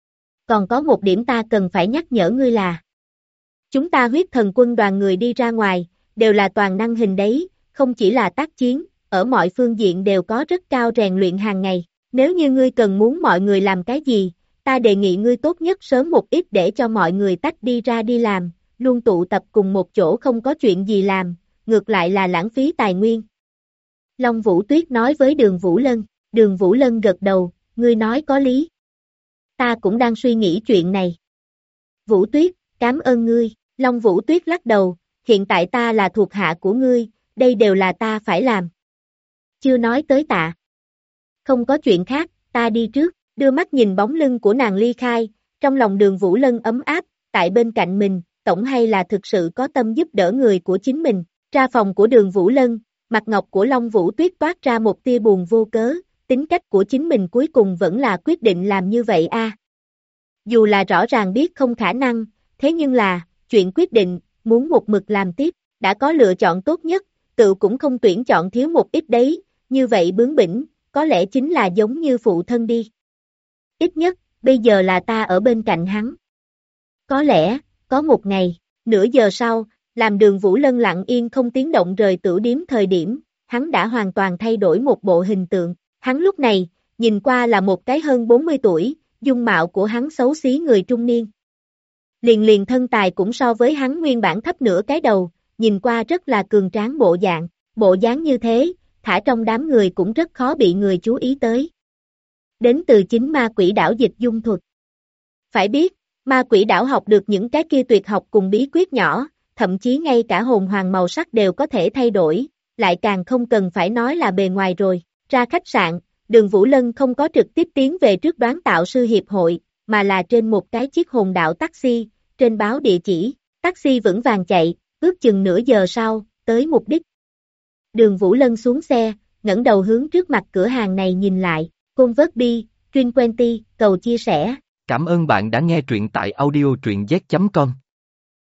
Còn có một điểm ta cần phải nhắc nhở ngươi là, chúng ta huyết thần quân đoàn người đi ra ngoài, đều là toàn năng hình đấy, không chỉ là tác chiến, ở mọi phương diện đều có rất cao rèn luyện hàng ngày, nếu như ngươi cần muốn mọi người làm cái gì, ta đề nghị ngươi tốt nhất sớm một ít để cho mọi người tách đi ra đi làm, luôn tụ tập cùng một chỗ không có chuyện gì làm, ngược lại là lãng phí tài nguyên. Long Vũ Tuyết nói với Đường Vũ Lân gật đầu, ngươi nói có lý. Ta cũng đang suy nghĩ chuyện này. Vũ Tuyết, cảm ơn ngươi, Long Vũ Tuyết lắc đầu, hiện tại ta là thuộc hạ của ngươi, đây đều là ta phải làm. Chưa nói tới tạ. Không có chuyện khác, ta đi trước, đưa mắt nhìn bóng lưng của nàng ly khai, trong lòng Đường Vũ Lân ấm áp, tại bên cạnh mình, tổng hay là thực sự có tâm giúp đỡ người của chính mình. Ra phòng của Đường Vũ Lân, Mặt ngọc của Long Vũ Tuyết toát ra một tia buồn vô cớ, tính cách của chính mình cuối cùng vẫn là quyết định làm như vậy a. Dù là rõ ràng biết không khả năng, thế nhưng là, chuyện quyết định, muốn một mực làm tiếp, đã có lựa chọn tốt nhất, tự cũng không tuyển chọn thiếu một ít đấy, như vậy bướng bỉnh, có lẽ chính là giống như phụ thân đi. Ít nhất, bây giờ là ta ở bên cạnh hắn. Có lẽ, có một ngày, nửa giờ sau, làm Đường Vũ Lân lặng yên không tiếng động rời tửu điếm thời điểm, hắn đã hoàn toàn thay đổi một bộ hình tượng. Hắn lúc này, nhìn qua là một cái hơn 40 tuổi, dung mạo của hắn xấu xí người trung niên. Liền thân tài cũng so với hắn nguyên bản thấp nửa cái đầu, nhìn qua rất là cường tráng bộ dáng như thế, thả trong đám người cũng rất khó bị người chú ý tới. Đến từ chính ma quỷ đảo dịch dung thuật. Phải biết, ma quỷ đảo học được những cái kia tuyệt học cùng bí quyết nhỏ, thậm chí ngay cả hồn hoàng màu sắc đều có thể thay đổi, lại càng không cần phải nói là bề ngoài rồi. Ra khách sạn, Đường Vũ Lân không có trực tiếp tiến về trước đoán tạo sư hiệp hội, mà là trên một cái chiếc hồn đạo taxi, trên báo địa chỉ, taxi vững vàng chạy, ước chừng nửa giờ sau, tới mục đích. Đường Vũ Lân xuống xe, ngẩng đầu hướng trước mặt cửa hàng này nhìn lại, Convertby, Trinquenty, cầu chia sẻ. Cảm ơn bạn đã nghe truyện tại audio truyện z.com.